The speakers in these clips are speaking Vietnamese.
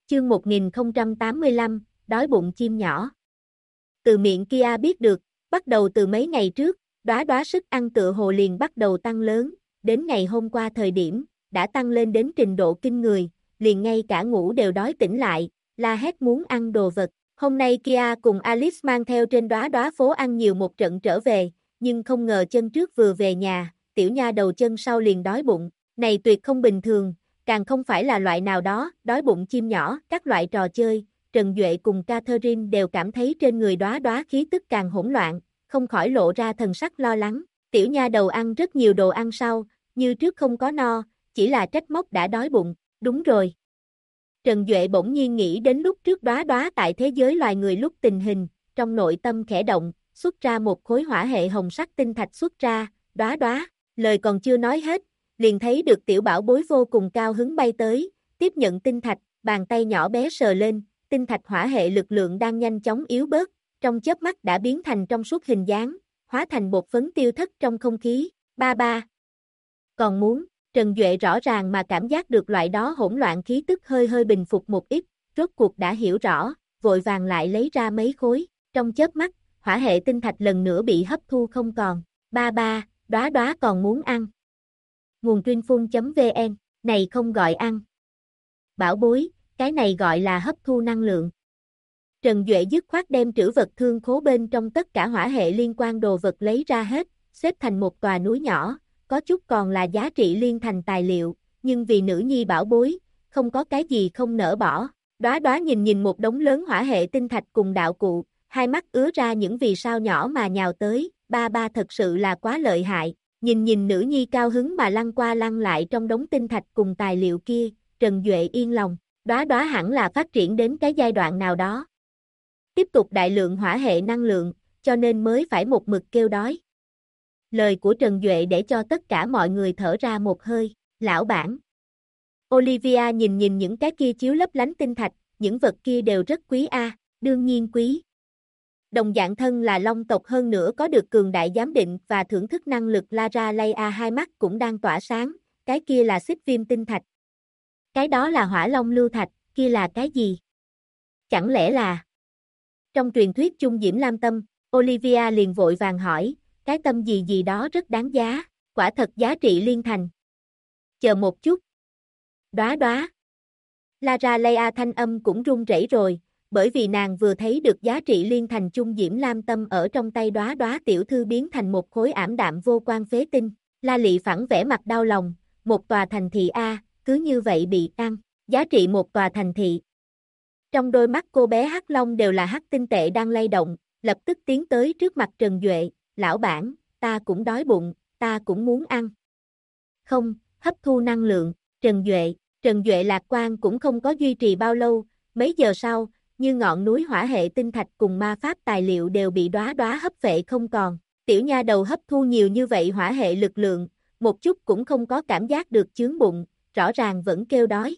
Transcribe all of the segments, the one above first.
Chương 1085, đói bụng chim nhỏ. Từ miệng Kia biết được, bắt đầu từ mấy ngày trước, đóa đóa sức ăn tựa hồ liền bắt đầu tăng lớn, đến ngày hôm qua thời điểm, đã tăng lên đến trình độ kinh người, liền ngay cả ngủ đều đói tỉnh lại, la hét muốn ăn đồ vật. Hôm nay Kia cùng Alice mang theo trên đóa đóa phố ăn nhiều một trận trở về, nhưng không ngờ chân trước vừa về nhà, tiểu nha đầu chân sau liền đói bụng, này tuyệt không bình thường. Càng không phải là loại nào đó, đói bụng chim nhỏ, các loại trò chơi, Trần Duệ cùng Catherine đều cảm thấy trên người đóa đóa khí tức càng hỗn loạn, không khỏi lộ ra thần sắc lo lắng. Tiểu nha đầu ăn rất nhiều đồ ăn sau, như trước không có no, chỉ là trách móc đã đói bụng, đúng rồi. Trần Duệ bỗng nhiên nghĩ đến lúc trước đóa đóa tại thế giới loài người lúc tình hình, trong nội tâm khẽ động, xuất ra một khối hỏa hệ hồng sắc tinh thạch xuất ra, đóa đóa, lời còn chưa nói hết. Liền thấy được tiểu bảo bối vô cùng cao hứng bay tới, tiếp nhận tinh thạch, bàn tay nhỏ bé sờ lên, tinh thạch hỏa hệ lực lượng đang nhanh chóng yếu bớt, trong chớp mắt đã biến thành trong suốt hình dáng, hóa thành bột phấn tiêu thất trong không khí, ba ba. Còn muốn, Trần Duệ rõ ràng mà cảm giác được loại đó hỗn loạn khí tức hơi hơi bình phục một ít, rốt cuộc đã hiểu rõ, vội vàng lại lấy ra mấy khối, trong chớp mắt, hỏa hệ tinh thạch lần nữa bị hấp thu không còn, ba ba, đóa đóa còn muốn ăn. Nguồn Trinh.vn, này không gọi ăn. Bảo bối, cái này gọi là hấp thu năng lượng. Trần Duệ dứt khoát đem trữ vật thương khố bên trong tất cả hỏa hệ liên quan đồ vật lấy ra hết, xếp thành một tòa núi nhỏ, có chút còn là giá trị liên thành tài liệu, nhưng vì nữ nhi bảo bối, không có cái gì không nỡ bỏ. Đóa đóa nhìn một đống lớn hỏa hệ tinh thạch cùng đạo cụ, hai mắt ứa ra những vì sao nhỏ mà nhào tới, ba ba thật sự là quá lợi hại. Nhìn nữ nhi cao hứng mà lăn qua lăn lại trong đống tinh thạch cùng tài liệu kia, Trần Duệ yên lòng, đóa đóa hẳn là phát triển đến cái giai đoạn nào đó. Tiếp tục đại lượng hỏa hệ năng lượng, cho nên mới phải một mực kêu đói. Lời của Trần Duệ để cho tất cả mọi người thở ra một hơi, lão bản. Olivia nhìn những cái kia chiếu lấp lánh tinh thạch, những vật kia đều rất quý a, đương nhiên quý. Đồng dạng thân là long tộc hơn nữa có được cường đại giám định và thưởng thức năng lực Lara Leia hai mắt cũng đang tỏa sáng, cái kia là xích viêm tinh thạch. Cái đó là hỏa long lưu thạch, kia là cái gì? Chẳng lẽ là... Trong truyền thuyết chung diễm lam tâm, Olivia liền vội vàng hỏi, cái tâm gì gì đó rất đáng giá, quả thật giá trị liên thành. Chờ một chút. Đóa đóa. Lara Leia thanh âm cũng run rẩy rồi. Bởi vì nàng vừa thấy được giá trị liên thành chung diễm lam tâm ở trong tay đóa đóa tiểu thư biến thành một khối ảm đạm vô quan phế tinh, La Lị phẳng vẻ mặt đau lòng, một tòa thành thị A, cứ như vậy bị ăn, giá trị một tòa thành thị. Trong đôi mắt cô bé hắc long đều là hắc tinh tệ đang lay động, lập tức tiến tới trước mặt Trần Duệ, lão bản, ta cũng đói bụng, ta cũng muốn ăn. Không, hấp thu năng lượng, Trần Duệ lạc quan cũng không có duy trì bao lâu, mấy giờ sau, như ngọn núi hỏa hệ tinh thạch cùng ma pháp tài liệu đều bị đóa đóa hấp phệ không còn. Tiểu nha đầu hấp thu nhiều như vậy hỏa hệ lực lượng, một chút cũng không có cảm giác được chướng bụng, rõ ràng vẫn kêu đói.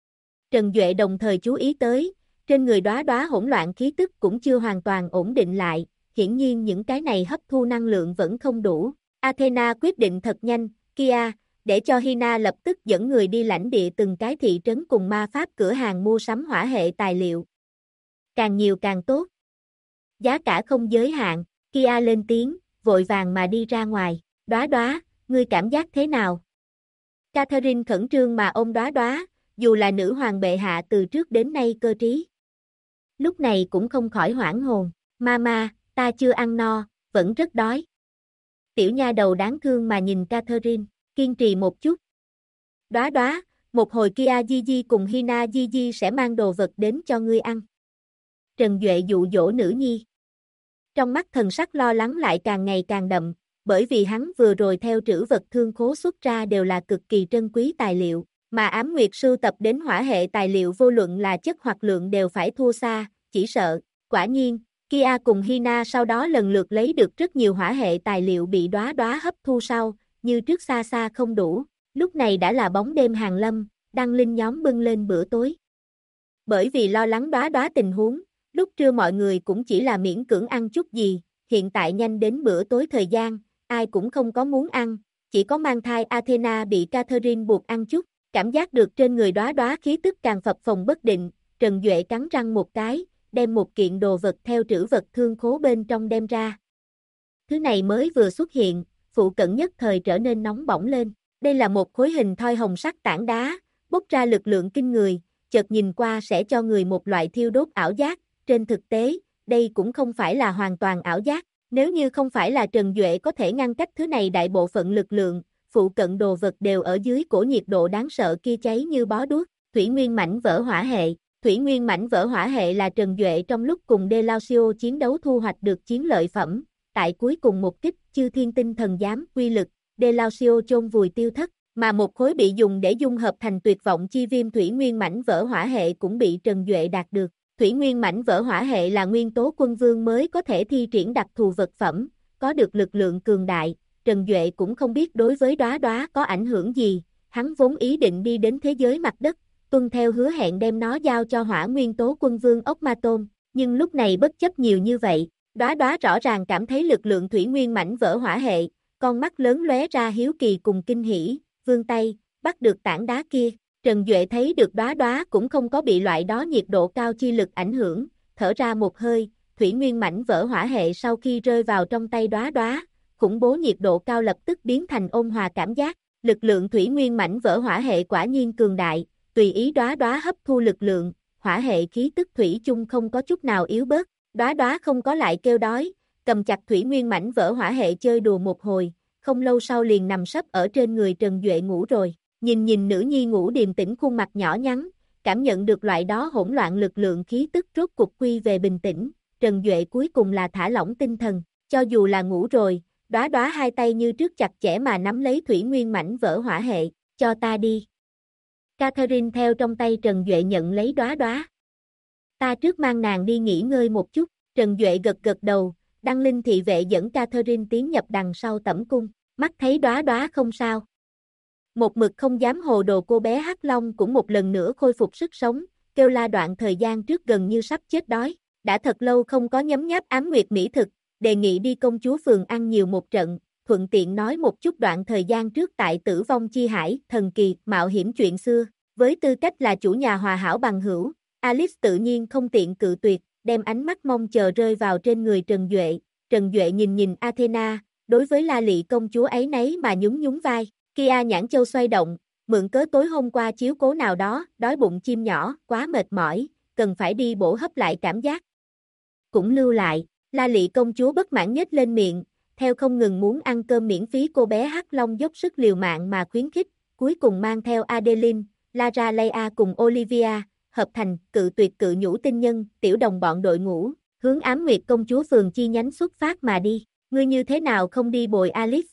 Trần Duệ đồng thời chú ý tới, trên người đóa đóa hỗn loạn khí tức cũng chưa hoàn toàn ổn định lại, hiển nhiên những cái này hấp thu năng lượng vẫn không đủ. Athena quyết định thật nhanh, Kia, để cho Hina lập tức dẫn người đi lãnh địa từng cái thị trấn cùng ma pháp cửa hàng mua sắm hỏa hệ tài liệu. Càng nhiều càng tốt. Giá cả không giới hạn, Kia lên tiếng, vội vàng mà đi ra ngoài, đóa đóa, ngươi cảm giác thế nào? Catherine khẩn trương mà ôm đóa đóa, dù là nữ hoàng bệ hạ từ trước đến nay cơ trí. Lúc này cũng không khỏi hoảng hồn, mama, ta chưa ăn no, vẫn rất đói. Tiểu nha đầu đáng thương mà nhìn Catherine, kiên trì một chút. Đóa đóa, một hồi Kia Gigi cùng Hina Gigi sẽ mang đồ vật đến cho ngươi ăn. Trần Duệ dụ dỗ nữ nhi. Trong mắt thần sắc lo lắng lại càng ngày càng đậm, bởi vì hắn vừa rồi theo trữ vật thương khố xuất ra đều là cực kỳ trân quý tài liệu, mà Ám Nguyệt sưu tập đến hỏa hệ tài liệu vô luận là chất hoặc lượng đều phải thua xa, chỉ sợ. Quả nhiên, Kia cùng Hina sau đó lần lượt lấy được rất nhiều hỏa hệ tài liệu bị đóa đóa hấp thu sau, như trước xa xa không đủ, lúc này đã là bóng đêm hàng lâm, đăng linh nhóm bưng lên bữa tối. Bởi vì lo lắng đóa đóa tình huống, lúc trưa mọi người cũng chỉ là miễn cưỡng ăn chút gì, hiện tại nhanh đến bữa tối thời gian, ai cũng không có muốn ăn, chỉ có mang thai Athena bị Catherine buộc ăn chút, cảm giác được trên người đóa đóa khí tức càng phập phồng bất định, Trần Duệ cắn răng một cái, đem một kiện đồ vật theo trữ vật thương khố bên trong đem ra. Thứ này mới vừa xuất hiện, phụ cận nhất thời trở nên nóng bỏng lên. Đây là một khối hình thoi hồng sắc tảng đá, bốc ra lực lượng kinh người, chợt nhìn qua sẽ cho người một loại thiêu đốt ảo giác. Trên thực tế, đây cũng không phải là hoàn toàn ảo giác. Nếu như không phải là Trần Duệ có thể ngăn cách thứ này đại bộ phận lực lượng, phụ cận đồ vật đều ở dưới cổ nhiệt độ đáng sợ kia cháy như bó đuốc. Thủy nguyên mảnh vỡ hỏa hệ. Thủy nguyên mảnh vỡ hỏa hệ là Trần Duệ trong lúc cùng Delacio chiến đấu thu hoạch được chiến lợi phẩm. Tại cuối cùng một kích chư thiên tinh thần giám quy lực, Delacio chôn vùi tiêu thất, mà một khối bị dùng để dung hợp thành tuyệt vọng chi viêm thủy nguyên mảnh vỡ hỏa hệ cũng bị Trần Duệ đạt được. Thủy nguyên mảnh vỡ hỏa hệ là nguyên tố quân vương mới có thể thi triển đặc thù vật phẩm, có được lực lượng cường đại. Trần Duệ cũng không biết đối với đóa đóa có ảnh hưởng gì, hắn vốn ý định đi đến thế giới mặt đất, tuân theo hứa hẹn đem nó giao cho hỏa nguyên tố quân vương ốc ma tôn, nhưng lúc này bất chấp nhiều như vậy, đóa đóa rõ ràng cảm thấy lực lượng thủy nguyên mảnh vỡ hỏa hệ, con mắt lớn lóe ra hiếu kỳ cùng kinh hỉ, vươn tay, bắt được tảng đá kia. Trần Duệ thấy được đóa đóa cũng không có bị loại đó nhiệt độ cao chi lực ảnh hưởng, thở ra một hơi, thủy nguyên mảnh vỡ hỏa hệ sau khi rơi vào trong tay đóa đóa, khủng bố nhiệt độ cao lập tức biến thành ôn hòa cảm giác, lực lượng thủy nguyên mảnh vỡ hỏa hệ quả nhiên cường đại, tùy ý đóa đóa hấp thu lực lượng, hỏa hệ khí tức thủy chung không có chút nào yếu bớt, đóa đóa không có lại kêu đói, cầm chặt thủy nguyên mảnh vỡ hỏa hệ chơi đùa một hồi, không lâu sau liền nằm sấp ở trên người Trần Duệ ngủ rồi. Nhìn nữ nhi ngủ điềm tĩnh khuôn mặt nhỏ nhắn, cảm nhận được loại đó hỗn loạn lực lượng khí tức rốt cục quy về bình tĩnh, Trần Duệ cuối cùng là thả lỏng tinh thần, cho dù là ngủ rồi, đóa đóa hai tay như trước chặt chẽ mà nắm lấy thủy nguyên mảnh vỡ hỏa hệ, cho ta đi. Catherine theo trong tay Trần Duệ nhận lấy đóa đóa. Ta trước mang nàng đi nghỉ ngơi một chút, Trần Duệ gật gật đầu, Đăng Linh thị vệ dẫn Catherine tiến nhập đằng sau tẩm cung, mắt thấy đóa đóa không sao. Một mực không dám hồ đồ cô bé Hắc Long cũng một lần nữa khôi phục sức sống, kêu la đoạn thời gian trước gần như sắp chết đói, đã thật lâu không có nhấm nháp ám nguyệt mỹ thực, đề nghị đi công chúa phường ăn nhiều một trận, thuận tiện nói một chút đoạn thời gian trước tại Tử Vong Chi Hải, thần kỳ, mạo hiểm chuyện xưa, với tư cách là chủ nhà hòa hảo bằng hữu, Alice tự nhiên không tiện cự tuyệt, đem ánh mắt mong chờ rơi vào trên người Trần Duệ nhìn Athena, đối với La Lị công chúa ấy nấy mà nhún vai. Kia nhãn châu xoay động, mượn cớ tối hôm qua chiếu cố nào đó, đói bụng chim nhỏ, quá mệt mỏi, cần phải đi bổ hấp lại cảm giác. Cũng lưu lại, La Lị công chúa bất mãn nhếch lên miệng, theo không ngừng muốn ăn cơm miễn phí cô bé Hắc Long dốc sức liều mạng mà khuyến khích, cuối cùng mang theo Adeline, Lara Leia cùng Olivia, hợp thành cự tuyệt cự nhũ tinh nhân, tiểu đồng bọn đội ngũ, hướng Ám Nguyệt công chúa phường chi nhánh xuất phát mà đi. Ngươi như thế nào không đi bồi Alice?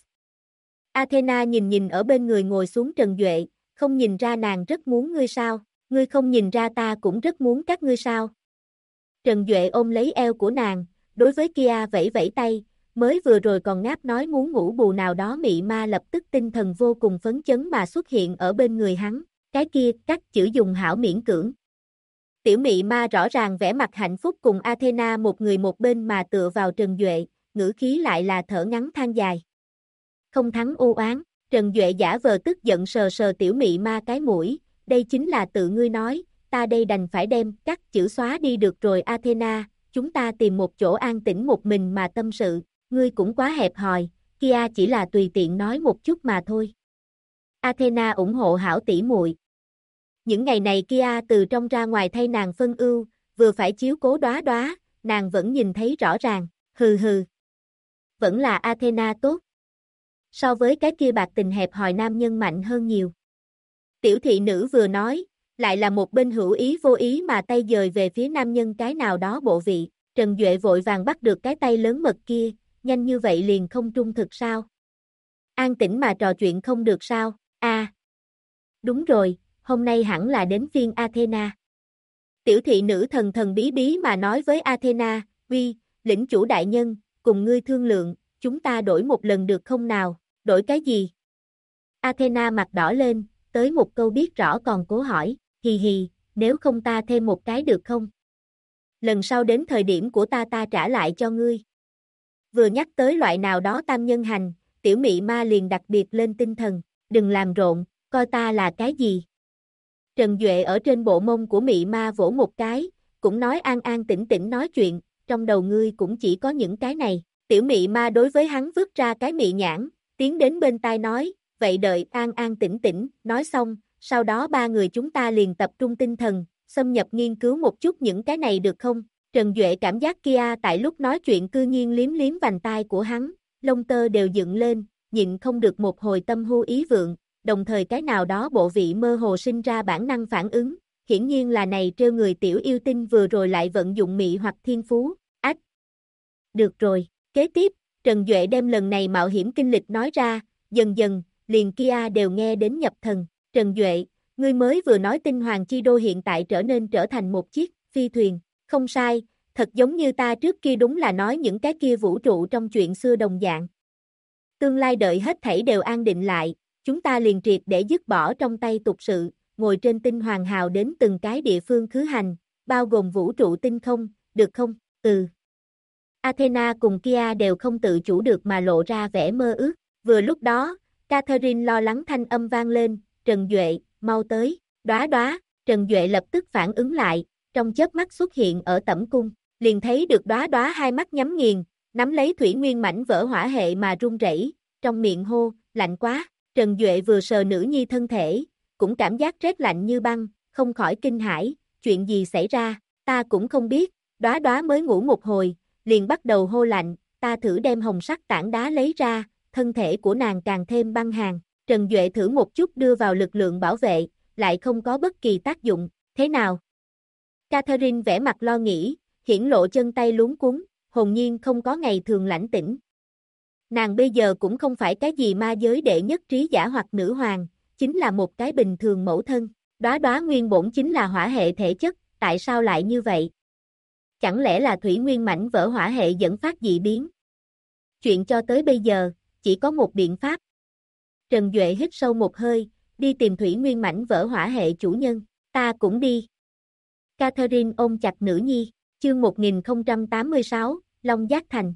Athena nhìn ở bên người ngồi xuống Trần Duệ, không nhìn ra nàng rất muốn ngươi sao, ngươi không nhìn ra ta cũng rất muốn các ngươi sao. Trần Duệ ôm lấy eo của nàng, đối với Kia vẫy vẫy tay, mới vừa rồi còn ngáp nói muốn ngủ bù nào đó mị ma lập tức tinh thần vô cùng phấn chấn mà xuất hiện ở bên người hắn, cái kia cách chữ dùng hảo miễn cưỡng. Tiểu mị ma rõ ràng vẻ mặt hạnh phúc cùng Athena một người một bên mà tựa vào Trần Duệ, ngữ khí lại là thở ngắn than dài. Không thắng u oán, Trần Duệ giả vờ tức giận sờ sờ tiểu mị ma cái mũi, đây chính là tự ngươi nói, ta đây đành phải đem các chữ xóa đi được rồi Athena, chúng ta tìm một chỗ an tĩnh một mình mà tâm sự, ngươi cũng quá hẹp hòi, Kia chỉ là tùy tiện nói một chút mà thôi. Athena ủng hộ hảo tỷ muội. Những ngày này Kia từ trong ra ngoài thay nàng phân ưu, vừa phải chiếu cố đóa đóa, nàng vẫn nhìn thấy rõ ràng, hừ hừ. Vẫn là Athena tốt. So với cái kia bạc tình hẹp hòi nam nhân mạnh hơn nhiều. Tiểu thị nữ vừa nói, lại là một bên hữu ý vô ý mà tay dời về phía nam nhân cái nào đó bộ vị, Trần Duệ vội vàng bắt được cái tay lớn mật kia, nhanh như vậy liền không trung thực sao? An tĩnh mà trò chuyện không được sao? Đúng rồi, hôm nay hẳn là đến phiên Athena. Tiểu thị nữ thần thần bí bí mà nói với Athena, uy, lĩnh chủ đại nhân, cùng ngươi thương lượng, chúng ta đổi một lần được không nào, đổi cái gì? Athena mặt đỏ lên, tới một câu biết rõ còn cố hỏi, hì hì, nếu không ta thêm một cái được không? Lần sau đến thời điểm của ta trả lại cho ngươi. Vừa nhắc tới loại nào đó tam nhân hành, tiểu mị ma liền đặc biệt lên tinh thần, đừng làm rộn, coi ta là cái gì? Trần Duệ ở trên bộ mông của mị ma vỗ một cái, cũng nói an an tĩnh tĩnh nói chuyện, trong đầu ngươi cũng chỉ có những cái này. Tiểu mị ma đối với hắn vứt ra cái mị nhãn, tiến đến bên tai nói, vậy đợi an an tĩnh tĩnh, nói xong, sau đó ba người chúng ta liền tập trung tinh thần, xâm nhập nghiên cứu một chút những cái này được không? Trần Duệ cảm giác kia tại lúc nói chuyện cư nhiên liếm liếm vành tai của hắn, lông tơ đều dựng lên, nhịn không được một hồi tâm hưu ý vượng, đồng thời cái nào đó bộ vị mơ hồ sinh ra bản năng phản ứng, hiển nhiên là này trêu người tiểu yêu tinh vừa rồi lại vận dụng mị hoặc thiên phú, ách. Được rồi, kế tiếp, Trần Duệ đem lần này mạo hiểm kinh lịch nói ra, dần dần, liền kia đều nghe đến nhập thần. Trần Duệ, ngươi mới vừa nói tinh hoàng chi đô hiện tại trở thành một chiếc phi thuyền, không sai, thật giống như ta trước kia đúng là nói những cái kia vũ trụ trong chuyện xưa đồng dạng. Tương lai đợi hết thảy đều an định lại, chúng ta liền triệt để dứt bỏ trong tay tục sự, ngồi trên tinh hoàng hào đến từng cái địa phương khứ hành, bao gồm vũ trụ tinh không, được không? Ừ. Athena cùng Kia đều không tự chủ được mà lộ ra vẻ mơ ước. Vừa lúc đó, Catherine lo lắng thanh âm vang lên, Trần Duệ, mau tới, đóa đóa, Trần Duệ lập tức phản ứng lại, trong chớp mắt xuất hiện ở tẩm cung, liền thấy được đóa đóa hai mắt nhắm nghiền, nắm lấy thủy nguyên mảnh vỡ hỏa hệ mà run rẩy, trong miệng hô, lạnh quá, Trần Duệ vừa sờ nữ nhi thân thể, cũng cảm giác rét lạnh như băng, không khỏi kinh hãi, chuyện gì xảy ra, ta cũng không biết, đóa đóa mới ngủ một hồi, liền bắt đầu hô lạnh, ta thử đem hồng sắc tảng đá lấy ra, thân thể của nàng càng thêm băng hàn, Trần Duệ thử một chút đưa vào lực lượng bảo vệ, lại không có bất kỳ tác dụng, thế nào? Catherine vẻ mặt lo nghĩ, hiển lộ chân tay luống cuống, hồn nhiên không có ngày thường lãnh tĩnh. Nàng bây giờ cũng không phải cái gì ma giới đệ nhất trí giả hoặc nữ hoàng, chính là một cái bình thường mẫu thân, đóa đóa nguyên bổn chính là hỏa hệ thể chất, tại sao lại như vậy? Chẳng lẽ là thủy nguyên mảnh vỡ hỏa hệ dẫn phát dị biến? Chuyện cho tới bây giờ, chỉ có một biện pháp. Trần Duệ hít sâu một hơi, đi tìm thủy nguyên mảnh vỡ hỏa hệ chủ nhân, ta cũng đi. Catherine ôm chặt nữ nhi, chương 1086, Long Giác Thành.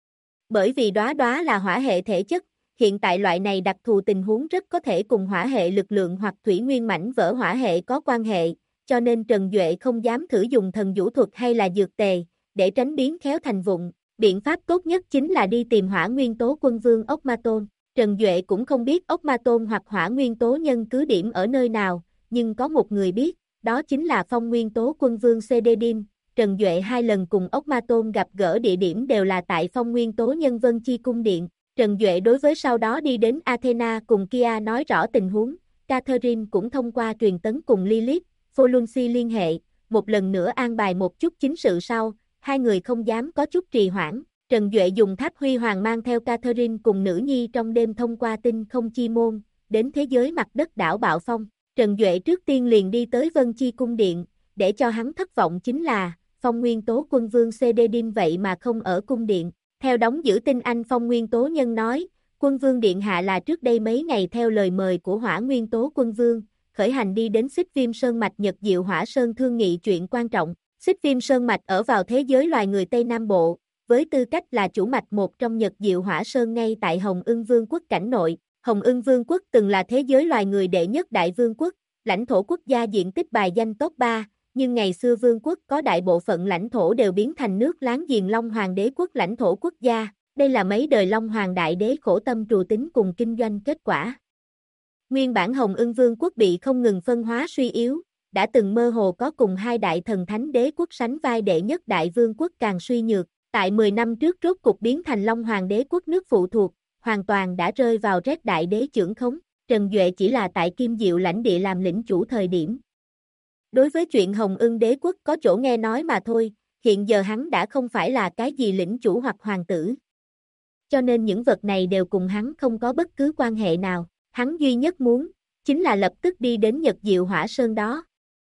Bởi vì đóa đóa là hỏa hệ thể chất, hiện tại loại này đặc thù tình huống rất có thể cùng hỏa hệ lực lượng hoặc thủy nguyên mảnh vỡ hỏa hệ có quan hệ, cho nên Trần Duệ không dám thử dùng thần vũ thuật hay là dược tề, để tránh biến khéo thành vụng. Biện pháp tốt nhất chính là đi tìm hỏa nguyên tố quân vương Ốc Ma Tôn. Trần Duệ cũng không biết Ốc Ma Tôn hoặc hỏa nguyên tố nhân cứ điểm ở nơi nào, nhưng có một người biết, đó chính là phong nguyên tố quân vương Cededin. Trần Duệ hai lần cùng Ốc Ma Tôn gặp gỡ địa điểm đều là tại phong nguyên tố nhân Vân Chi Cung Điện. Trần Duệ đối với sau đó đi đến Athena cùng Kia nói rõ tình huống, Catherine cũng thông qua truyền tấn cùng Lilith, Folunsi liên hệ, một lần nữa an bài một chút chính sự sau, hai người không dám có chút trì hoãn. Trần Duệ dùng tháp huy hoàng mang theo Catherine cùng nữ nhi trong đêm thông qua tinh không chi môn, đến thế giới mặt đất đảo Bạo Phong. Trần Duệ trước tiên liền đi tới Vân Chi Cung Điện, để cho hắn thất vọng chính là, phong nguyên tố quân vương Cededin vậy mà không ở cung điện. Theo đóng giữ tin anh phong nguyên tố nhân nói, quân vương điện hạ là trước đây mấy ngày theo lời mời của hỏa nguyên tố quân vương, khởi hành đi đến Xích Viêm Sơn Mạch Nhật Diệu Hỏa Sơn thương nghị chuyện quan trọng. Xích Viêm Sơn Mạch ở vào thế giới loài người Tây Nam Bộ, với tư cách là chủ mạch một trong Nhật Diệu Hỏa Sơn ngay tại Hồng Ưng Vương quốc cảnh nội. Hồng Ưng Vương quốc từng là thế giới loài người đệ nhất đại vương quốc, lãnh thổ quốc gia diện tích bài danh top 3, nhưng ngày xưa vương quốc có đại bộ phận lãnh thổ đều biến thành nước láng giềng Long Hoàng đế quốc lãnh thổ quốc gia, đây là mấy đời Long Hoàng đại đế khổ tâm trù tính cùng kinh doanh kết quả. Nguyên bản Hồng Ưng Vương quốc bị không ngừng phân hóa suy yếu, đã từng mơ hồ có cùng hai đại thần thánh đế quốc sánh vai đệ nhất đại vương quốc càng suy nhược, tại 10 năm trước rốt cục biến thành Long Hoàng đế quốc nước phụ thuộc, hoàn toàn đã rơi vào Red đại đế chưởng khống, Trần Duệ chỉ là tại Kim Diệu lãnh địa làm lĩnh chủ thời điểm. Đối với chuyện Hồng Ưng đế quốc có chỗ nghe nói mà thôi, hiện giờ hắn đã không phải là cái gì lĩnh chủ hoặc hoàng tử. Cho nên những vật này đều cùng hắn không có bất cứ quan hệ nào, hắn duy nhất muốn, chính là lập tức đi đến Nhật Diệu Hỏa Sơn đó.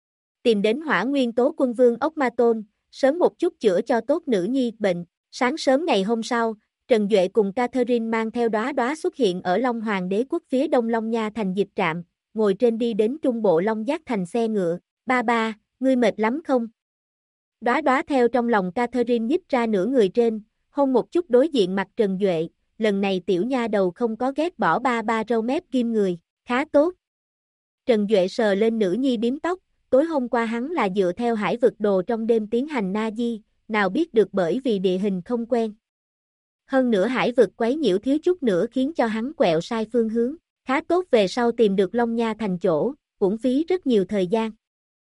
Tìm đến hỏa nguyên tố quân vương Ốc Ma Tôn, sớm một chút chữa cho tốt nữ nhi bệnh. Sáng sớm ngày hôm sau, Trần Duệ cùng Catherine mang theo đóa đóa xuất hiện ở Long Hoàng đế quốc phía đông Long Nha thành dịch trạm, ngồi trên đi đến trung bộ Long Giác thành xe ngựa. Ba ba, ngươi mệt lắm không? Đóa đóa theo trong lòng Catherine nhích ra nửa người trên, hôn một chút đối diện mặt Trần Duệ, lần này tiểu nha đầu không có ghét bỏ ba ba râu mép ghim người, khá tốt. Trần Duệ sờ lên nữ nhi bím tóc, tối hôm qua hắn là dựa theo hải vực đồ trong đêm tiến hành na di, nào biết được bởi vì địa hình không quen. Hơn nữa hải vực quấy nhiễu thiếu chút nữa khiến cho hắn quẹo sai phương hướng, khá tốt về sau tìm được Long Nha thành chỗ, uổng phí rất nhiều thời gian.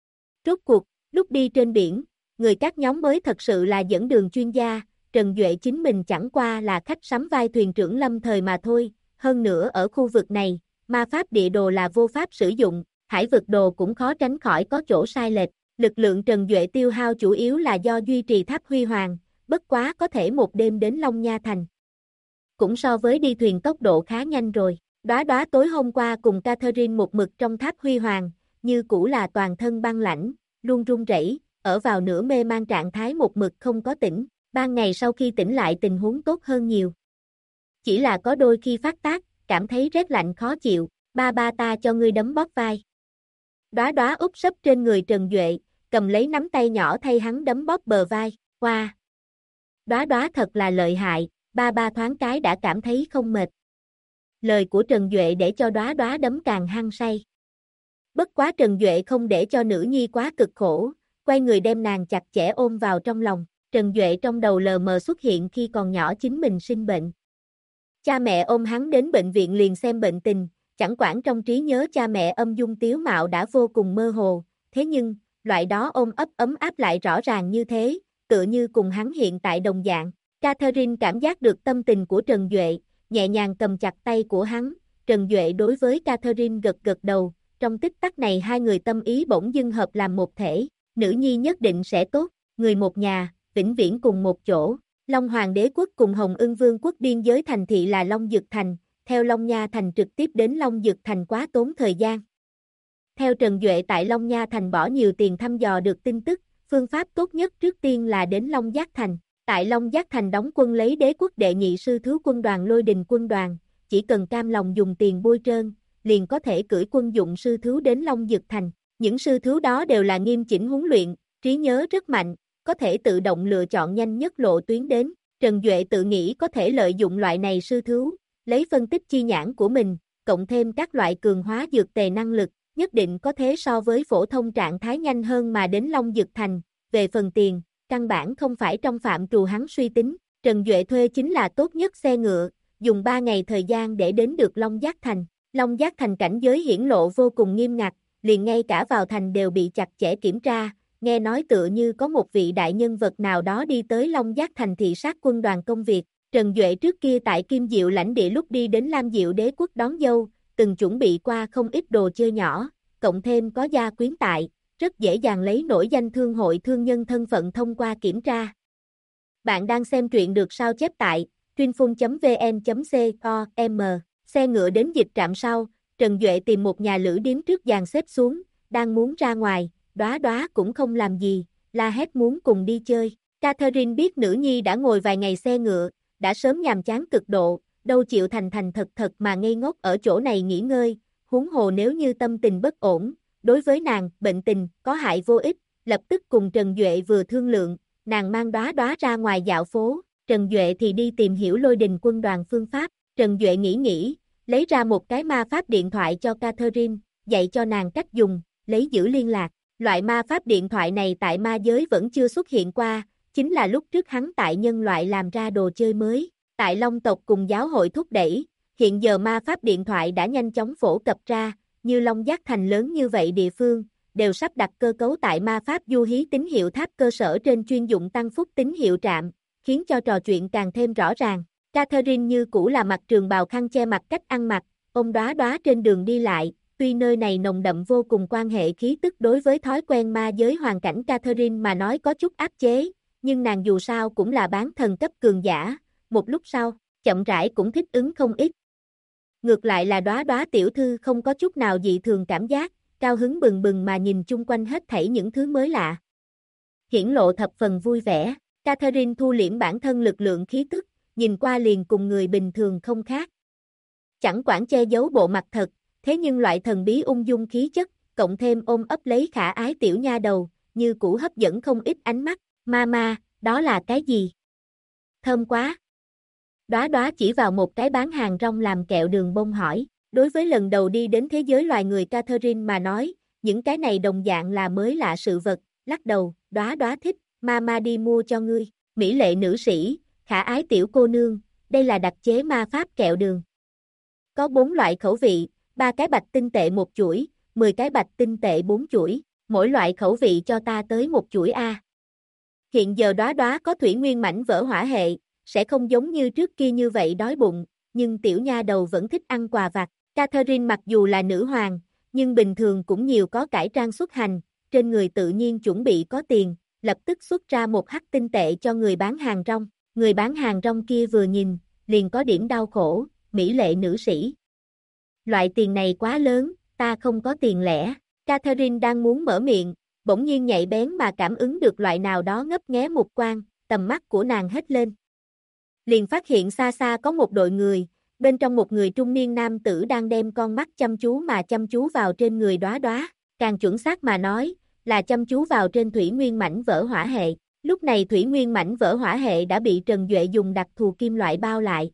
Rốt cuộc, lúc đi trên biển, người các nhóm mới thật sự là dẫn đường chuyên gia, Trần Duệ chính mình chẳng qua là khách sắm vai thuyền trưởng lâm thời mà thôi, hơn nữa ở khu vực này, ma pháp địa đồ là vô pháp sử dụng, hải vực đồ cũng khó tránh khỏi có chỗ sai lệch, lực lượng Trần Duệ tiêu hao chủ yếu là do duy trì tháp huy hoàng, bất quá có thể một đêm đến Long Nha thành. Cũng so với đi thuyền tốc độ khá nhanh rồi, Đóa Đóa tối hôm qua cùng Catherine một mực trong tháp huy hoàng, như cũ là toàn thân băng lãnh, luôn run rẩy, ở vào nửa mê man trạng thái một mực không có tỉnh, ban ngày sau khi tỉnh lại tình huống tốt hơn nhiều. Chỉ là có đôi khi phát tác, cảm thấy rét lạnh khó chịu, ba ba ta cho ngươi đấm bóp vai. Đóa Đóa úp sấp trên người Trần Duệ, cầm lấy nắm tay nhỏ thay hắn đấm bóp bờ vai, qua. Đóa Đóa thật là lợi hại, ba ba thoáng cái đã cảm thấy không mệt. Lời của Trần Duệ để cho Đóa Đóa đấm càng hăng say. Bất quá Trần Duệ không để cho nữ nhi quá cực khổ, quay người đem nàng chặt chẽ ôm vào trong lòng. Trần Duệ trong đầu lờ mờ xuất hiện khi còn nhỏ chính mình sinh bệnh. Cha mẹ ôm hắn đến bệnh viện liền xem bệnh tình, chẳng quản trong trí nhớ cha mẹ âm dung tiếu mạo đã vô cùng mơ hồ, thế nhưng, loại đó ôm ấp ấm áp lại rõ ràng như thế, tựa như cùng hắn hiện tại đồng dạng. Catherine cảm giác được tâm tình của Trần Duệ, nhẹ nhàng cầm chặt tay của hắn, Trần Duệ đối với Catherine gật gật đầu, trong tích tắc này hai người tâm ý bỗng dưng hợp làm một thể, nữ nhi nhất định sẽ tốt, người một nhà, vĩnh viễn cùng một chỗ. Long Hoàng đế quốc cùng Hồng Ưng Vương quốc biên giới thành thị là Long Dực Thành, theo Long Nha Thành trực tiếp đến Long Dực Thành quá tốn thời gian. Theo Trần Duệ tại Long Nha Thành bỏ nhiều tiền thăm dò được tin tức, phương pháp tốt nhất trước tiên là đến Long Giác Thành. Tại Long Giác Thành đóng quân lấy đế quốc đệ nhị sư thứ quân đoàn Lôi Đình quân đoàn, chỉ cần cam lòng dùng tiền bôi trơn, liền có thể cử quân dụng sư thứ đến Long Dực Thành. Những sư thứ đó đều là nghiêm chỉnh huấn luyện, trí nhớ rất mạnh, có thể tự động lựa chọn nhanh nhất lộ tuyến đến. Trần Duệ tự nghĩ có thể lợi dụng loại này sư thứ, lấy phân tích chi nhãn của mình, cộng thêm các loại cường hóa dược tề năng lực, nhất định có thế so với phổ thông trạng thái nhanh hơn mà đến Long Dực Thành. Về phần tiền, căn bản không phải trong phạm trù hắn suy tính, Trần Duệ thuê chính là tốt nhất xe ngựa, dùng 3 ngày thời gian để đến được Long Giác Thành. Long Giác Thành cảnh giới hiển lộ vô cùng nghiêm ngặt, liền ngay cả vào thành đều bị chặt chẽ kiểm tra, nghe nói tựa như có một vị đại nhân vật nào đó đi tới Long Giác Thành thị sát quân đoàn công việc. Trần Duệ trước kia tại Kim Diệu lãnh địa lúc đi đến Lam Diệu đế quốc đón dâu, từng chuẩn bị qua không ít đồ chơi nhỏ, cộng thêm có gia quyến tại, rất dễ dàng lấy nổi danh thương hội thương nhân thân phận thông qua kiểm tra. Bạn đang xem truyện được sao chép tại truyinphun.vn.com. Xe ngựa đến dịch trạm sau, Trần Duệ tìm một nhà lữ điếm trước dàn xếp xuống, đang muốn ra ngoài, Đóa Đóa cũng không làm gì, la hét muốn cùng đi chơi. Catherine biết nữ nhi đã ngồi vài ngày xe ngựa, đã sớm nhàm chán cực độ, đâu chịu thành thành thật thật mà ngây ngốc ở chỗ này nghỉ ngơi, huống hồ nếu như tâm tình bất ổn, đối với nàng, bệnh tình, có hại vô ích, lập tức cùng Trần Duệ vừa thương lượng, nàng mang Đóa Đóa ra ngoài dạo phố, Trần Duệ thì đi tìm hiểu Lôi Đình quân đoàn phương pháp. Trần Duệ nghĩ, lấy ra một cái ma pháp điện thoại cho Catherine, dạy cho nàng cách dùng, lấy giữ liên lạc. Loại ma pháp điện thoại này tại ma giới vẫn chưa xuất hiện qua, chính là lúc trước hắn tại nhân loại làm ra đồ chơi mới. Tại Long tộc cùng giáo hội thúc đẩy, hiện giờ ma pháp điện thoại đã nhanh chóng phổ cập ra, như Long Giác Thành lớn như vậy địa phương, đều sắp đặt cơ cấu tại ma pháp du hí tín hiệu tháp cơ sở trên chuyên dụng tăng phúc tín hiệu trạm, khiến cho trò chuyện càng thêm rõ ràng. Catherine như cũ là mặc trường bào khăn che mặt cách ăn mặc, ôm Đóa Đóa trên đường đi lại, tuy nơi này nồng đậm vô cùng quan hệ khí tức đối với thói quen ma giới hoàn cảnh Catherine mà nói có chút áp chế, nhưng nàng dù sao cũng là bán thần cấp cường giả, một lúc sau, chậm rãi cũng thích ứng không ít. Ngược lại là Đóa Đóa tiểu thư không có chút nào dị thường cảm giác, cao hứng bừng bừng mà nhìn chung quanh hết thảy những thứ mới lạ. Hiển lộ thập phần vui vẻ, Catherine thu liễm bản thân lực lượng khí tức, nhìn qua liền cùng người bình thường không khác. Chẳng quản che giấu bộ mặt thật, thế nhưng loại thần bí ung dung khí chất, cộng thêm ôm ấp lấy khả ái tiểu nha đầu, như cũ hấp dẫn không ít ánh mắt. Mama, đó là cái gì? Thơm quá. Đóa Đóa chỉ vào một cái bán hàng rong làm kẹo đường bông hỏi. Đối với lần đầu đi đến thế giới loài người Catherine mà nói, những cái này đồng dạng là mới lạ sự vật, lắc đầu, đóa đóa thích, mama đi mua cho ngươi, mỹ lệ nữ sĩ, khả ái tiểu cô nương, đây là đặc chế ma pháp kẹo đường. Có 4 loại khẩu vị, 3 cái bạch tinh tệ 1 chuỗi, 10 cái bạch tinh tệ 4 chuỗi, mỗi loại khẩu vị cho ta tới 1 chuỗi a. Hiện giờ đóa đóa có thủy nguyên mảnh vỡ hỏa hệ, sẽ không giống như trước kia như vậy đói bụng, nhưng tiểu nha đầu vẫn thích ăn quà vặt. Catherine mặc dù là nữ hoàng, nhưng bình thường cũng nhiều có cải trang xuất hành, trên người tự nhiên chuẩn bị có tiền, lập tức xuất ra 1 hắc tinh tệ cho người bán hàng rong. Người bán hàng rong kia vừa nhìn, liền có điểm đau khổ, mỹ lệ nữ sĩ. Loại tiền này quá lớn, ta không có tiền lẻ. Catherine đang muốn mở miệng, bỗng nhiên nhạy bén mà cảm ứng được loại nào đó ngấp nghé mục quang, tầm mắt của nàng hét lên. Liền phát hiện xa xa có một đội người, bên trong một người trung niên nam tử đang đem con mắt chăm chú vào trên người đóa đóa, càng chuẩn xác mà nói, là chăm chú vào trên thủy nguyên mảnh vỡ hỏa hệ. Lúc này thủy nguyên mảnh vỡ hỏa hệ đã bị Trần Duệ dùng đặc thù kim loại bao lại,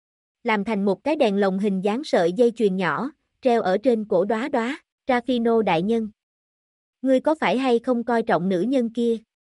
làm thành một cái đèn lồng hình dáng sợi dây chuyền nhỏ, treo ở trên cổ đóa đóa. Rafino đại nhân, ngươi có phải hay không coi trọng nữ nhân kia?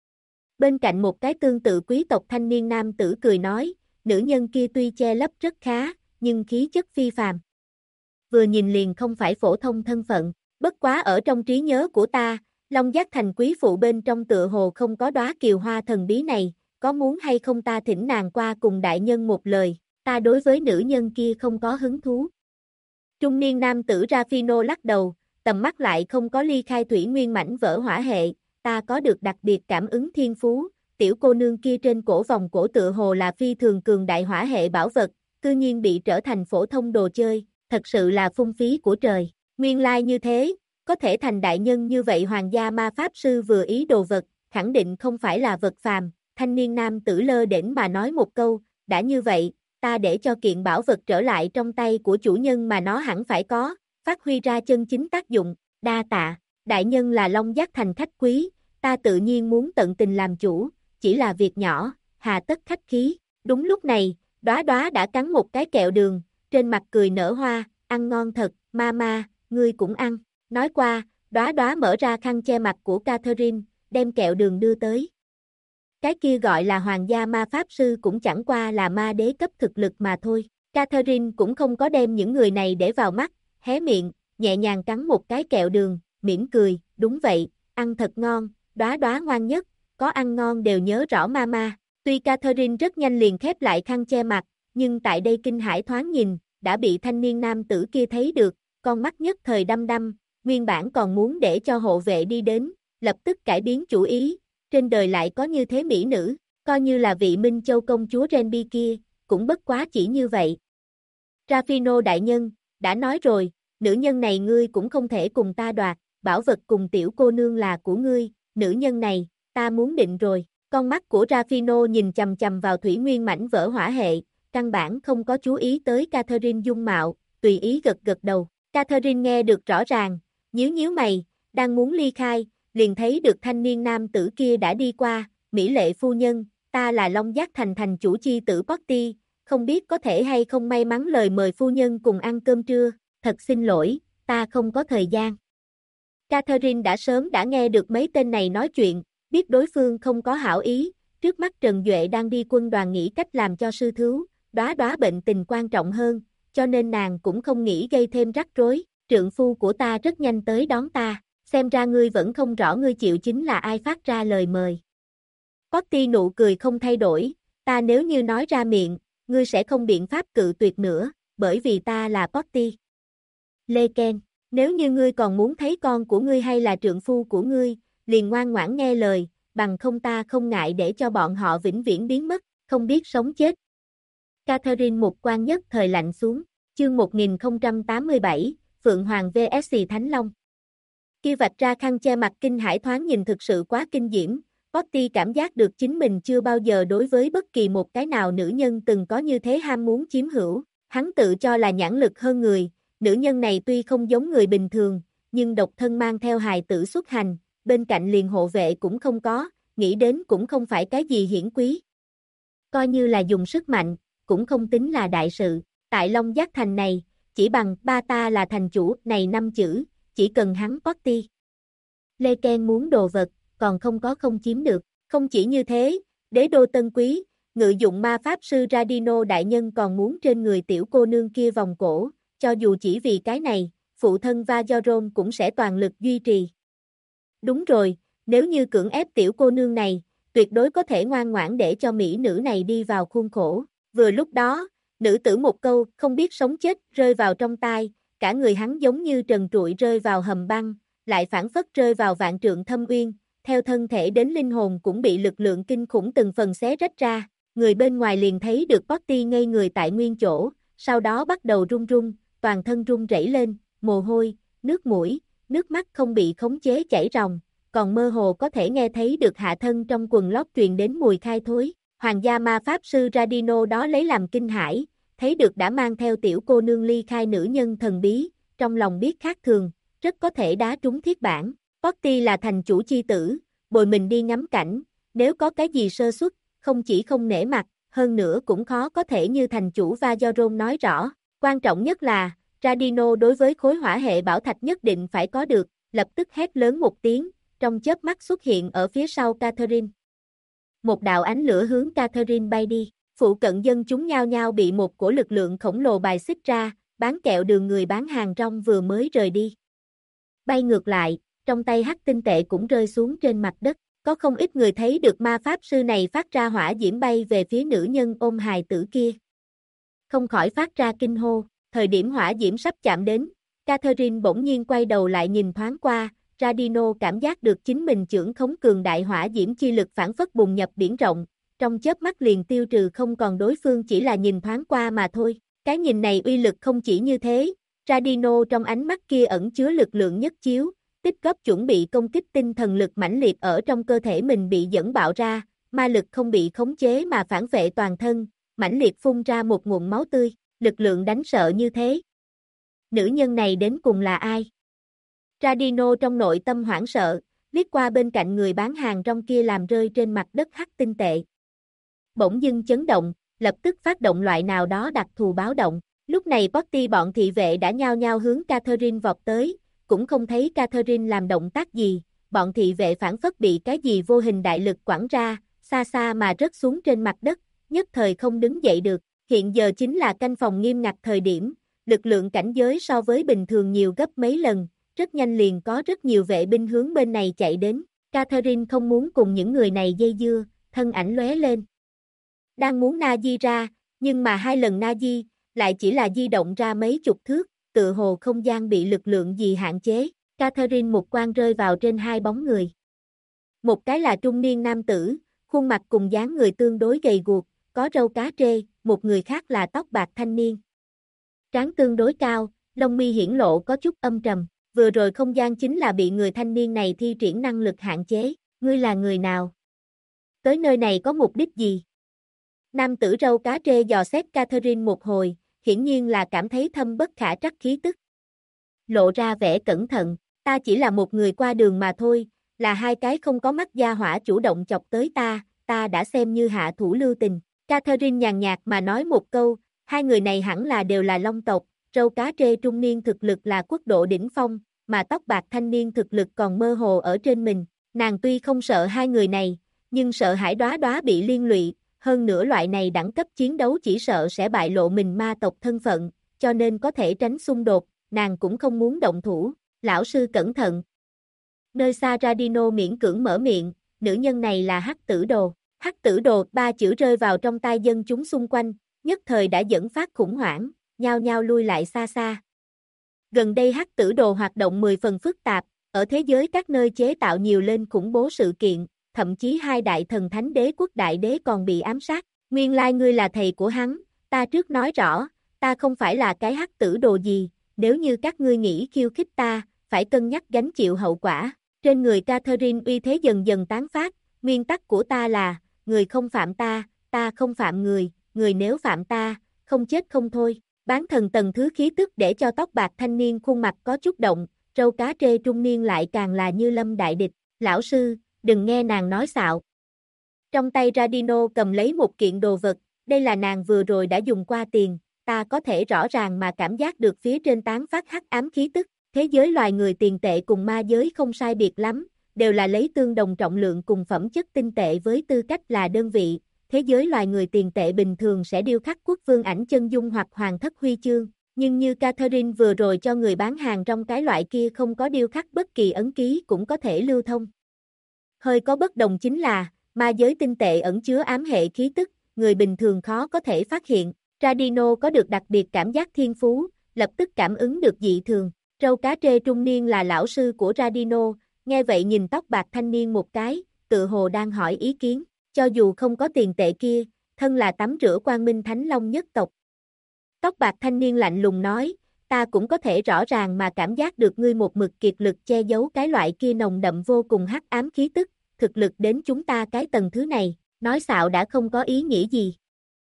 Bên cạnh một cái tương tự quý tộc thanh niên nam tử cười nói, nữ nhân kia tuy che lấp rất khá, nhưng khí chất phi phàm. Vừa nhìn liền không phải phổ thông thân phận, bất quá ở trong trí nhớ của ta, Long Giác Thành quý phụ bên trong tựa hồ không có đóa kiều hoa thần bí này, có muốn hay không ta thỉnh nàng qua cùng đại nhân một lời, ta đối với nữ nhân kia không có hứng thú. Trung niên nam tử Rafino lắc đầu, tầm mắt lại không có ly khai thủy nguyên mảnh vỡ hỏa hệ, ta có được đặc biệt cảm ứng thiên phú, tiểu cô nương kia trên cổ vòng cổ tựa hồ là phi thường cường đại hỏa hệ bảo vật, cư nhiên bị trở thành phổ thông đồ chơi, thật sự là phung phí của trời, nguyên lai như thế, có thể thành đại nhân như vậy hoàng gia ma pháp sư vừa ý đồ vật, khẳng định không phải là vật phàm, thanh niên nam tử lơ đễnh mà nói một câu, đã như vậy, ta để cho kiện bảo vật trở lại trong tay của chủ nhân mà nó hẳn phải có, phát huy ra chân chính tác dụng, đa tạ, đại nhân là Long Giác Thành khách quý, ta tự nhiên muốn tận tình làm chủ, chỉ là việc nhỏ, hà tất khách khí, đúng lúc này, đóa đóa đã cắn một cái kẹo đường, trên mặt cười nở hoa, ăn ngon thật, mama, ngươi cũng ăn, nói qua, đóa đóa mở ra khăn che mặt của Catherine, đem kẹo đường đưa tới. Cái kia gọi là hoàng gia ma pháp sư cũng chẳng qua là ma đế cấp thực lực mà thôi, Catherine cũng không có đem những người này để vào mắt, hé miệng, nhẹ nhàng cắn một cái kẹo đường, mỉm cười, đúng vậy, ăn thật ngon, đóa đóa ngoan nhất, có ăn ngon đều nhớ rõ mama. Tuy Catherine rất nhanh liền khép lại khăn che mặt, nhưng tại đây kinh hãi thoáng nhìn, đã bị thanh niên nam tử kia thấy được, con mắt nhất thời đăm đăm, nguyên bản còn muốn để cho hộ vệ đi đến, lập tức cải biến chủ ý, trên đời lại có như thế mỹ nữ, coi như là vị Minh Châu công chúa Renby kia, cũng bất quá chỉ như vậy. Rafino đại nhân, đã nói rồi, nữ nhân này ngươi cũng không thể cùng ta đoạt, bảo vật cùng tiểu cô nương là của ngươi, nữ nhân này, ta muốn định rồi. Con mắt của Rafino nhìn chầm chầm vào thủy nguyên mảnh vỡ hỏa hệ, căn bản không có chú ý tới Catherine dung mạo, tùy ý gật gật đầu. Catherine nghe được rõ ràng, nhíu nhíu mày, đang muốn ly khai, liền thấy được thanh niên nam tử kia đã đi qua, mỹ lệ phu nhân, ta là Long Giác Thành thành chủ chi tử Potty, không biết có thể hay không may mắn lời mời phu nhân cùng ăn cơm trưa, thật xin lỗi, ta không có thời gian. Catherine đã sớm đã nghe được mấy tên này nói chuyện, biết đối phương không có hảo ý, trước mắt Trần Duệ đang đi quân đoàn nghĩ cách làm cho sư thú, đóa đóa bệnh tình quan trọng hơn, cho nên nàng cũng không nghĩ gây thêm rắc rối, trượng phu của ta rất nhanh tới đón ta, xem ra ngươi vẫn không rõ ngươi chịu chính là ai phát ra lời mời. Potty nụ cười không thay đổi, ta nếu như nói ra miệng, ngươi sẽ không biện pháp cự tuyệt nữa, bởi vì ta là Potty. Lê Ken, nếu như ngươi còn muốn thấy con của ngươi hay là trượng phu của ngươi, liền ngoan ngoãn nghe lời, bằng không ta không ngại để cho bọn họ vĩnh viễn biến mất, không biết sống chết. Catherine một quan nhất thời lạnh xuống, chương 1087, Phượng Hoàng vs Thánh Long. Kia vạch ra khăn che mặt kinh hải thoáng nhìn thực sự quá kinh diễm, Potty cảm giác được chính mình chưa bao giờ đối với bất kỳ một cái nào nữ nhân từng có như thế ham muốn chiếm hữu, hắn tự cho là nhãn lực hơn người, nữ nhân này tuy không giống người bình thường, nhưng độc thân mang theo hài tử xuất hành, bên cạnh liền hộ vệ cũng không có, nghĩ đến cũng không phải cái gì hiển quý. Coi như là dùng sức mạnh, cũng không tính là đại sự, tại Long Giác Thành này, chỉ bằng ba ta là thành chủ này 5 chữ, chỉ cần hắn Potty. Lê Ken muốn đồ vật, còn không có không chiếm được. Không chỉ như thế, đế đô Tân Quý, ngự dụng ma pháp sư Radino đại nhân còn muốn trên người tiểu cô nương kia vòng cổ, cho dù chỉ vì cái này, phụ thân Vajoron cũng sẽ toàn lực duy trì. Đúng rồi, nếu như cưỡng ép tiểu cô nương này, tuyệt đối có thể ngoan ngoãn để cho mỹ nữ này đi vào khuôn khổ. Vừa lúc đó, nữ tử một câu không biết sống chết rơi vào trong tai, cả người hắn giống như trần trụi rơi vào hầm băng, lại phản phất rơi vào vạn trượng thâm uyên, theo thân thể đến linh hồn cũng bị lực lượng kinh khủng từng phần xé rách ra. Người bên ngoài liền thấy được Potty ngây người tại nguyên chỗ, sau đó bắt đầu run run, toàn thân run rẩy lên, mồ hôi, nước mũi, nước mắt không bị khống chế chảy ròng, còn mơ hồ có thể nghe thấy được hạ thân trong quần lót truyền đến mùi khai thối. Hoàng gia ma pháp sư Radino đó lấy làm kinh hãi, thấy được đã mang theo tiểu cô nương ly khai nữ nhân thần bí, trong lòng biết khác thường, rất có thể đá trúng thiết bản. Potty là thành chủ chi tử, bồi mình đi ngắm cảnh, nếu có cái gì sơ suất, không chỉ không nể mặt, hơn nữa cũng khó có thể như thành chủ Vajoron nói rõ. Quan trọng nhất là, Radino đối với khối hỏa hệ bảo thạch nhất định phải có được, lập tức hét lớn một tiếng, trong chớp mắt xuất hiện ở phía sau Catherine. Một đạo ánh lửa hướng Catherine bay đi, phụ cận dân chúng nhao nhao bị một cổ lực lượng khổng lồ bài xích ra, bán kẹo đường người bán hàng rong vừa mới rời đi. Bay ngược lại, trong tay hắc tinh tệ cũng rơi xuống trên mặt đất, có không ít người thấy được ma pháp sư này phát ra hỏa diễm bay về phía nữ nhân ôm hài tử kia. Không khỏi phát ra kinh hô, thời điểm hỏa diễm sắp chạm đến, Catherine bỗng nhiên quay đầu lại nhìn thoáng qua, Radino cảm giác được chính mình chưởng khống cường đại hỏa diễm chi lực phản phất bùng nhập biển rộng, trong chớp mắt liền tiêu trừ không còn đối phương chỉ là nhìn thoáng qua mà thôi. Cái nhìn này uy lực không chỉ như thế, Radino trong ánh mắt kia ẩn chứa lực lượng nhất chiếu, tích góp chuẩn bị công kích tinh thần lực mãnh liệt ở trong cơ thể mình bị dẫn bạo ra, ma lực không bị khống chế mà phản vệ toàn thân, mãnh liệt phun ra một nguồn máu tươi, lực lượng đánh sợ như thế. Nữ nhân này đến cùng là ai? Radino trong nội tâm hoảng sợ, liếc qua bên cạnh người bán hàng rong kia làm rơi trên mặt đất hắc tinh tệ. Bỗng dưng chấn động, lập tức phát động loại nào đó đặc thù báo động. Lúc này Potty bọn thị vệ đã nhao nhao hướng Catherine vọt tới, cũng không thấy Catherine làm động tác gì, bọn thị vệ phản phất bị cái gì vô hình đại lực quẳng ra, xa xa mà rớt xuống trên mặt đất, nhất thời không đứng dậy được. Hiện giờ chính là canh phòng nghiêm ngặt thời điểm, lực lượng cảnh giới so với bình thường nhiều gấp mấy lần, rất nhanh liền có rất nhiều vệ binh hướng bên này chạy đến. Catherine không muốn cùng những người này dây dưa, thân ảnh lóe lên. Đang muốn na di ra, nhưng mà 2 lần na di, lại chỉ là di động ra mấy chục thước, tựa hồ không gian bị lực lượng gì hạn chế. Catherine một quan rơi vào trên 2 bóng người. Một cái là trung niên nam tử, khuôn mặt cùng dáng người tương đối gầy guộc, có râu cá trê, một người khác là tóc bạc thanh niên. Trán tương đối cao, lông mi hiển lộ có chút âm trầm, vừa rồi không gian chính là bị người thanh niên này thi triển năng lực hạn chế. Ngươi là người nào? Tới nơi này có mục đích gì? Nam tử râu cá trê dò xét Catherine một hồi, hiển nhiên là cảm thấy thâm bất khả trắc khí tức. Lộ ra vẻ cẩn thận, ta chỉ là một người qua đường mà thôi, là 2 cái không có mắt gia hỏa chủ động chọc tới ta đã xem như hạ thủ lưu tình. Catherine nhàn nhạt mà nói một câu, 2 người này hẳn là đều là Long tộc, râu cá trê trung niên thực lực là quốc độ đỉnh phong, mà tóc bạc thanh niên thực lực còn mơ hồ ở trên mình. Nàng tuy không sợ 2 người này, nhưng sợ hãi đóa đóa bị liên lụy, hơn nữa loại này đẳng cấp chiến đấu chỉ sợ sẽ bại lộ mình ma tộc thân phận, cho nên có thể tránh xung đột, nàng cũng không muốn động thủ. Lão sư cẩn thận. Nơi xa Radino miễn cưỡng mở miệng, nữ nhân này là Hắc Tử Đồ. Hắc Tử Đồ 3 chữ rơi vào trong tai dân chúng xung quanh, nhất thời đã dẫn phát khủng hoảng, nhao nhao lui lại xa xa. Gần đây Hắc Tử Đồ hoạt động 10 phần phức tạp, ở thế giới các nơi chế tạo nhiều lên khủng bố sự kiện, thậm chí 2 đại thần thánh đế quốc đại đế còn bị ám sát. Nguyên lai ngươi là thầy của hắn, ta trước nói rõ, ta không phải là cái Hắc Tử Đồ gì, nếu như các ngươi nghĩ khiêu khích ta, phải cân nhắc gánh chịu hậu quả. Trên người Catherine uy thế dần dần tán phát, nguyên tắc của ta là, người không phạm ta, ta không phạm người, người nếu phạm ta, không chết không thôi. Bán thần tầng thứ khí tức để cho tóc bạc thanh niên khuôn mặt có chút động, râu cá trê trung niên lại càng là như lâm đại địch. Lão sư, đừng nghe nàng nói xạo. Trong tay Radino cầm lấy một kiện đồ vật, đây là nàng vừa rồi đã dùng qua tiền, ta có thể rõ ràng mà cảm giác được phía trên tán phát hắc ám khí tức. Thế giới loài người tiền tệ cùng ma giới không sai biệt lắm, đều là lấy tương đồng trọng lượng cùng phẩm chất tinh tệ với tư cách là đơn vị. Thế giới loài người tiền tệ bình thường sẽ điêu khắc quốc vương ảnh chân dung hoặc hoàng thất huy chương, nhưng như Catherine vừa rồi cho người bán hàng trong cái loại kia không có điêu khắc bất kỳ ấn ký cũng có thể lưu thông. Hơi có bất đồng chính là, ma giới tinh tệ ẩn chứa ám hệ khí tức, người bình thường khó có thể phát hiện. Radino có được đặc biệt cảm giác thiên phú, lập tức cảm ứng được dị thường. Râu cá trê trung niên là lão sư của Radino, nghe vậy nhìn tóc bạc thanh niên một cái, tự hồ đang hỏi ý kiến. Cho dù không có tiền tệ kia, thân là tắm rửa Quang Minh Thánh Long nhất tộc. Tóc bạc thanh niên lạnh lùng nói, ta cũng có thể rõ ràng mà cảm giác được ngươi một mực kiệt lực che giấu cái loại kia nồng đậm vô cùng hắc ám khí tức, thực lực đến chúng ta cái tầng thứ này, nói xạo đã không có ý nghĩa gì.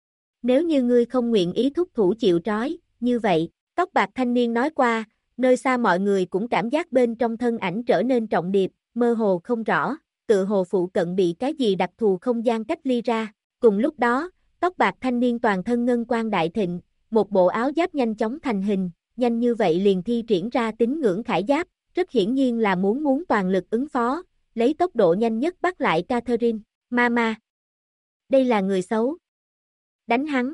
Nếu như ngươi không nguyện ý thúc thủ chịu trói, như vậy, tóc bạc thanh niên nói qua, nơi xa mọi người cũng cảm giác bên trong thân ảnh trở nên trọng điệp, mơ hồ không rõ, tự hồ phụ cận bị cái gì đặc thù không gian cách ly ra. Cùng lúc đó, tóc bạc thanh niên toàn thân ngân quang đại thịnh, một bộ áo giáp nhanh chóng thành hình, nhanh như vậy liền thi triển ra tín ngưỡng khải giáp, rất hiển nhiên là muốn toàn lực ứng phó, lấy tốc độ nhanh nhất bắt lại Catherine. Mama, đây là người xấu. Đánh hắn.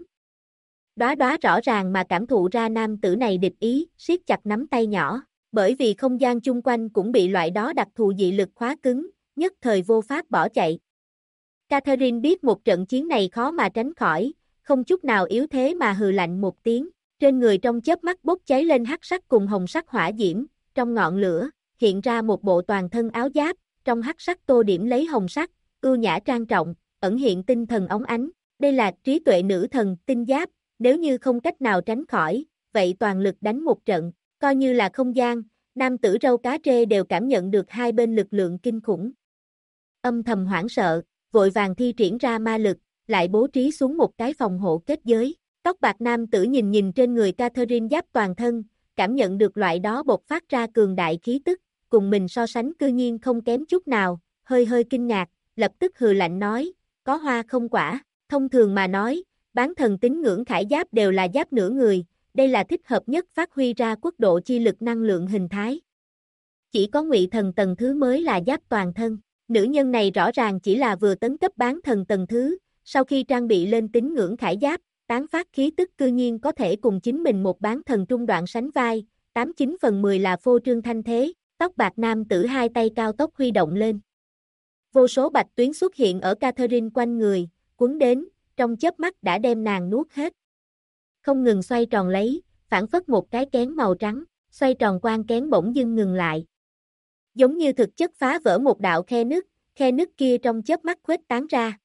Đóa đóa rõ ràng mà cảm thụ ra nam tử này địch ý, siết chặt nắm tay nhỏ, bởi vì không gian chung quanh cũng bị loại đó đặc thù dị lực khóa cứng, nhất thời vô pháp bỏ chạy. Catherine biết một trận chiến này khó mà tránh khỏi, không chút nào yếu thế mà hừ lạnh một tiếng, trên người trong chớp mắt bốc cháy lên hắc sắc cùng hồng sắc hỏa diễm, trong ngọn lửa, hiện ra một bộ toàn thân áo giáp, trong hắc sắc tô điểm lấy hồng sắc, ưu nhã trang trọng, ẩn hiện tinh thần óng ánh, đây là trí tuệ nữ thần tinh giáp, nếu như không cách nào tránh khỏi, vậy toàn lực đánh một trận, coi như là không gian, nam tử râu cá trê đều cảm nhận được hai bên lực lượng kinh khủng. Âm thầm hoảng sợ, vội vàng thi triển ra ma lực, lại bố trí xuống một cái phòng hộ kết giới. Tóc bạc nam tử nhìn trên người Catherine giáp toàn thân, cảm nhận được loại đó bộc phát ra cường đại khí tức, cùng mình so sánh cư nhiên không kém chút nào, hơi kinh ngạc, lập tức hừ lạnh nói, có hoa không quả, thông thường mà nói, bán thần tín ngưỡng khải giáp đều là giáp nửa người, đây là thích hợp nhất phát huy ra quốc độ chi lực năng lượng hình thái. Chỉ có ngụy thần tầng thứ mới là giáp toàn thân, nữ nhân này rõ ràng chỉ là vừa tấn cấp bán thần tầng thứ, sau khi trang bị lên tín ngưỡng khải giáp, tán phát khí tức cư nhiên có thể cùng chính mình một bán thần trung đoạn sánh vai, 89/10 là phô trương thanh thế, tóc bạc nam tử hai tay cao tốc huy động lên. Vô số bạch tuyến xuất hiện ở Catherine quanh người, cuốn đến, trong chớp mắt đã đem nàng nuốt hết. Không ngừng xoay tròn lấy, phản phất một cái kén màu trắng, xoay tròn quang kén bỗng dưng ngừng lại. Giống như thực chất phá vỡ một đạo khe nứt kia trong chớp mắt khuếch tán ra.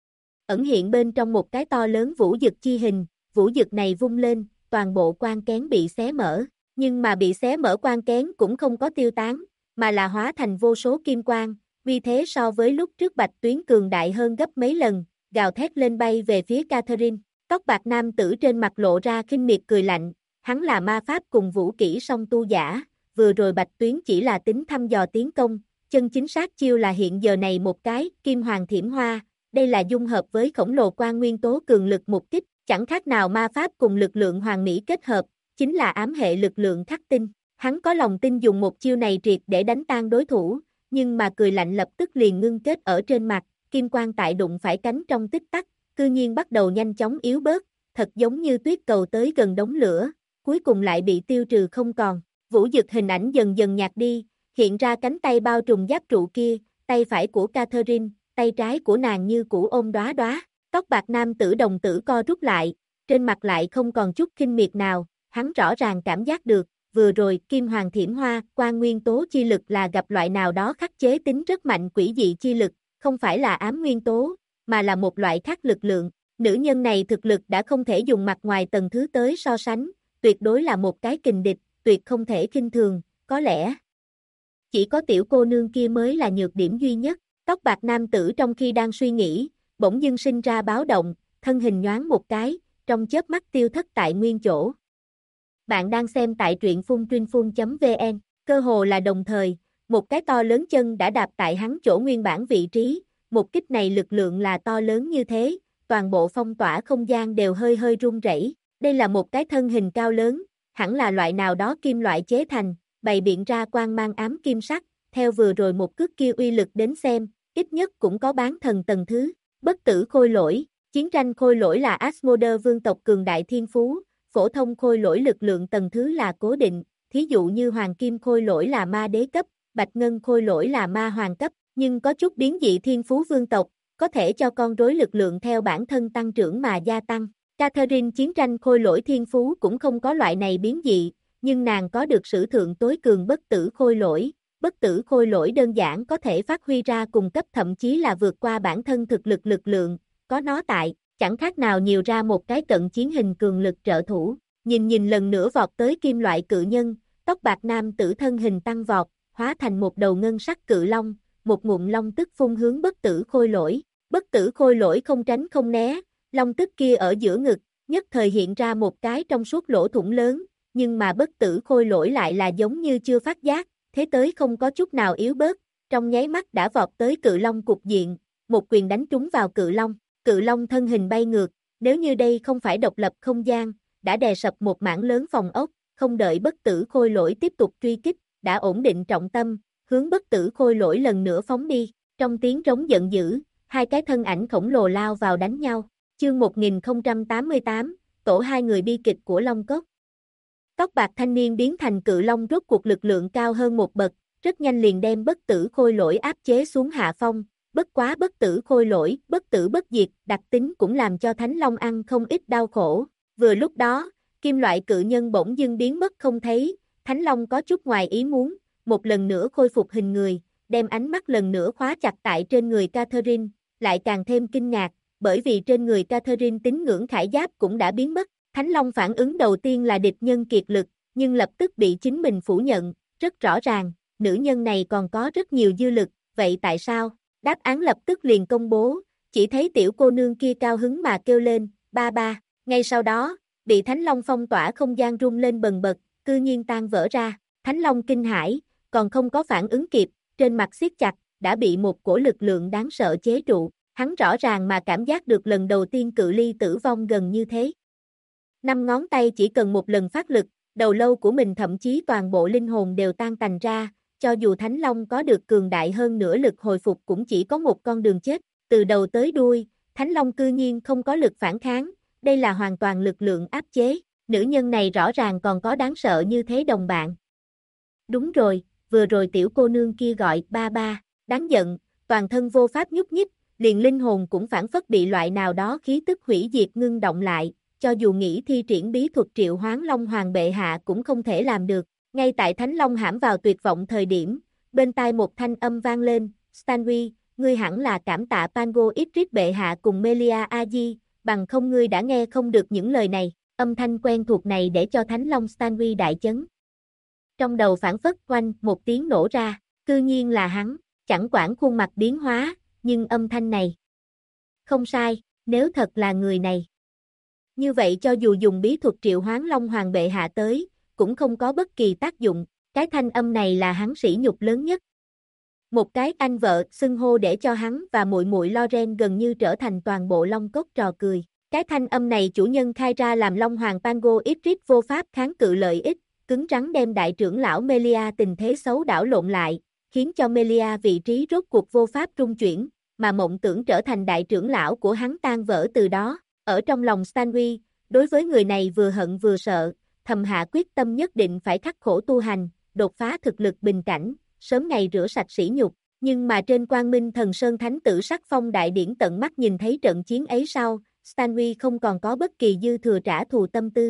Ẩn hiện bên trong một cái to lớn vũ dực chi hình, vũ dực này vung lên, toàn bộ quang kén bị xé mở, nhưng mà bị xé mở quang kén cũng không có tiêu tán, mà là hóa thành vô số kim quang, vì thế so với lúc trước bạch tuyến cường đại hơn gấp mấy lần, gào thét lên bay về phía Catherine. Tóc bạc nam tử trên mặt lộ ra khinh miệt cười lạnh, hắn là ma pháp cùng vũ kỹ song tu giả, vừa rồi bạch tuyến chỉ là tính thăm dò tiến công, chân chính xác chiêu là hiện giờ này một cái, kim hoàng thiểm hoa, đây là dung hợp với khổng lồ quan nguyên tố cường lực một kích, chẳng khác nào ma pháp cùng lực lượng hoàng mỹ kết hợp, chính là ám hệ lực lượng khắc tinh. Hắn có lòng tin dùng một chiêu này triệt để đánh tan đối thủ, nhưng mà cười lạnh lập tức liền ngưng kết ở trên mặt, kim quang tại đụng phải cánh trong tích tắc, cư nhiên bắt đầu nhanh chóng yếu bớt, thật giống như tuyết cầu tới gần đống lửa, cuối cùng lại bị tiêu trừ không còn. Vũ dực hình ảnh dần dần nhạt đi, hiện ra cánh tay bao trùm giáp trụ kia, tay phải của Catherine, tay trái của nàng như cũ ôm đóa đóa, tóc bạc nam tử đồng tử co rút lại, trên mặt lại không còn chút khinh miệt nào, hắn rõ ràng cảm giác được, vừa rồi kim hoàng thiểm hoa, quan nguyên tố chi lực là gặp loại nào đó khắc chế tính rất mạnh quỷ dị chi lực, không phải là ám nguyên tố, mà là một loại khác lực lượng, nữ nhân này thực lực đã không thể dùng mặt ngoài tầng thứ tới so sánh, tuyệt đối là một cái kình địch, tuyệt không thể khinh thường, có lẽ chỉ có tiểu cô nương kia mới là nhược điểm duy nhất. Tóc bạc nam tử trong khi đang suy nghĩ, bỗng dưng sinh ra báo động, thân hình nhoáng một cái, trong chớp mắt tiêu thất tại nguyên chỗ. Bạn đang xem tại truyện phun.vn, cơ hồ là đồng thời, một cái to lớn chân đã đạp tại hắn chỗ nguyên bản vị trí, một kích này lực lượng là to lớn như thế, toàn bộ phong tỏa không gian đều hơi run rẩy. Đây là một cái thân hình cao lớn, hẳn là loại nào đó kim loại chế thành, bày biện ra quang mang ám kim sắc, theo vừa rồi một cước kia uy lực đến xem, ít nhất cũng có bán thần tầng thứ. Bất tử khôi lỗi, chiến tranh khôi lỗi là Asmodee vương tộc cường đại thiên phú, phổ thông khôi lỗi lực lượng tầng thứ là cố định, thí dụ như hoàng kim khôi lỗi là ma đế cấp, bạch ngân khôi lỗi là ma hoàng cấp, nhưng có chút biến dị thiên phú vương tộc, có thể cho con rối lực lượng theo bản thân tăng trưởng mà gia tăng. Catherine chiến tranh khôi lỗi thiên phú cũng không có loại này biến dị, nhưng nàng có được sử thượng tối cường bất tử khôi lỗi. Bất tử khôi lỗi đơn giản có thể phát huy ra cùng cấp thậm chí là vượt qua bản thân thực lực lực lượng, có nó tại, chẳng khác nào nhiều ra một cái cận chiến hình cường lực trợ thủ. Nhìn lần nữa vọt tới kim loại cự nhân, tóc bạc nam tử thân hình tăng vọt, hóa thành một đầu ngân sắc cự long, một ngụm long tức phun hướng bất tử khôi lỗi. Bất tử khôi lỗi không tránh không né, long tức kia ở giữa ngực, nhất thời hiện ra một cái trong suốt lỗ thủng lớn, nhưng mà bất tử khôi lỗi lại là giống như chưa phát giác, thế tới không có chút nào yếu bớt, trong nháy mắt đã vọt tới cự long cục diện, một quyền đánh trúng vào cự long thân hình bay ngược, nếu như đây không phải độc lập không gian, đã đè sập một mảng lớn phòng ốc, không đợi bất tử khôi lỗi tiếp tục truy kích, đã ổn định trọng tâm, hướng bất tử khôi lỗi lần nữa phóng đi, trong tiếng trống giận dữ, hai cái thân ảnh khổng lồ lao vào đánh nhau. Chương 1088, tổ hai người bi kịch của Long Cốc. Tóc bạc thanh niên biến thành cự long rốt cuộc lực lượng cao hơn một bậc, rất nhanh liền đem bất tử khôi lỗi áp chế xuống hạ phong, bất quá bất tử khôi lỗi, bất tử bất diệt, đặc tính cũng làm cho Thánh Long ăn không ít đau khổ. Vừa lúc đó, kim loại cự nhân bỗng dưng biến mất không thấy, Thánh Long có chút ngoài ý muốn, một lần nữa khôi phục hình người, đem ánh mắt lần nữa khóa chặt tại trên người Catherine, lại càng thêm kinh ngạc, bởi vì trên người Catherine tín ngưỡng khải giáp cũng đã biến mất. Thánh Long phản ứng đầu tiên là địch nhân kiệt lực, nhưng lập tức bị chính mình phủ nhận, rất rõ ràng, nữ nhân này còn có rất nhiều dư lực, vậy tại sao? Đáp án lập tức liền công bố, chỉ thấy tiểu cô nương kia cao hứng mà kêu lên, ba ba, ngay sau đó, bị Thánh Long phong tỏa không gian rung lên bần bật, cư nhiên tan vỡ ra, Thánh Long kinh hãi, còn không có phản ứng kịp, trên mặt siết chặt, đã bị một cổ lực lượng đáng sợ chế trụ, hắn rõ ràng mà cảm giác được lần đầu tiên cự ly tử vong gần như thế. 5 ngón tay chỉ cần một lần phát lực, đầu lâu của mình thậm chí toàn bộ linh hồn đều tan tành ra, cho dù Thánh Long có được cường đại hơn nữa lực hồi phục cũng chỉ có một con đường chết, từ đầu tới đuôi, Thánh Long cư nhiên không có lực phản kháng, đây là hoàn toàn lực lượng áp chế, nữ nhân này rõ ràng còn có đáng sợ như thế đồng bạn. Đúng rồi, vừa rồi tiểu cô nương kia gọi ba ba, đáng giận, toàn thân vô pháp nhúc nhích, liền linh hồn cũng phản phất bị loại nào đó khí tức hủy diệt ngưng động lại, cho dù nghĩ thi triển bí thuật triệu hoán Long Hoàng bệ hạ cũng không thể làm được. Ngay tại Thánh Long hãm vào tuyệt vọng thời điểm, bên tai một thanh âm vang lên, Stanley, ngươi hẳn là cảm tạ Pango Idris bệ hạ cùng Melia Aji, bằng không ngươi đã nghe không được những lời này. Âm thanh quen thuộc này để cho Thánh Long Stanley đại chấn. Trong đầu phản phất quanh một tiếng nổ ra, cư nhiên là hắn, chẳng quản khuôn mặt biến hóa, nhưng âm thanh này. Không sai, nếu thật là người này. Như vậy cho dù dùng bí thuật triệu hoán Long Hoàng bệ hạ tới, cũng không có bất kỳ tác dụng, cái thanh âm này là hắn sỉ nhục lớn nhất. Một cái anh vợ xưng hô để cho hắn và muội muội Loren gần như trở thành toàn bộ Long Cốc trò cười. Cái thanh âm này chủ nhân khai ra làm Long Hoàng Pango Idris vô pháp kháng cự lợi ích, cứng rắn đem đại trưởng lão Melia tình thế xấu đảo lộn lại, khiến cho Melia vị trí rốt cuộc vô pháp trung chuyển, mà mộng tưởng trở thành đại trưởng lão của hắn tan vỡ từ đó. Ở trong lòng Stanley, đối với người này vừa hận vừa sợ, thầm hạ quyết tâm nhất định phải khắc khổ tu hành, đột phá thực lực bình cảnh, sớm ngày rửa sạch sỉ nhục. Nhưng mà trên Quang Minh Thần Sơn Thánh Tử Sắc Phong đại điển tận mắt nhìn thấy trận chiến ấy sau, Stanley không còn có bất kỳ dư thừa trả thù tâm tư.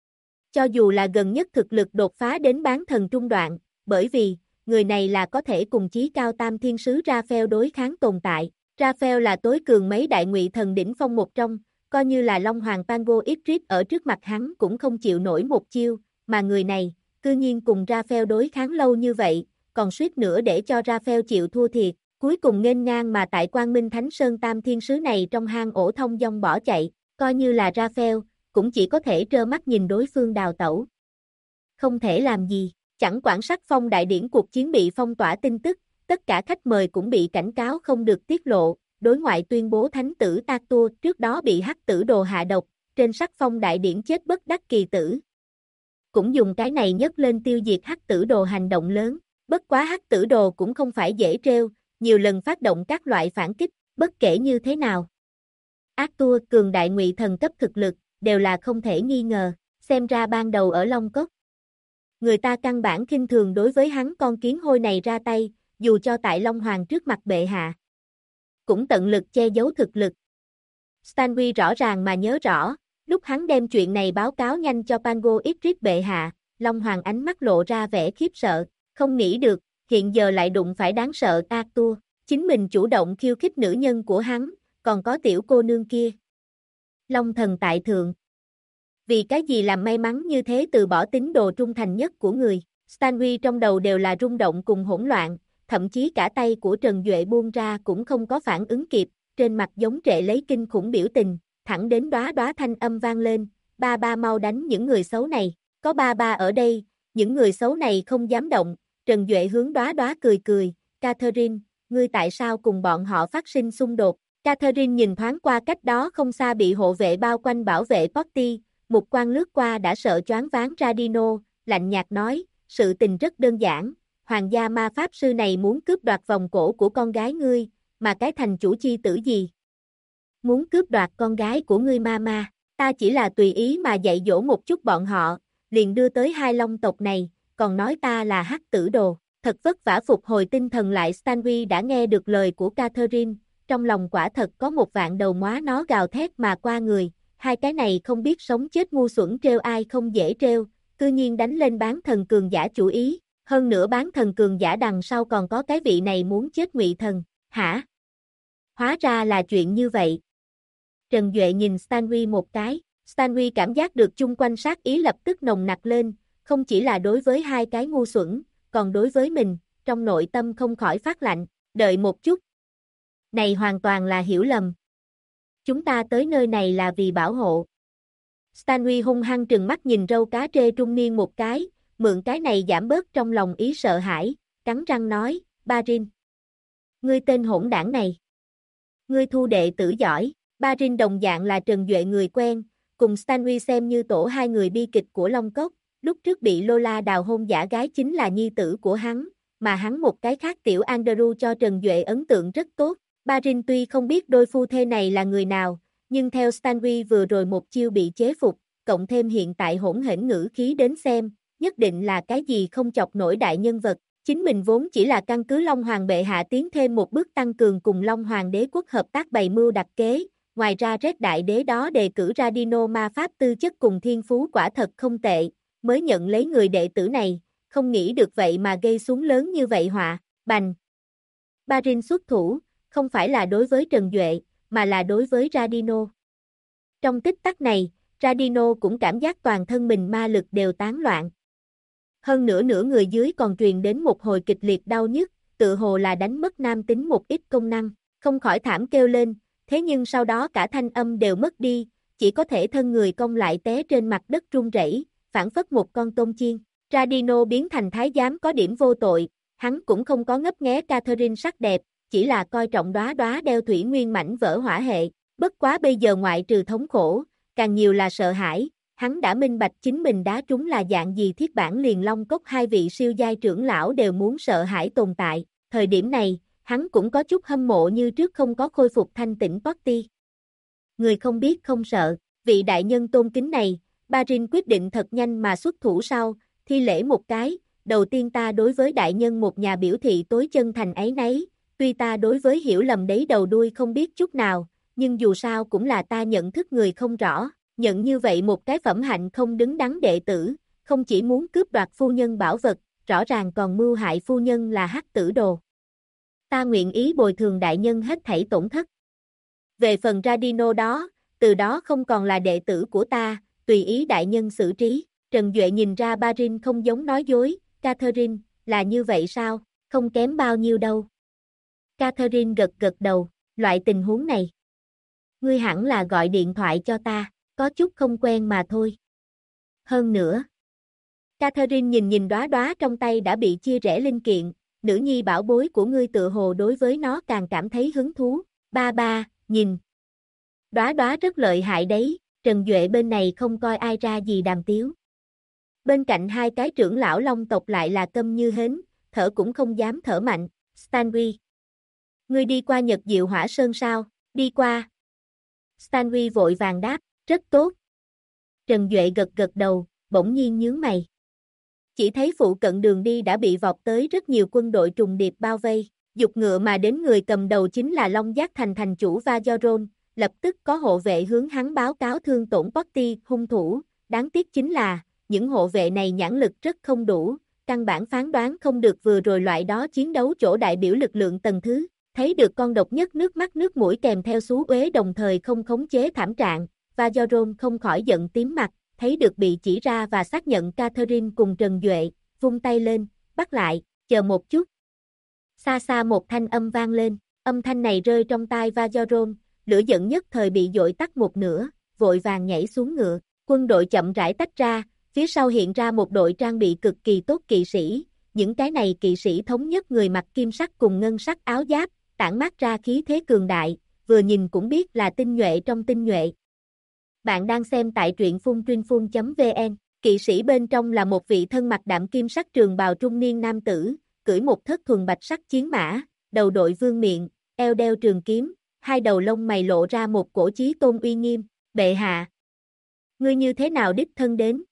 Cho dù là gần nhất thực lực đột phá đến bán thần trung đoạn, bởi vì, người này là có thể cùng chí cao tam thiên sứ Raphael đối kháng tồn tại. Raphael là tối cường mấy đại ngụy thần đỉnh phong một trong, coi như là Long Hoàng Pango Idris ở trước mặt hắn cũng không chịu nổi một chiêu, mà người này, cư nhiên cùng Raphael đối kháng lâu như vậy, còn suýt nữa để cho Raphael chịu thua thiệt, cuối cùng nghênh ngang mà tại Quang Minh Thánh Sơn Tam Thiên Sứ này trong hang ổ thông dong bỏ chạy, coi như là Raphael, cũng chỉ có thể trơ mắt nhìn đối phương đào tẩu. Không thể làm gì, chẳng quản sắc phong đại điển cuộc chiến bị phong tỏa tin tức, tất cả khách mời cũng bị cảnh cáo không được tiết lộ, đối ngoại tuyên bố thánh tử Arthur trước đó bị hắc tử đồ hạ độc, trên sắc phong đại điển chết bất đắc kỳ tử. Cũng dùng cái này nhấc lên tiêu diệt Hắc Tử Đồ hành động lớn, bất quá Hắc Tử Đồ cũng không phải dễ trêu, nhiều lần phát động các loại phản kích, bất kể như thế nào. Arthur cường đại ngụy thần cấp thực lực, đều là không thể nghi ngờ, xem ra ban đầu ở Long Cốc. Người ta căn bản khinh thường đối với hắn con kiến hôi này ra tay, dù cho tại Long Hoàng trước mặt bệ hạ. Cũng tận lực che giấu thực lực. Stanwy rõ ràng mà nhớ rõ, lúc hắn đem chuyện này báo cáo nhanh cho Pango Idris bệ hạ, Long Hoàng ánh mắt lộ ra vẻ khiếp sợ, không nghĩ được, hiện giờ lại đụng phải đáng sợ Arthur, chính mình chủ động khiêu khích nữ nhân của hắn, còn có tiểu cô nương kia. Long thần tại thượng. Vì cái gì làm may mắn như thế từ bỏ tín đồ trung thành nhất của người, Stanwy trong đầu đều là rung động cùng hỗn loạn, thậm chí cả tay của Trần Duệ buông ra cũng không có phản ứng kịp, trên mặt giống trệ lấy kinh khủng biểu tình, thẳng đến đóa đóa thanh âm vang lên, ba ba mau đánh những người xấu này, có ba ba ở đây, những người xấu này không dám động, Trần Duệ hướng đóa đóa cười cười, Catherine, ngươi tại sao cùng bọn họ phát sinh xung đột, Catherine nhìn thoáng qua cách đó không xa bị hộ vệ bao quanh bảo vệ Potty, một quan lướt qua đã sợ choáng váng Radino, lạnh nhạt nói, sự tình rất đơn giản, hoàng gia ma pháp sư này muốn cướp đoạt vòng cổ của con gái ngươi, mà cái thành chủ chi tử gì? Muốn cướp đoạt con gái của ngươi mama, ta chỉ là tùy ý mà dạy dỗ một chút bọn họ, liền đưa tới hai long tộc này, còn nói ta là Hắc Tử Đồ, thật vất vả phục hồi tinh thần lại Stanwy đã nghe được lời của Catherine, trong lòng quả thật có một vạn đầu móa nó gào thét mà qua người, hai cái này không biết sống chết ngu xuẩn trêu ai không dễ trêu, cư nhiên đánh lên bán thần cường giả chủ ý, hơn nữa bán thần cường giả đằng sau còn có cái vị này muốn chết ngụy thần, hả? Hóa ra là chuyện như vậy. Trần Duệ nhìn Stanwy một cái, Stanwy cảm giác được chung quanh sát ý lập tức nồng nặc lên, không chỉ là đối với hai cái ngu xuẩn, còn đối với mình, trong nội tâm không khỏi phát lạnh, đợi một chút. Này hoàn toàn là hiểu lầm. Chúng ta tới nơi này là vì bảo hộ. Stanwy hung hăng trừng mắt nhìn râu cá trê trung niên một cái, mượn cái này giảm bớt trong lòng ý sợ hãi, cắn răng nói, Barin. Ngươi tên hỗn đảng này. Ngươi thu đệ tử giỏi, Barin đồng dạng là Trần Duệ người quen, cùng Stanwy xem như tổ hai người bi kịch của Long Cốc, lúc trước bị Lola đào hôn giả gái chính là nhi tử của hắn, mà hắn một cái khác tiểu Andrew cho Trần Duệ ấn tượng rất tốt. Barin tuy không biết đôi phu thê này là người nào, nhưng theo Stanwy vừa rồi một chiêu bị chế phục, cộng thêm hiện tại hỗn hển ngữ khí đến xem, nhất định là cái gì không chọc nổi đại nhân vật. Chính mình vốn chỉ là căn cứ Long Hoàng bệ hạ tiến thêm một bước tăng cường cùng Long Hoàng đế quốc hợp tác bày mưu đặt kế, ngoài ra Red đại đế đó đề cử Radino ma pháp tư chất cùng thiên phú quả thật không tệ, mới nhận lấy người đệ tử này, không nghĩ được vậy mà gây xuống lớn như vậy họa, bành. Barin xuất thủ, không phải là đối với Trần Duệ, mà là đối với Radino. Trong tích tắc này, Radino cũng cảm giác toàn thân mình ma lực đều tán loạn. Hơn nữa nửa người dưới còn truyền đến một hồi kịch liệt đau nhức, tự hồ là đánh mất nam tính một ít công năng, không khỏi thảm kêu lên, thế nhưng sau đó cả thanh âm đều mất đi, chỉ có thể thân người cong lại té trên mặt đất run rẩy, phản phất một con tôm chiên. Radino biến thành thái giám có điểm vô tội, hắn cũng không có ngấp nghé Catherine sắc đẹp, chỉ là coi trọng đóa đóa đeo thủy nguyên mảnh vỡ hỏa hệ, bất quá bây giờ ngoại trừ thống khổ, càng nhiều là sợ hãi, hắn đã minh bạch chính mình đá trúng là dạng gì thiết bản liền Long Cốc hai vị siêu giai trưởng lão đều muốn sợ hãi tồn tại, thời điểm này, hắn cũng có chút hâm mộ như trước không có khôi phục thanh tĩnh Potty. Người không biết không sợ, vị đại nhân tôn kính này, Barin quyết định thật nhanh mà xuất thủ sau, thi lễ một cái, đầu tiên ta đối với đại nhân một nhà biểu thị tối chân thành ấy nấy, tuy ta đối với hiểu lầm đấy đầu đuôi không biết chút nào, nhưng dù sao cũng là ta nhận thức người không rõ, nhận như vậy một cái phẩm hạnh không đứng đắn đệ tử, không chỉ muốn cướp đoạt phu nhân bảo vật, rõ ràng còn mưu hại phu nhân là Hắc Tử Đồ. Ta nguyện ý bồi thường đại nhân hết thảy tổn thất. Về phần Radino đó, từ đó không còn là đệ tử của ta, tùy ý đại nhân xử trí. Trần Duệ nhìn ra Barin không giống nói dối, Catherine, là như vậy sao, không kém bao nhiêu đâu. Catherine gật gật đầu, loại tình huống này. Ngươi hẳn là gọi điện thoại cho ta, có chút không quen mà thôi. Hơn nữa. Catherine nhìn đóa đóa trong tay đã bị chia rẽ linh kiện, nữ nhi bảo bối của ngươi tự hồ đối với nó càng cảm thấy hứng thú. Ba ba, nhìn. Đóa đóa rất lợi hại đấy, Trần Duệ bên này không coi ai ra gì đàm tiếu. Bên cạnh hai cái trưởng lão Long tộc lại là câm như hến, thở cũng không dám thở mạnh. Stanley, ngươi đi qua Nhật Diệu Hỏa Sơn sao? Đi qua. Stanley vội vàng đáp, rất tốt. Trần Duệ gật gật đầu, bỗng nhiên nhướng mày. Chỉ thấy phụ cận đường đi đã bị vọt tới rất nhiều quân đội trùng điệp bao vây, giục ngựa mà đến người cầm đầu chính là Long Giác Thành thành chủ Vajoron, lập tức có hộ vệ hướng hắn báo cáo thương tổn Potty, hung thủ, đáng tiếc chính là, những hộ vệ này nhãn lực rất không đủ, căn bản phán đoán không được vừa rồi loại đó chiến đấu chỗ đại biểu lực lượng tầng thứ, thấy được con độc nhất nước mắt nước mũi kèm theo xú uế đồng thời không khống chế thảm trạng, Vajoron không khỏi giận tím mặt, thấy được bị chỉ ra và xác nhận Catherine cùng Trần Duệ, vung tay lên, bắt lại, chờ một chút. Xa xa một thanh âm vang lên, âm thanh này rơi trong tai Vajoron, lửa giận nhất thời bị dội tắt một nửa, vội vàng nhảy xuống ngựa, quân đội chậm rãi tách ra, phía sau hiện ra một đội trang bị cực kỳ tốt kỵ sĩ, những cái này kỵ sĩ thống nhất người mặc kim sắc cùng ngân sắc áo giáp, tản mát ra khí thế cường đại, vừa nhìn cũng biết là tinh nhuệ trong tinh nhuệ. Bạn đang xem tại truyện phuntrinphun.vn, kỵ sĩ bên trong là một vị thân mặc đạm kim sắc trường bào trung niên nam tử, cưỡi một thất thuần bạch sắc chiến mã, đầu đội vương miện, eo đeo trường kiếm, hai đầu lông mày lộ ra một cổ chí tôn uy nghiêm, bệ hạ. Ngươi như thế nào đích thân đến?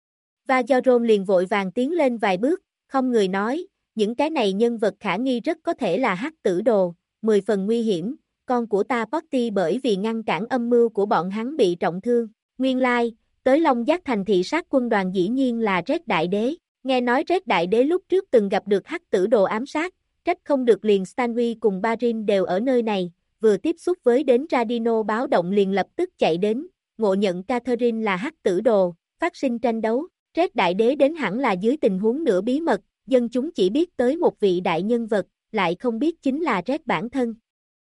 Vajoron liền vội vàng tiến lên vài bước, không người nói, những cái này nhân vật khả nghi rất có thể là hắc tử đồ, 10 phần nguy hiểm, con của ta Potty bởi vì ngăn cản âm mưu của bọn hắn bị trọng thương, nguyên lai, tới Long Giác Thành thị sát quân đoàn dĩ nhiên là Red Đại Đế, nghe nói Red Đại Đế lúc trước từng gặp được hắc tử đồ ám sát, trách không được liền Stanley cùng Barin đều ở nơi này, vừa tiếp xúc với đến Radino báo động liền lập tức chạy đến, ngộ nhận Catherine là hắc tử đồ, phát sinh tranh đấu, Red Đại Đế đến hẳn là dưới tình huống nửa bí mật, dân chúng chỉ biết tới một vị đại nhân vật, lại không biết chính là Red bản thân.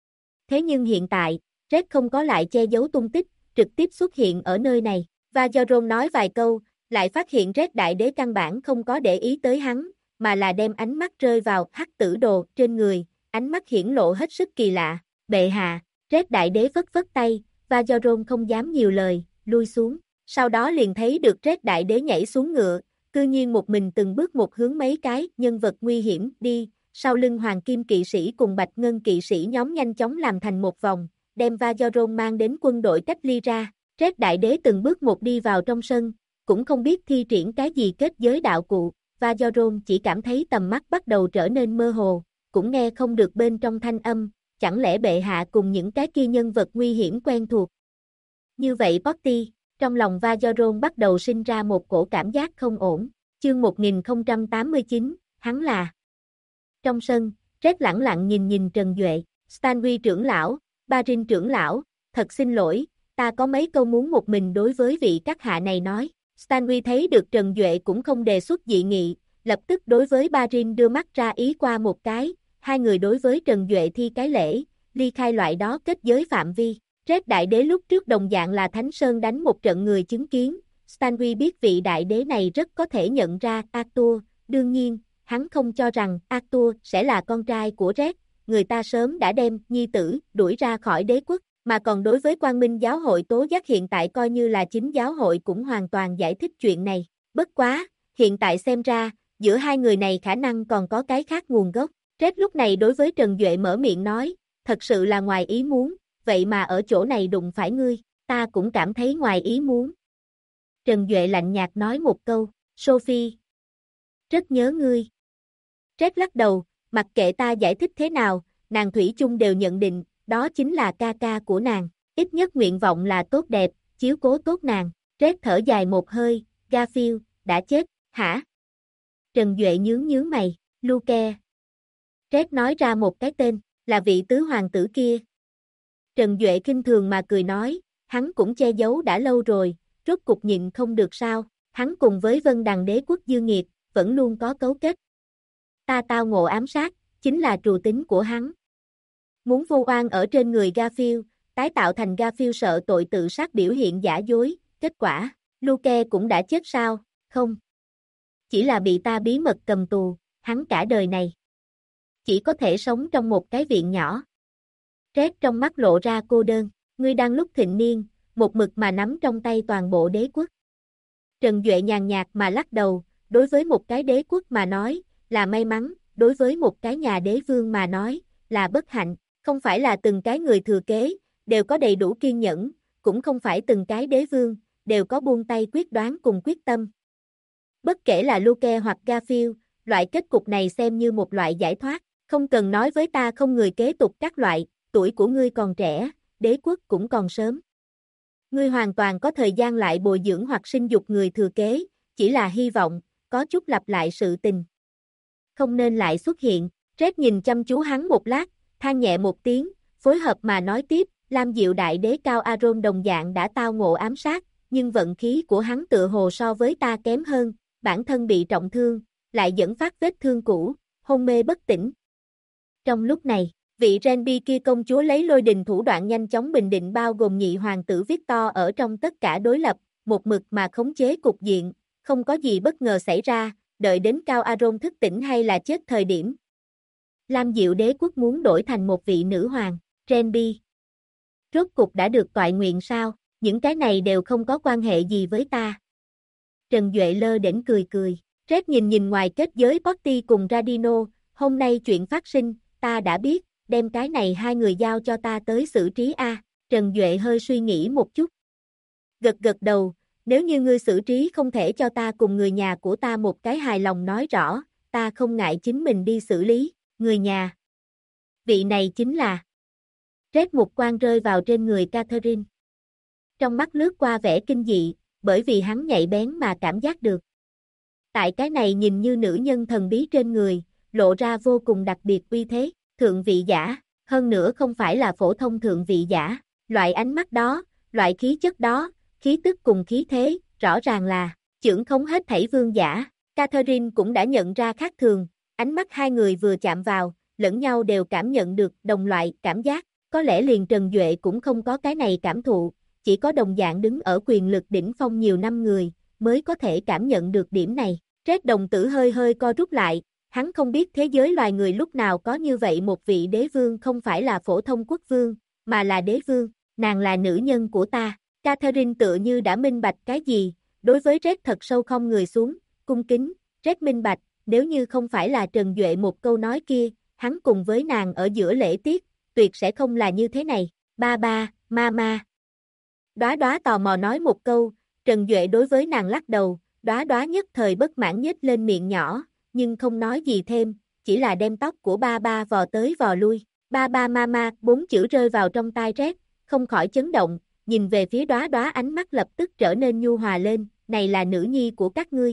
Thế nhưng hiện tại, Red không có lại che giấu tung tích, trực tiếp xuất hiện ở nơi này, Vajoron nói vài câu, lại phát hiện Red Đại Đế căn bản không có để ý tới hắn, mà là đem ánh mắt rơi vào hắc tử đồ trên người, ánh mắt hiển lộ hết sức kỳ lạ, bệ hạ, Red Đại Đế phất phất tay, Vajoron không dám nhiều lời, lui xuống, sau đó liền thấy được Red Đại Đế nhảy xuống ngựa, cư nhiên một mình từng bước một hướng mấy cái nhân vật nguy hiểm đi, sau lưng hoàng kim kỵ sĩ cùng bạch ngân kỵ sĩ nhóm nhanh chóng làm thành một vòng, đem Vajoron mang đến quân đội cách ly ra, Red Đại Đế từng bước một đi vào trong sân, cũng không biết thi triển cái gì kết giới đạo cụ, Vajoron chỉ cảm thấy tầm mắt bắt đầu trở nên mơ hồ, cũng nghe không được bên trong thanh âm, chẳng lẽ bệ hạ cùng những cái kia nhân vật nguy hiểm quen thuộc. Như vậy Potty, trong lòng Vajoron bắt đầu sinh ra một cổ cảm giác không ổn, chương 1089, hắn là. Trong sân, Red lẳng lặng nhìn Trần Duệ, Stanley trưởng lão, Barin trưởng lão, thật xin lỗi, ta có mấy câu muốn một mình đối với vị các hạ này nói. Stanley thấy được Trần Duệ cũng không đề xuất dị nghị, lập tức đối với Barin đưa mắt ra ý qua một cái, hai người đối với Trần Duệ thi cái lễ, ly khai loại đó kết giới phạm vi. Red Đại Đế lúc trước đồng dạng là Thánh Sơn đánh một trận người chứng kiến, Stanley biết vị Đại Đế này rất có thể nhận ra Arthur, đương nhiên, hắn không cho rằng Arthur sẽ là con trai của Red, người ta sớm đã đem nhi tử đuổi ra khỏi đế quốc, mà còn đối với Quang Minh giáo hội tố giác hiện tại coi như là chính giáo hội cũng hoàn toàn giải thích chuyện này, bất quá, hiện tại xem ra, giữa hai người này khả năng còn có cái khác nguồn gốc, Red lúc này đối với Trần Duệ mở miệng nói, thật sự là ngoài ý muốn, vậy mà ở chỗ này đụng phải ngươi, ta cũng cảm thấy ngoài ý muốn. Trần Duệ lạnh nhạt nói một câu, Sophie, rất nhớ ngươi. Red lắc đầu, mặc kệ ta giải thích thế nào, nàng thủy chung đều nhận định, đó chính là ca ca của nàng, ít nhất nguyện vọng là tốt đẹp, chiếu cố tốt nàng. Red thở dài một hơi, Garfield, đã chết, hả? Trần Duệ nhướng mày, Luke. Red nói ra một cái tên, là vị tứ hoàng tử kia. Trần Duệ khinh thường mà cười nói, hắn cũng che giấu đã lâu rồi, rốt cục nhịn không được sao, hắn cùng với Vân Đằng Đế quốc dư nghiệt, vẫn luôn có cấu kết. Ta tao ngộ ám sát, chính là trù tính của hắn. Muốn vu oan ở trên người Garfield, tái tạo thành Garfield sợ tội tự sát biểu hiện giả dối, kết quả, Luke cũng đã chết sao, không. Chỉ là bị ta bí mật cầm tù, hắn cả đời này. Chỉ có thể sống trong một cái viện nhỏ. Red trong mắt lộ ra cô đơn, ngươi đang lúc thịnh niên, một mực mà nắm trong tay toàn bộ đế quốc. Trần Duệ nhàn nhạt mà lắc đầu, đối với một cái đế quốc mà nói, là may mắn, đối với một cái nhà đế vương mà nói, là bất hạnh, không phải là từng cái người thừa kế, đều có đầy đủ kiên nhẫn, cũng không phải từng cái đế vương, đều có buông tay quyết đoán cùng quyết tâm. Bất kể là Luke hoặc Garfield, loại kết cục này xem như một loại giải thoát, không cần nói với ta không người kế tục các loại, tuổi của ngươi còn trẻ, đế quốc cũng còn sớm. Ngươi hoàn toàn có thời gian lại bồi dưỡng hoặc sinh dục người thừa kế, chỉ là hy vọng, có chút lặp lại sự tình. Không nên lại xuất hiện, Red nhìn chăm chú hắn một lát, than nhẹ một tiếng, phối hợp mà nói tiếp, Lam Diệu Đại Đế Cao Aron đồng dạng đã tao ngộ ám sát, nhưng vận khí của hắn tựa hồ so với ta kém hơn, bản thân bị trọng thương, lại dẫn phát vết thương cũ, hôn mê bất tỉnh. Trong lúc này, vị Renby kia công chúa lấy lôi đình thủ đoạn nhanh chóng bình định bao gồm nhị hoàng tử Victor ở trong tất cả đối lập, một mực mà khống chế cục diện, không có gì bất ngờ xảy ra, đợi đến Cao Aron thức tỉnh hay là chết thời điểm. Lam Diệu Đế quốc muốn đổi thành một vị nữ hoàng, Renby. Rốt cục đã được toại nguyện sao, những cái này đều không có quan hệ gì với ta. Trần Duệ lơ đễnh cười cười, Red nhìn ngoài kết giới Potty cùng Radino, hôm nay chuyện phát sinh, ta đã biết, đem cái này hai người giao cho ta tới xử trí a. Trần Duệ hơi suy nghĩ một chút. Gật đầu, nếu như ngươi xử trí không thể cho ta cùng người nhà của ta một cái hài lòng nói rõ, ta không ngại chính mình đi xử lý, người nhà. Vị này chính là. Red một quan rơi vào trên người Catherine. Trong mắt lướt qua vẻ kinh dị, bởi vì hắn nhạy bén mà cảm giác được. Tại cái này nhìn như nữ nhân thần bí trên người, lộ ra vô cùng đặc biệt uy thế, thượng vị giả, hơn nữa không phải là phổ thông thượng vị giả, loại ánh mắt đó, loại khí chất đó, khí tức cùng khí thế, rõ ràng là chưởng khống hết thảy vương giả. Catherine cũng đã nhận ra khác thường, ánh mắt hai người vừa chạm vào, lẫn nhau đều cảm nhận được đồng loại cảm giác, có lẽ liền Trần Duệ cũng không có cái này cảm thụ, chỉ có đồng dạng đứng ở quyền lực đỉnh phong nhiều năm người, mới có thể cảm nhận được điểm này. Red đồng tử hơi co rút lại, hắn không biết thế giới loài người lúc nào có như vậy một vị đế vương không phải là phổ thông quốc vương, mà là đế vương, nàng là nữ nhân của ta. Catherine tựa như đã minh bạch cái gì, đối với Red thật sâu không người xuống, cung kính, Red minh bạch, nếu như không phải là Trần Duệ một câu nói kia, hắn cùng với nàng ở giữa lễ tiết, tuyệt sẽ không là như thế này, ba, mama. Đóa Đóa tò mò nói một câu, Trần Duệ đối với nàng lắc đầu, Đóa Đóa nhất thời bất mãn nhếch lên miệng nhỏ, nhưng không nói gì thêm, chỉ là đem tóc của ba vò tới vò lui, ba mama, bốn chữ rơi vào trong tai Red, không khỏi chấn động, nhìn về phía Đóa Đóa ánh mắt lập tức trở nên nhu hòa lên, này là nữ nhi của các ngươi.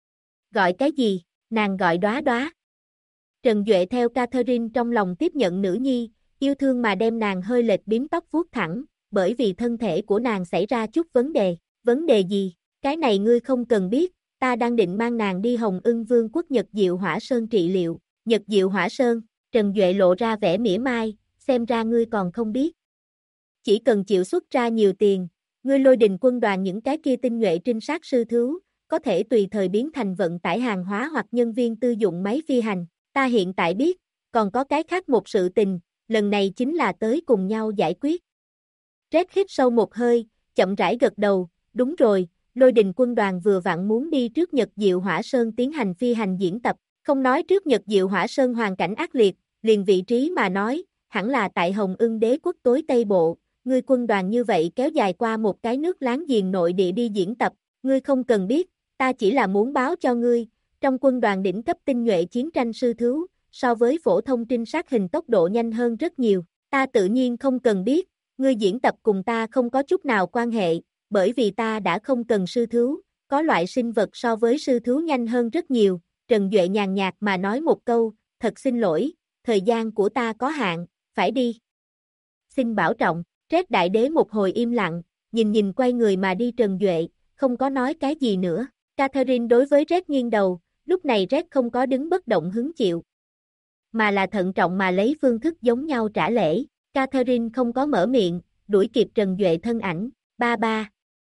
Gọi cái gì, nàng gọi Đóa Đóa. Trần Duệ theo Catherine trong lòng tiếp nhận nữ nhi, yêu thương mà đem nàng hơi lệch bím tóc vuốt thẳng, bởi vì thân thể của nàng xảy ra chút vấn đề gì, cái này ngươi không cần biết, ta đang định mang nàng đi Hồng Ưng Vương quốc Nhật Diệu Hỏa Sơn trị liệu, Nhật Diệu Hỏa Sơn, Trần Duệ lộ ra vẻ mỉa mai, xem ra ngươi còn không biết. Chỉ cần chịu xuất ra nhiều tiền, ngươi Lôi Đình quân đoàn những cái kia tinh nhuệ trinh sát sư thú, có thể tùy thời biến thành vận tải hàng hóa hoặc nhân viên tư dụng máy phi hành, ta hiện tại biết, còn có cái khác một sự tình, lần này chính là tới cùng nhau giải quyết. Red hít sâu một hơi, chậm rãi gật đầu, đúng rồi, Lôi Đình quân đoàn vừa vặn muốn đi trước Nhật Diệu Hỏa Sơn tiến hành phi hành diễn tập, không nói trước Nhật Diệu Hỏa Sơn hoàn cảnh ác liệt, liền vị trí mà nói, hẳn là tại Hồng Ưng Đế quốc tối Tây Bộ, ngươi quân đoàn như vậy kéo dài qua một cái nước láng giềng nội địa đi diễn tập, ngươi không cần biết, ta chỉ là muốn báo cho ngươi, trong quân đoàn đỉnh cấp tinh nhuệ chiến tranh sư thú, so với phổ thông trinh sát hình tốc độ nhanh hơn rất nhiều, ta tự nhiên không cần biết, ngươi diễn tập cùng ta không có chút nào quan hệ, bởi vì ta đã không cần sư thú, có loại sinh vật so với sư thú nhanh hơn rất nhiều, Trần Duệ nhàn nhạt mà nói một câu, thật xin lỗi, thời gian của ta có hạn, phải đi. Xin bảo trọng, Red Đại Đế một hồi im lặng, nhìn quay người mà đi Trần Duệ, không có nói cái gì nữa, Catherine đối với Red nghiêng đầu, lúc này Red không có đứng bất động hứng chịu, mà là thận trọng mà lấy phương thức giống nhau trả lễ, Catherine không có mở miệng, đuổi kịp Trần Duệ thân ảnh, ba.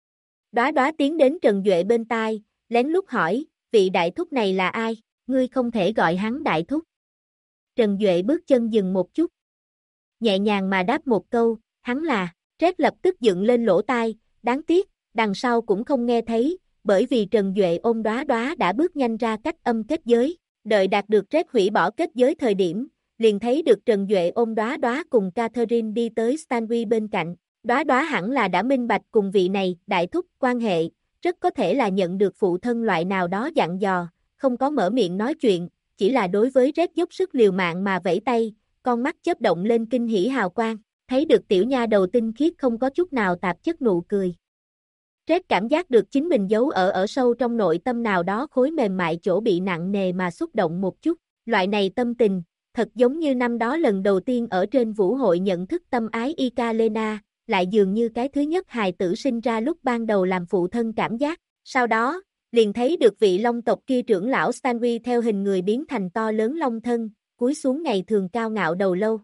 Đóa Đóa tiến đến Trần Duệ bên tai, lén lút hỏi, vị đại thúc này là ai, ngươi không thể gọi hắn đại thúc. Trần Duệ bước chân dừng một chút, nhẹ nhàng mà đáp một câu, hắn là, Red lập tức dựng lên lỗ tai, Đáng tiếc, đằng sau cũng không nghe thấy, bởi vì Trần Duệ ôm Đóa Đóa đã bước nhanh ra cách âm kết giới, đợi đạt được Red hủy bỏ kết giới thời điểm, liền thấy được Trần Duệ ôm Đóa Đóa cùng Catherine đi tới Stanley bên cạnh. Đóa Đóa hẳn là đã minh bạch cùng vị này, đại thúc, quan hệ, rất có thể là nhận được phụ thân loại nào đó dặn dò, không có mở miệng nói chuyện, chỉ là đối với Red dốc sức liều mạng mà vẫy tay, con mắt chớp động lên kinh hỉ hào quang, thấy được tiểu nha đầu tinh khiết không có chút nào tạp chất nụ cười. Red cảm giác được chính mình giấu ở sâu trong nội tâm nào đó khối mềm mại chỗ bị nặng nề mà xúc động một chút, loại này tâm tình, thật giống như năm đó lần đầu tiên ở trên vũ hội nhận thức tâm ái Ikalena, lại dường như cái thứ nhất hài tử sinh ra lúc ban đầu làm phụ thân cảm giác, sau đó, liền thấy được vị long tộc kia trưởng lão Stanley theo hình người biến thành to lớn long thân, cúi xuống ngày thường cao ngạo đầu lâu.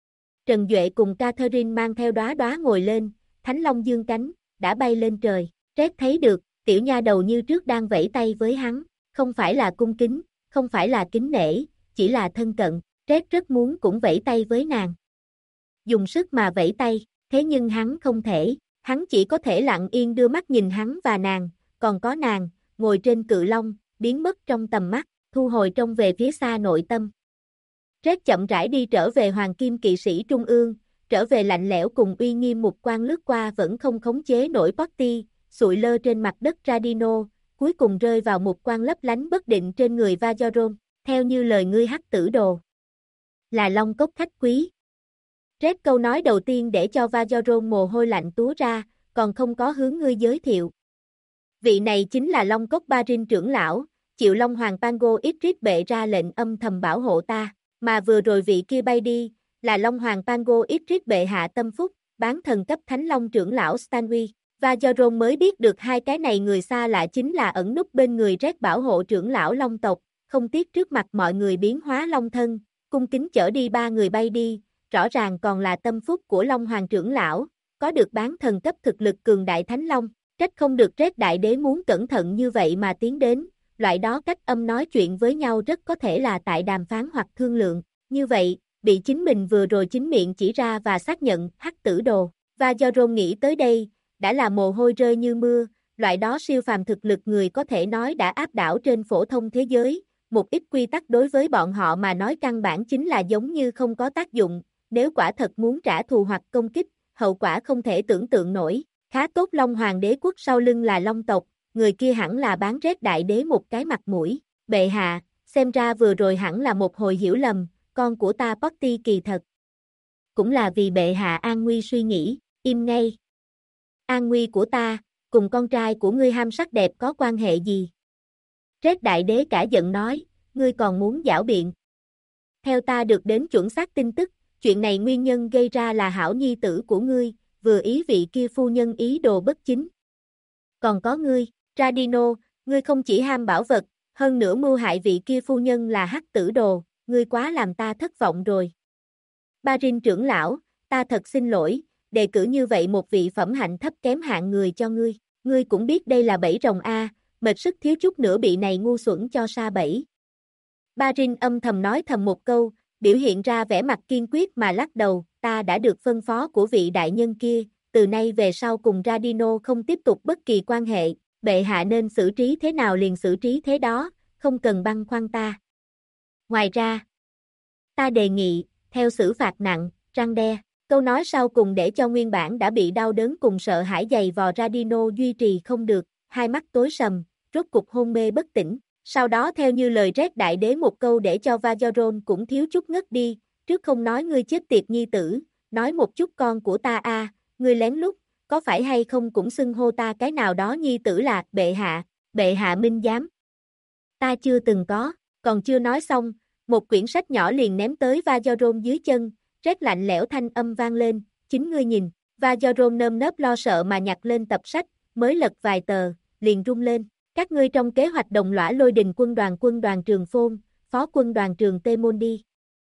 Trần Duệ cùng Catherine mang theo Đóa Đóa ngồi lên, Thánh Long dương cánh, đã bay lên trời, Red thấy được, tiểu nha đầu như trước đang vẫy tay với hắn, không phải là cung kính, không phải là kính nể, chỉ là thân cận, Red rất muốn cũng vẫy tay với nàng. Dùng sức mà vẫy tay, thế nhưng hắn không thể, hắn chỉ có thể lặng yên đưa mắt nhìn hắn và nàng, còn có nàng, ngồi trên cự long, biến mất trong tầm mắt, thu hồi trông về phía xa nội tâm. Red chậm rãi đi trở về Hoàng Kim Kỵ sĩ Trung ương, trở về lạnh lẽo cùng uy nghiêm mục quang lướt qua vẫn không khống chế nổi Potty, sụi lơ trên mặt đất Radino, cuối cùng rơi vào mục quang lấp lánh bất định trên người Vajoron, theo như lời ngươi hắc tử đồ. Là Long cốc khách quý. Red câu nói đầu tiên để cho Vajoron mồ hôi lạnh túa ra, còn không có hướng ngươi giới thiệu. Vị này chính là Long cốc Barin trưởng lão, chịu Long Hoàng Pango Idris bệ ra lệnh âm thầm bảo hộ ta, mà vừa rồi vị kia bay đi, là Long Hoàng Pango Idris bệ hạ tâm phúc, bán thần cấp Thánh Long trưởng lão Stanley. Vajoron mới biết được hai cái này người xa lạ chính là ẩn núp bên người Red bảo hộ trưởng lão Long tộc, không tiếc trước mặt mọi người biến hóa Long thân, cung kính chở đi ba người bay đi, rõ ràng còn là tâm phúc của Long Hoàng trưởng lão, có được bán thần cấp thực lực cường đại Thánh Long, trách không được Red đại đế muốn cẩn thận như vậy mà tiến đến, loại đó cách âm nói chuyện với nhau rất có thể là tại đàm phán hoặc thương lượng, như vậy, bị chính mình vừa rồi chính miệng chỉ ra và xác nhận hắc tử đồ, Vajoron nghĩ tới đây, đã là mồ hôi rơi như mưa, loại đó siêu phàm thực lực người có thể nói đã áp đảo trên phổ thông thế giới, một ít quy tắc đối với bọn họ mà nói căn bản chính là giống như không có tác dụng, nếu quả thật muốn trả thù hoặc công kích, hậu quả không thể tưởng tượng nổi, khá tốt Long Hoàng đế quốc sau lưng là Long tộc, người kia hẳn là bán Red đại đế một cái mặt mũi, bệ hạ, xem ra vừa rồi hẳn là một hồi hiểu lầm, con của ta Potty kỳ thật. Cũng là vì bệ hạ an nguy suy nghĩ, im ngay. An nguy của ta, cùng con trai của ngươi ham sắc đẹp có quan hệ gì? Red đại đế cả giận nói, ngươi còn muốn giảo biện. Theo ta được đến chuẩn xác tin tức, chuyện này nguyên nhân gây ra là hảo nhi tử của ngươi, vừa ý vị kia phu nhân ý đồ bất chính. Còn có ngươi, Radino, ngươi không chỉ ham bảo vật, hơn nữa mưu hại vị kia phu nhân là hắc tử đồ, ngươi quá làm ta thất vọng rồi. Barin trưởng lão, ta thật xin lỗi, đề cử như vậy một vị phẩm hạnh thấp kém hạng người cho ngươi, ngươi cũng biết đây là bẫy rồng a, mệt sức thiếu chút nữa bị này ngu xuẩn cho sa bẫy. Barin âm thầm nói thầm một câu, biểu hiện ra vẻ mặt kiên quyết mà lắc đầu, ta đã được phân phó của vị đại nhân kia, từ nay về sau cùng Radino không tiếp tục bất kỳ quan hệ, bệ hạ nên xử trí thế nào liền xử trí thế đó, không cần băn khoăn ta. Ngoài ra, ta đề nghị, theo xử phạt nặng, răn đe, câu nói sau cùng để cho nguyên bản đã bị đau đớn cùng sợ hãi dày vò Radino duy trì không được, hai mắt tối sầm, rốt cục hôn mê bất tỉnh. Sau đó theo như lời Red đại đế một câu để cho Vajoron cũng thiếu chút ngất đi, trước không nói ngươi chết tiệt nhi tử, nói một chút con của ta a, ngươi lén lút, có phải hay không cũng xưng hô ta cái nào đó nhi tử là bệ hạ minh giám. Ta chưa từng có, còn chưa nói xong, một quyển sách nhỏ liền ném tới Vajoron dưới chân, Red lạnh lẽo thanh âm vang lên, chính ngươi nhìn, Vajoron nơm nớp lo sợ mà nhặt lên tập sách, mới lật vài tờ, liền rung lên. Các ngươi trong kế hoạch đồng lõa Lôi Đình quân đoàn Trường Phôn, phó quân đoàn Trường Tê Môn đi.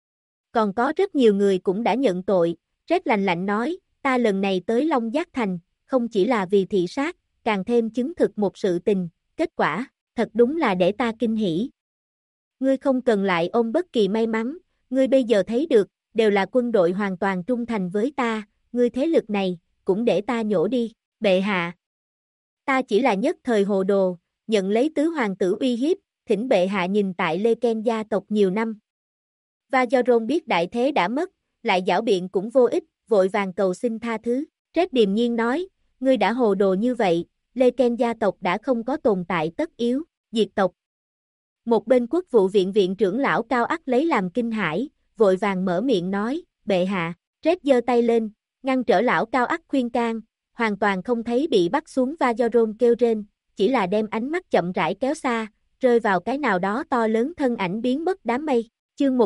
Còn có rất nhiều người cũng đã nhận tội, Red lạnh lạnh nói, ta lần này tới Long Giác Thành, không chỉ là vì thị sát, càng thêm chứng thực một sự tình, kết quả, thật đúng là để ta kinh hỉ. Ngươi không cần lại ôm bất kỳ may mắn, ngươi bây giờ thấy được, đều là quân đội hoàn toàn trung thành với ta, ngươi thế lực này, cũng để ta nhổ đi, bệ hạ, Ta chỉ là nhất thời hồ đồ, nhận lấy tứ hoàng tử uy hiếp, thỉnh bệ hạ nhìn tại Lê Ken gia tộc nhiều năm. Vajoron biết đại thế đã mất, lại giảo biện cũng vô ích, vội vàng cầu xin tha thứ. Trét điềm nhiên nói, ngươi đã hồ đồ như vậy, Lê Ken gia tộc đã không có tồn tại tất yếu, diệt tộc. Một bên quốc vụ viện viện trưởng lão Cao Ắt lấy làm kinh hãi, vội vàng mở miệng nói, bệ hạ. Trét giơ tay lên, ngăn trở lão Cao Ắt khuyên can, hoàn toàn không thấy bị bắt xuống Vajoron kêu rên, chỉ là đem ánh mắt chậm rãi kéo xa, rơi vào cái nào đó to lớn thân ảnh biến mất đám mây. Chương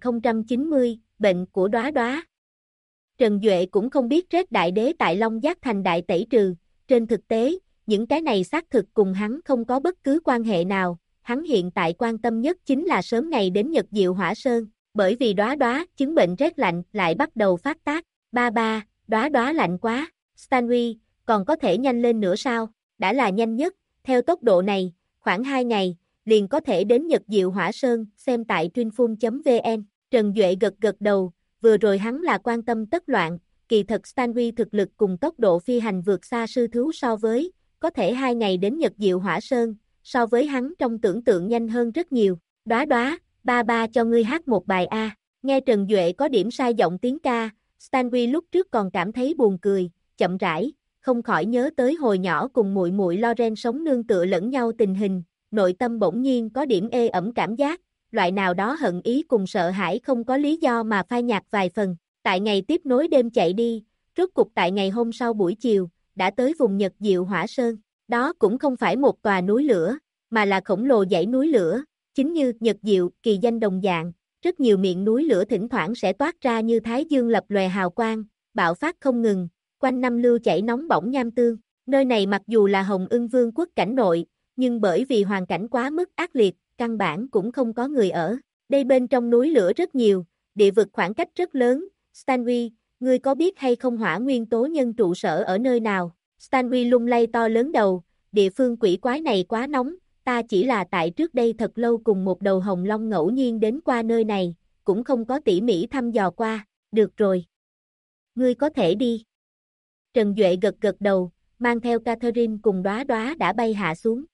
1090, bệnh của đóa đóa. Trần Duệ cũng không biết Trét đại đế tại Long Giác Thành đại tẩy trừ, trên thực tế, những cái này xác thực cùng hắn không có bất cứ quan hệ nào, hắn hiện tại quan tâm nhất chính là sớm ngày đến Nhật Diệu Hỏa Sơn, bởi vì đóa đóa chứng bệnh rét lạnh lại bắt đầu phát tác. Ba, đóa đóa lạnh quá, Stanley, còn có thể nhanh lên nữa sao? Đã là nhanh nhất, theo tốc độ này, khoảng 2 ngày, liền có thể đến Nhật Diệu Hỏa Sơn, xem tại trinfun.vn. Trần Duệ gật gật đầu, vừa rồi hắn là quan tâm tất loạn, kỳ thật Stanley thực lực cùng tốc độ phi hành vượt xa sư thú so với, có thể 2 ngày đến Nhật Diệu Hỏa Sơn, so với hắn trong tưởng tượng nhanh hơn rất nhiều. Đóa đóa, ba cho ngươi hát một bài A. Nghe Trần Duệ có điểm sai giọng tiếng ca, Stanley lúc trước còn cảm thấy buồn cười, chậm rãi, không khỏi nhớ tới hồi nhỏ cùng muội muội Loren sống nương tựa lẫn nhau tình hình, nội tâm bỗng nhiên có điểm ê ẩm cảm giác, loại nào đó hận ý cùng sợ hãi không có lý do mà phai nhạt vài phần. Tại ngày tiếp nối đêm chạy đi, rốt cục tại ngày hôm sau buổi chiều, đã tới vùng Nhật Diệu Hỏa Sơn. Đó cũng không phải một tòa núi lửa, mà là khổng lồ dãy núi lửa, chính như Nhật Diệu kỳ danh đồng dạng, rất nhiều miệng núi lửa thỉnh thoảng sẽ toát ra như thái dương lập lòe hào quang, bạo phát không ngừng, quanh năm lưu chảy nóng bỏng nham tương. Nơi này mặc dù là Hồng Ưng Vương quốc cảnh nội, nhưng bởi vì hoàn cảnh quá mức ác liệt, căn bản cũng không có người ở. Đây bên trong núi lửa rất nhiều, địa vực khoảng cách rất lớn. Stanley, ngươi có biết hay không hỏa nguyên tố nhân trụ sở ở nơi nào? Stanley lung lay to lớn đầu, địa phương quỷ quái này quá nóng, ta chỉ là tại trước đây thật lâu cùng một đầu hồng long ngẫu nhiên đến qua nơi này, cũng không có tỉ mỉ thăm dò qua. Được rồi. Ngươi có thể đi. Trần Duệ gật gật đầu, mang theo Catherine cùng đóa đóa đã bay hạ xuống.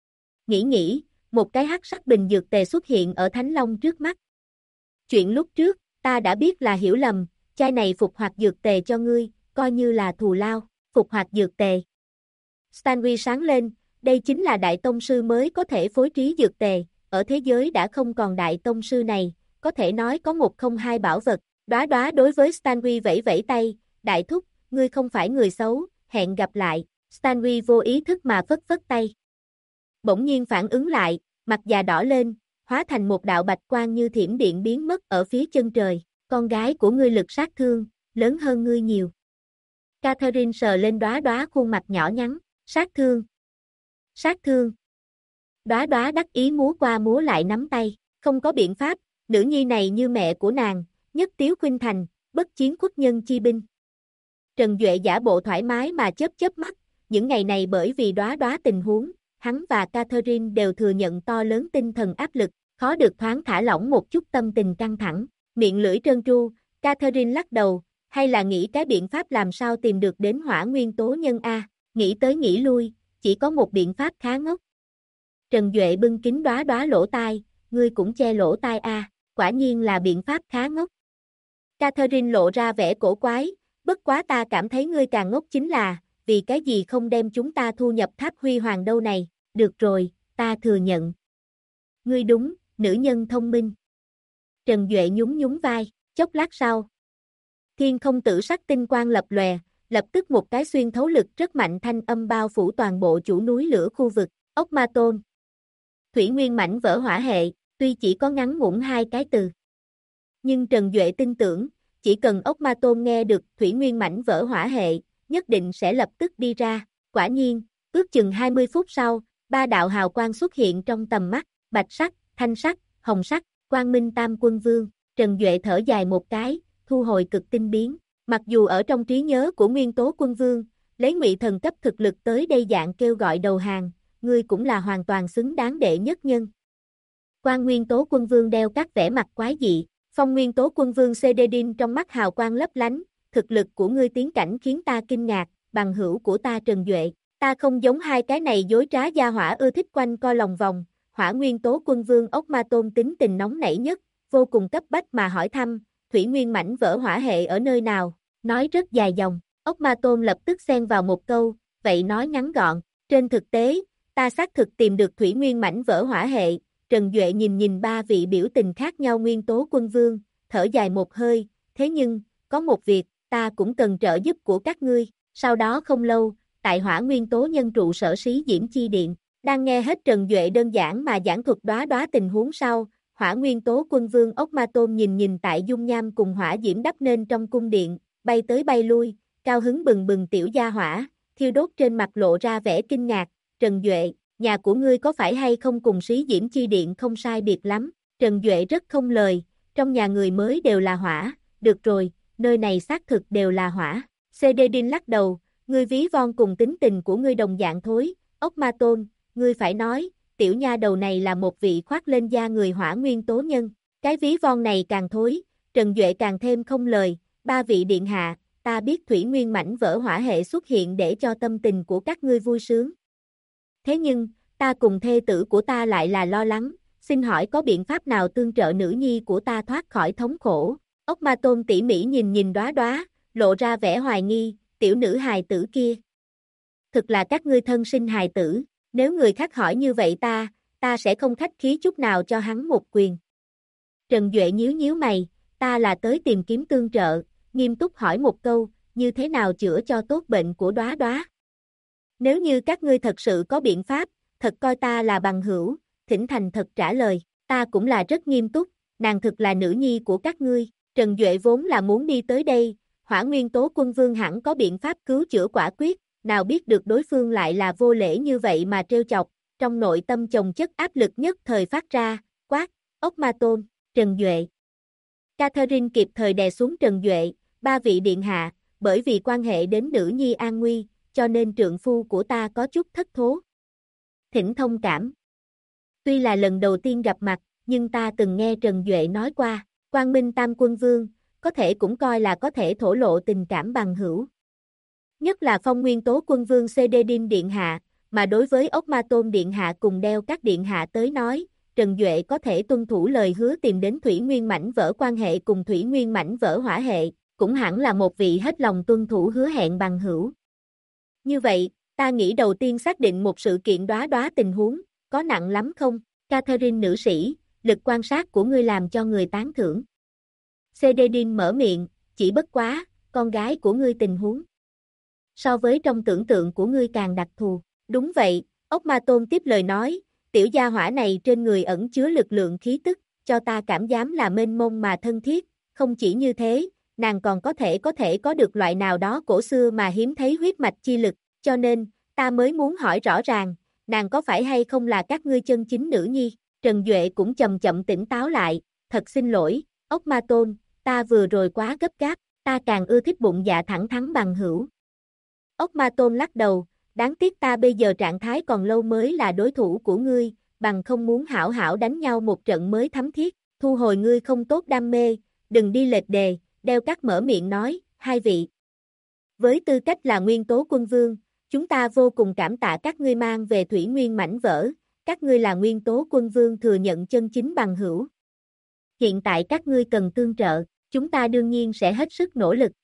Nghĩ, một cái hắc sắc bình dược tề xuất hiện ở Thánh Long trước mắt. Chuyện lúc trước, ta đã biết là hiểu lầm, chai này phục hoạt dược tề cho ngươi, coi như là thù lao. Phục hoạt dược tề. Stanley sáng lên, đây chính là đại tông sư mới có thể phối trí dược tề, ở thế giới đã không còn đại tông sư này, có thể nói có một không hai bảo vật. Đóa đóa đối với Stanley vẫy vẫy tay, đại thúc, ngươi không phải người xấu, hẹn gặp lại. Stanley vô ý thức mà phất phất tay. Bỗng nhiên phản ứng lại, mặt già đỏ lên, hóa thành một đạo bạch quang như thiểm điện biến mất ở phía chân trời. Con gái của ngươi lực sát thương, lớn hơn ngươi nhiều. Catherine sờ lên đóa đóa khuôn mặt nhỏ nhắn, sát thương. Đóa đóa đắc ý múa qua múa lại nắm tay, không có biện pháp, nữ nhi này như mẹ của nàng, nhất tiếu khuynh thành, bất chiến khuất nhân chi binh. Trần Duệ giả bộ thoải mái mà chớp mắt, những ngày này bởi vì đóa đóa tình huống, hắn và Catherine đều thừa nhận to lớn tinh thần áp lực, khó được thoáng thả lỏng một chút tâm tình căng thẳng. Miệng lưỡi trơn tru, Catherine lắc đầu, hay là nghĩ cái biện pháp làm sao tìm được đến hỏa nguyên tố nhân A, nghĩ tới nghĩ lui, chỉ có một biện pháp khá ngốc. Trần Duệ bưng kính đóa đóa lỗ tai, ngươi cũng che lỗ tai A, quả nhiên là biện pháp khá ngốc. Catherine lộ ra vẻ cổ quái, bất quá ta cảm thấy ngươi càng ngốc chính là, vì cái gì không đem chúng ta thu nhập tháp huy hoàng đâu này, được rồi, ta thừa nhận. Ngươi đúng, nữ nhân thông minh. Trần Duệ nhún vai, chốc lát sau. Thiên không tử sắc tinh quang lập lòe, lập tức một cái xuyên thấu lực rất mạnh thanh âm bao phủ toàn bộ chủ núi lửa khu vực, ốc ma tôn. Thủy nguyên mảnh vỡ hỏa hệ, tuy chỉ có ngắn ngủn 2 cái từ. Nhưng Trần Duệ tin tưởng, chỉ cần ốc ma tôn nghe được thủy nguyên mảnh vỡ hỏa hệ, nhất định sẽ lập tức đi ra. Quả nhiên, ước chừng 20 phút sau, 3 đạo hào quang xuất hiện trong tầm mắt, bạch sắc, thanh sắc, hồng sắc, Quang Minh Tam Quân Vương. Trần Duệ thở dài một cái, thu hồi cực tinh biến. Mặc dù ở trong trí nhớ của Nguyên Tố Quân Vương, lấy ngụy thần cấp thực lực tới đây dạng kêu gọi đầu hàng, ngươi cũng là hoàn toàn xứng đáng đệ nhất nhân. Quan Nguyên Tố Quân Vương đeo các vẻ mặt quái dị, Phong Nguyên Tố Quân Vương Cededin trong mắt hào quang lấp lánh, thực lực của ngươi tiến cảnh khiến ta kinh ngạc, bằng hữu của ta Trần Duệ, Ta không giống hai cái này dối trá gia hỏa ưa thích quanh co lòng vòng. Hỏa nguyên tố quân vương ốc ma tôn tính tình nóng nảy nhất, vô cùng cấp bách mà hỏi thăm, thủy nguyên mảnh vỡ hỏa hệ ở nơi nào, nói rất dài dòng. Ốc ma tôn lập tức xen vào một câu, vậy nói ngắn gọn, trên thực tế, ta xác thực tìm được thủy nguyên mảnh vỡ hỏa hệ. Trần Duệ nhìn ba vị biểu tình khác nhau nguyên tố quân vương, thở dài một hơi, thế nhưng, có một việc, ta cũng cần trợ giúp của các ngươi. Sau đó không lâu, tại hỏa nguyên tố nhân trụ sở Sĩ Diễm Chi Điện, đang nghe hết Trần Duệ đơn giản mà giảng thuật đóa tình huống sau, hỏa nguyên tố quân vương ốc ma tôn nhìn tại dung nham cùng hỏa diễm đắp nên trong cung điện, bay tới bay lui, cao hứng bừng bừng tiểu gia hỏa, thiêu đốt trên mặt lộ ra vẻ kinh ngạc, Trần Duệ, nhà của ngươi có phải hay không cùng Sĩ Diễm Chi Điện không sai biệt lắm, Trần Duệ rất không lời, trong nhà người mới đều là hỏa, được rồi, nơi này xác thực đều là hỏa, CD Đinh lắc đầu, ngươi ví von cùng tính tình của ngươi đồng dạng thối, ốc ma tôn, ngươi phải nói, tiểu nha đầu này là một vị khoác lên da người hỏa nguyên tố nhân, cái ví von này càng thối, Trần Duệ càng thêm không lời, ba vị điện hạ, ta biết thủy nguyên mảnh vỡ hỏa hệ xuất hiện để cho tâm tình của các ngươi vui sướng. Thế nhưng, ta cùng thê tử của ta lại là lo lắng, xin hỏi có biện pháp nào tương trợ nữ nhi của ta thoát khỏi thống khổ, ốc ma tôn tỉ mỉ nhìn đóa, lộ ra vẻ hoài nghi, tiểu nữ hài tử kia. Thực là các ngươi thân sinh hài tử, nếu người khác hỏi như vậy ta sẽ không khách khí chút nào cho hắn một quyền. Trần Duệ nhíu mày, ta là tới tìm kiếm tương trợ, nghiêm túc hỏi một câu, như thế nào chữa cho tốt bệnh của đóa. Nếu như các ngươi thật sự có biện pháp, thật coi ta là bằng hữu, thỉnh thành thật trả lời, ta cũng là rất nghiêm túc, nàng thực là nữ nhi của các ngươi, Trần Duệ vốn là muốn đi tới đây, hỏa nguyên tố quân vương hẳn có biện pháp cứu chữa quả quyết, nào biết được đối phương lại là vô lễ như vậy mà trêu chọc, trong nội tâm chồng chất áp lực nhất thời phát ra, quát, ốc ma tôn, Trần Duệ. Catherine kịp thời đè xuống Trần Duệ, ba vị điện hạ, bởi vì quan hệ đến nữ nhi an nguy, cho nên trượng phu của ta có chút thất thố. Thỉnh thông cảm. Tuy là lần đầu tiên gặp mặt, nhưng ta từng nghe Trần Duệ nói qua, Quang Minh Tam Quân Vương, có thể cũng coi là có thể thổ lộ tình cảm bằng hữu. Nhất là phong nguyên tố quân vương CD Đinh Điện Hạ, mà đối với ốc ma tôn Điện Hạ cùng đeo các Điện Hạ tới nói, Trần Duệ có thể tuân thủ lời hứa tìm đến thủy nguyên mảnh vỡ quan hệ cùng thủy nguyên mảnh vỡ hỏa hệ, cũng hẳn là một vị hết lòng tuân thủ hứa hẹn bằng hữu. Như vậy, ta nghĩ đầu tiên xác định một sự kiện đóa tình huống, có nặng lắm không? Catherine nữ sĩ, lực quan sát của ngươi làm cho người tán thưởng. CD Đinh mở miệng, chỉ bất quá, con gái của ngươi tình huống. So với trong tưởng tượng của ngươi càng đặc thù. Đúng vậy, ốc ma tôn tiếp lời nói, tiểu gia hỏa này trên người ẩn chứa lực lượng khí tức, cho ta cảm giác là mênh mông mà thân thiết, không chỉ như thế, nàng còn có thể có được loại nào đó cổ xưa mà hiếm thấy huyết mạch chi lực, cho nên, ta mới muốn hỏi rõ ràng, nàng có phải hay không là các ngươi chân chính nữ nhi, Trần Duệ cũng chậm tỉnh táo lại, thật xin lỗi, ốc ma tôn, ta vừa rồi quá gấp gáp, ta càng ưa thích bụng dạ thẳng thắn bằng hữu. Ốc ma tôn lắc đầu, đáng tiếc ta bây giờ trạng thái còn lâu mới là đối thủ của ngươi, bằng không muốn hảo hảo đánh nhau một trận mới thấm thiết, thu hồi ngươi không tốt đam mê, đừng đi lệch đề, đeo cắt mở miệng nói, hai vị. Với tư cách là nguyên tố quân vương, chúng ta vô cùng cảm tạ các ngươi mang về thủy nguyên mảnh vỡ, các ngươi là nguyên tố quân vương thừa nhận chân chính bằng hữu. Hiện tại các ngươi cần tương trợ, chúng ta đương nhiên sẽ hết sức nỗ lực.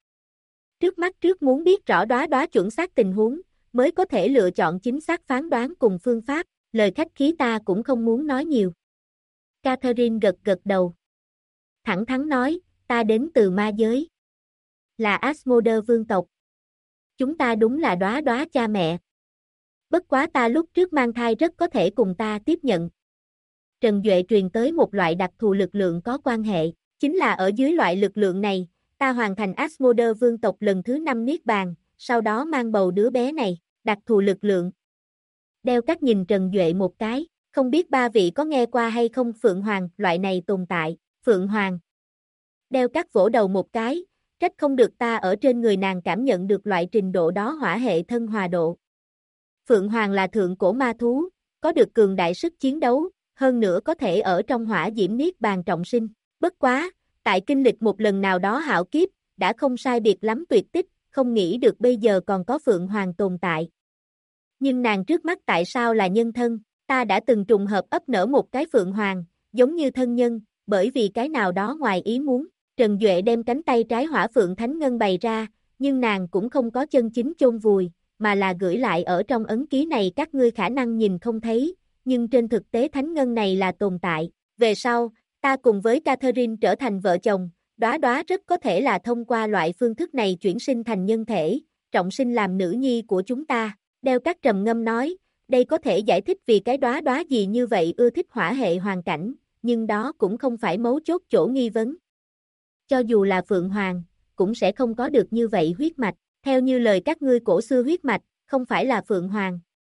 Trước muốn biết rõ đóa chuẩn xác tình huống, mới có thể lựa chọn chính xác phán đoán cùng phương pháp, lời khách khí ta cũng không muốn nói nhiều. Catherine gật đầu. Thẳng thắn nói, ta đến từ ma giới. Là Asmodee vương tộc. Chúng ta đúng là đóa cha mẹ. Bất quá ta lúc trước mang thai rất có thể cùng ta tiếp nhận. Trần Duệ truyền tới một loại đặc thù lực lượng có quan hệ, chính là ở dưới loại lực lượng này, ta hoàn thành Asmodee vương tộc lần thứ 5 niết bàn, sau đó mang bầu đứa bé này, đặc thù lực lượng. Đeo cắt nhìn Trần Duệ một cái, không biết ba vị có nghe qua hay không Phượng Hoàng, loại này tồn tại, Phượng Hoàng. Đeo cắt vỗ đầu một cái, trách không được ta ở trên người nàng cảm nhận được loại trình độ đó hỏa hệ thân hòa độ. Phượng Hoàng là thượng cổ ma thú, có được cường đại sức chiến đấu, hơn nữa có thể ở trong hỏa diễm niết bàn trọng sinh. Bất quá, tại kinh lịch một lần nào đó hạo kiếp, đã không sai biệt lắm tuyệt tích, không nghĩ được bây giờ còn có Phượng Hoàng tồn tại. Nhưng nàng trước mắt tại sao là nhân thân, ta đã từng trùng hợp ấp nở một cái phượng hoàng, giống như thân nhân, bởi vì cái nào đó ngoài ý muốn. Trần Duệ đem cánh tay trái hỏa phượng thánh ngân bày ra, nhưng nàng cũng không có chân chính chôn vùi, mà là gửi lại ở trong ấn ký này các ngươi khả năng nhìn không thấy, nhưng trên thực tế thánh ngân này là tồn tại. Về sau, ta cùng với Catherine trở thành vợ chồng, Đóa Đóa rất có thể là thông qua loại phương thức này chuyển sinh thành nhân thể, trọng sinh làm nữ nhi của chúng ta. Đeo Các trầm ngâm nói, đây có thể giải thích vì cái Đóa Đóa gì như vậy ưa thích hỏa hệ hoàn cảnh, nhưng đó cũng không phải mấu chốt chỗ nghi vấn. Cho dù là Phượng Hoàng, cũng sẽ không có được như vậy huyết mạch, theo như lời các ngươi cổ xưa huyết mạch, không phải là Phượng Hoàng.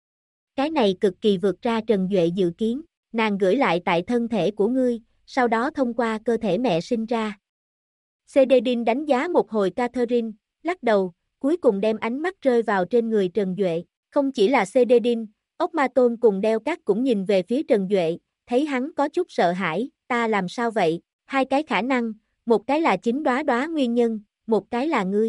Cái này cực kỳ vượt ra Trần Duệ dự kiến, nàng gửi lại tại thân thể của ngươi, sau đó thông qua cơ thể mẹ sinh ra. Cededin đánh giá một hồi Catherine, lắc đầu, cuối cùng đem ánh mắt rơi vào trên người Trần Duệ, không chỉ là Cededin, ốc ma tôn cùng Đeo Các cũng nhìn về phía Trần Duệ, thấy hắn có chút sợ hãi, ta làm sao vậy, hai cái khả năng, một cái là chính Đóa Đóa nguyên nhân, một cái là ngươi.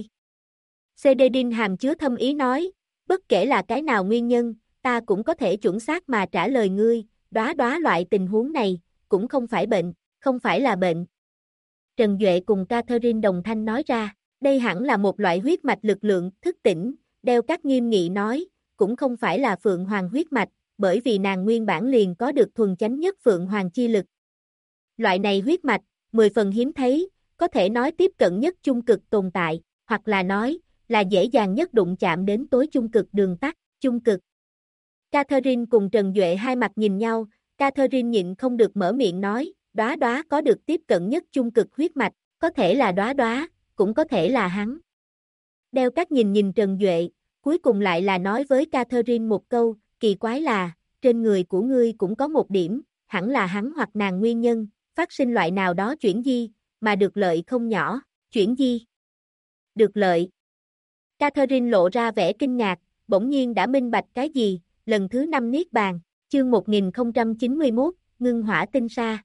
Cededin hàm chứa thâm ý nói, bất kể là cái nào nguyên nhân, ta cũng có thể chuẩn xác mà trả lời ngươi, Đóa Đóa loại tình huống này, cũng không phải bệnh, không phải là bệnh. Trần Duệ cùng Catherine đồng thanh nói ra, đây hẳn là một loại huyết mạch lực lượng, thức tỉnh, Đeo Các nghiêm nghị nói, cũng không phải là Phượng Hoàng huyết mạch, bởi vì nàng nguyên bản liền có được thuần chánh nhất Phượng Hoàng chi lực. Loại này huyết mạch, 10 phần hiếm thấy, có thể nói tiếp cận nhất chung cực tồn tại, hoặc là nói, là dễ dàng nhất đụng chạm đến tối chung cực đường tắt, chung cực. Catherine cùng Trần Duệ hai mặt nhìn nhau, Catherine nhịn không được mở miệng nói, Đóa Đóa có được tiếp cận nhất chung cực huyết mạch, có thể là Đóa Đóa, cũng có thể là hắn. Đeo Các nhìn Trần Duệ, cuối cùng lại là nói với Catherine một câu, kỳ quái là, trên người của ngươi cũng có một điểm, hẳn là hắn hoặc nàng nguyên nhân, phát sinh loại nào đó chuyển di, mà được lợi không nhỏ, chuyển di. Được lợi. Catherine lộ ra vẻ kinh ngạc, bỗng nhiên đã minh bạch cái gì, lần thứ 5 Niết Bàn, chương 1091, ngưng hỏa tinh sa.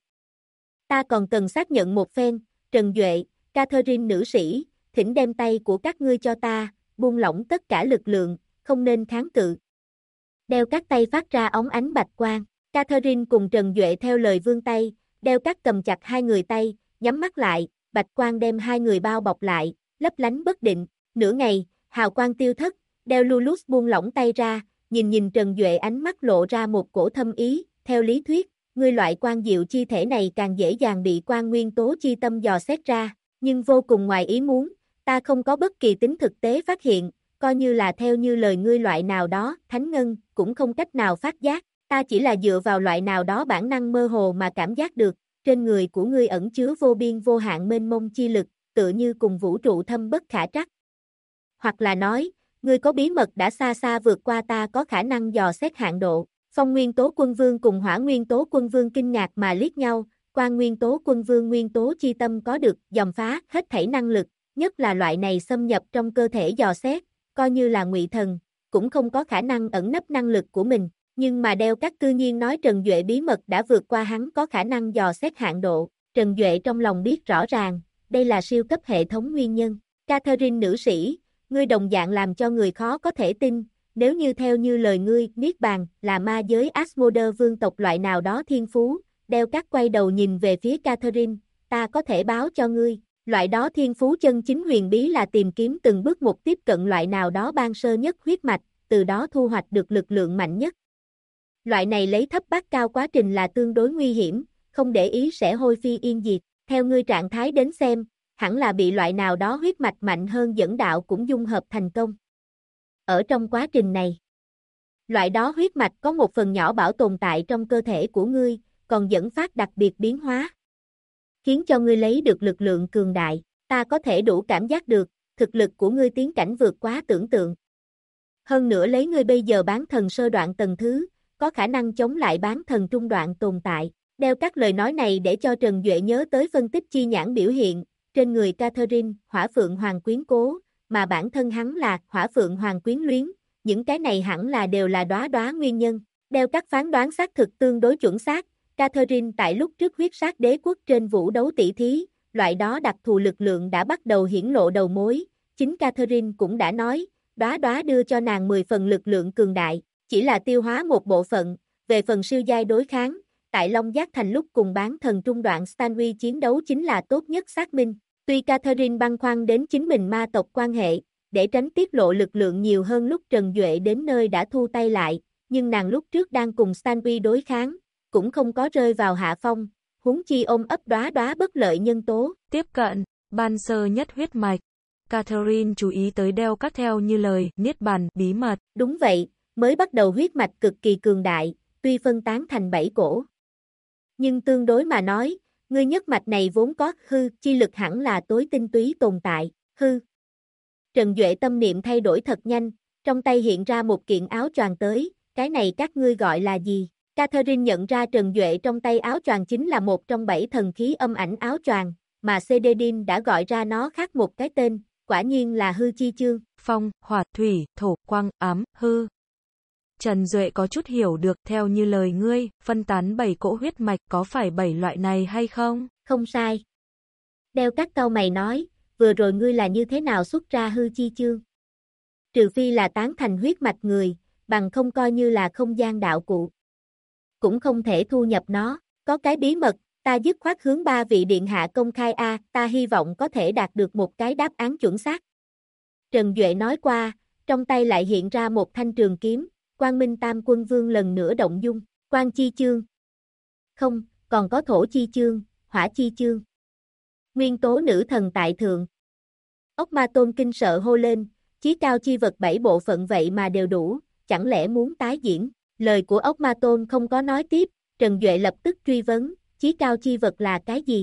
Ta còn cần xác nhận một phen, Trần Duệ, Catherine nữ sĩ, thỉnh đem tay của các ngươi cho ta, buông lỏng tất cả lực lượng, không nên kháng cự. Đeo Các tay phát ra óng ánh bạch quang, Catherine cùng Trần Duệ theo lời vươn tay, Đeo Các cầm chặt hai người tay, nhắm mắt lại, bạch quang đem hai người bao bọc lại, lấp lánh bất định, nửa ngày, hào quang tiêu thất, Đeo Lulus buông lỏng tay ra, nhìn Trần Duệ ánh mắt lộ ra một cổ thâm ý, theo lý thuyết, ngươi loại quan diệu chi thể này càng dễ dàng bị quan nguyên tố chi tâm dò xét ra, nhưng vô cùng ngoài ý muốn, ta không có bất kỳ tính thực tế phát hiện, coi như là theo như lời ngươi loại nào đó, thánh ngân, cũng không cách nào phát giác, ta chỉ là dựa vào loại nào đó bản năng mơ hồ mà cảm giác được, trên người của ngươi ẩn chứa vô biên vô hạn mênh mông chi lực, tựa như cùng vũ trụ thâm bất khả trắc. Hoặc là nói, ngươi có bí mật đã xa xa vượt qua ta có khả năng dò xét hạn độ. Phong Nguyên Tố Quân Vương cùng Hỏa Nguyên Tố Quân Vương kinh ngạc mà liếc nhau, Quan Nguyên Tố Quân Vương nguyên tố chi tâm có được dòm phá hết thảy năng lực, nhất là loại này xâm nhập trong cơ thể dò xét, coi như là ngụy thần, cũng không có khả năng ẩn nấp năng lực của mình, nhưng mà Đeo Các cư nhiên nói Trần Duệ bí mật đã vượt qua hắn có khả năng dò xét hạn độ, Trần Duệ trong lòng biết rõ ràng, đây là siêu cấp hệ thống nguyên nhân. Catherine nữ sĩ, ngươi đồng dạng làm cho người khó có thể tin, nếu như theo như lời ngươi, Niết Bàn, là ma giới Asmodee vương tộc loại nào đó thiên phú, Đeo Các quay đầu nhìn về phía Catherine, ta có thể báo cho ngươi, loại đó thiên phú chân chính huyền bí là tìm kiếm từng bước một tiếp cận loại nào đó ban sơ nhất huyết mạch, từ đó thu hoạch được lực lượng mạnh nhất. Loại này lấy thấp bát cao quá trình là tương đối nguy hiểm, không để ý sẽ hôi phi yên diệt, theo ngươi trạng thái đến xem, hẳn là bị loại nào đó huyết mạch mạnh hơn dẫn đạo cũng dung hợp thành công. Ở trong quá trình này, loại đó huyết mạch có một phần nhỏ bảo tồn tại trong cơ thể của ngươi, còn dẫn phát đặc biệt biến hóa, khiến cho ngươi lấy được lực lượng cường đại, ta có thể đủ cảm giác được, thực lực của ngươi tiến cảnh vượt quá tưởng tượng. Hơn nữa lấy ngươi bây giờ bán thần sơ đoạn tầng thứ, có khả năng chống lại bán thần trung đoạn tồn tại. Đeo Các lời nói này để cho Trần Duệ nhớ tới phân tích chi nhãn biểu hiện, trên người Catherine, Hỏa Phượng Hoàng quyến cố, mà bản thân hắn là Hỏa Phượng Hoàng quyến luyến, những cái này hẳn là đều là Đóa Đóa nguyên nhân. Đeo Các phán đoán xác thực tương đối chuẩn xác, Catherine tại lúc trước huyết sát đế quốc trên vũ đấu tỷ thí, loại đó đặc thù lực lượng đã bắt đầu hiển lộ đầu mối, chính Catherine cũng đã nói, Đóa Đóa đưa cho nàng 10 phần lực lượng cường đại, chỉ là tiêu hóa một bộ phận, về phần siêu giai đối kháng, tại Long Giác Thành lúc cùng bán thần trung đoạn Stanley chiến đấu chính là tốt nhất xác minh. Tuy Catherine băn khoăn đến chính mình ma tộc quan hệ, để tránh tiết lộ lực lượng nhiều hơn lúc Trần Duệ đến nơi đã thu tay lại, nhưng nàng lúc trước đang cùng Stanley đối kháng, cũng không có rơi vào hạ phong, huống chi ôm ấp đóa đóa bất lợi nhân tố. Tiếp cận, ban sơ nhất huyết mạch. Catherine chú ý tới đeo các theo như lời, niết bàn, bí mật. Đúng vậy, mới bắt đầu huyết mạch cực kỳ cường đại, tuy phân tán thành 7 cổ. Nhưng tương đối mà nói, ngươi nhất mạch này vốn có hư, chi lực hẳn là tối tinh túy tồn tại, hư. Trần Duệ tâm niệm thay đổi thật nhanh, trong tay hiện ra một kiện áo choàng tới, cái này các ngươi gọi là gì? Catherine nhận ra Trần Duệ trong tay áo choàng chính là một trong 7 thần khí âm ảnh áo choàng, mà Cededin đã gọi ra nó khác một cái tên, quả nhiên là hư chi chương. Phong, hỏa, thủy, thổ, quang, ám, hư. Trần Duệ có chút hiểu được, theo như lời ngươi, phân tán 7 cỗ huyết mạch có phải 7 loại này hay không? Không sai. Đeo các câu mày nói, vừa rồi ngươi là như thế nào xuất ra hư chi chương? Trừ phi là tán thành huyết mạch người, bằng không coi như là không gian đạo cụ. Cũng không thể thu nhập nó, có cái bí mật, ta dứt khoát hướng 3 vị điện hạ công khai ta hy vọng có thể đạt được một cái đáp án chuẩn xác. Trần Duệ nói qua, trong tay lại hiện ra một thanh trường kiếm, Quang Minh Tam Quân Vương lần nữa động dung, Quang chi chương. Không, còn có thổ chi chương, hỏa chi chương. Nguyên tố nữ thần tại thượng. Ốc Ma Tôn kinh sợ hô lên, chí cao chi vật 7 bộ phận vậy mà đều đủ, chẳng lẽ muốn tái diễn? Lời của Ốc Ma Tôn không có nói tiếp, Trần Duệ lập tức truy vấn, chí cao chi vật là cái gì?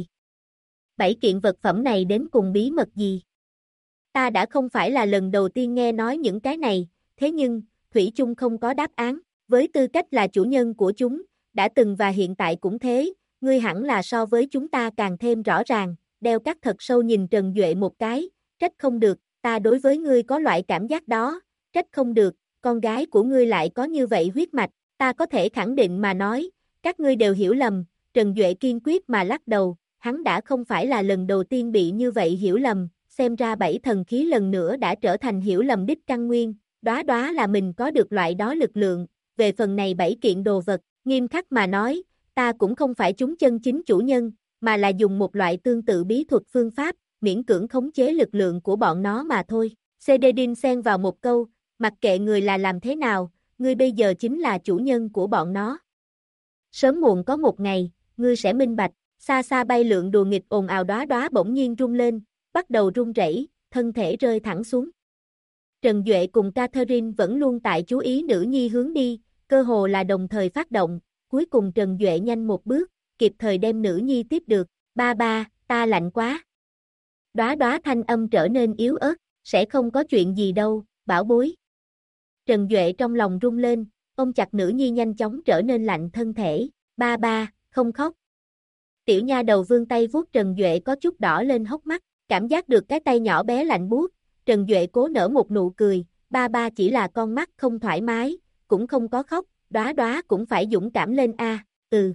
7 kiện vật phẩm này đến cùng bí mật gì? Ta đã không phải là lần đầu tiên nghe nói những cái này, thế nhưng, Thủy chung không có đáp án, với tư cách là chủ nhân của chúng, đã từng và hiện tại cũng thế, ngươi hẳn là so với chúng ta càng thêm rõ ràng, đeo các thật sâu nhìn Trần Duệ một cái, trách không được, ta đối với ngươi có loại cảm giác đó, trách không được, con gái của ngươi lại có như vậy huyết mạch, ta có thể khẳng định mà nói, các ngươi đều hiểu lầm, Trần Duệ kiên quyết mà lắc đầu, hắn đã không phải là lần đầu tiên bị như vậy hiểu lầm, xem ra 7 thần khí lần nữa đã trở thành hiểu lầm đích căn nguyên, đóa là mình có được loại đó lực lượng, về phần này 7 kiện đồ vật, nghiêm khắc mà nói, ta cũng không phải chúng chân chính chủ nhân, mà là dùng một loại tương tự bí thuật phương pháp, miễn cưỡng khống chế lực lượng của bọn nó mà thôi. Cededin xen vào một câu, mặc kệ người là làm thế nào, ngươi bây giờ chính là chủ nhân của bọn nó. Sớm muộn có một ngày, ngươi sẽ minh bạch, xa xa bay lượn đùa nghịch ồn ào đóa bỗng nhiên rung lên, bắt đầu rung rẩy, thân thể rơi thẳng xuống. Trần Duệ cùng Catherine vẫn luôn tại chú ý nữ nhi hướng đi, cơ hồ là đồng thời phát động, cuối cùng Trần Duệ nhanh một bước, kịp thời đem nữ nhi tiếp được, ba, ta lạnh quá. Đóa thanh âm trở nên yếu ớt, sẽ không có chuyện gì đâu, bảo bối. Trần Duệ trong lòng rung lên, ôm chặt nữ nhi nhanh chóng trở nên lạnh thân thể, ba, không khóc. Tiểu nha đầu vươn tay vuốt Trần Duệ có chút đỏ lên hốc mắt, cảm giác được cái tay nhỏ bé lạnh buốt, Trần Duệ cố nở một nụ cười, ba chỉ là con mắt không thoải mái, cũng không có khóc, đóa cũng phải dũng cảm lên ừ.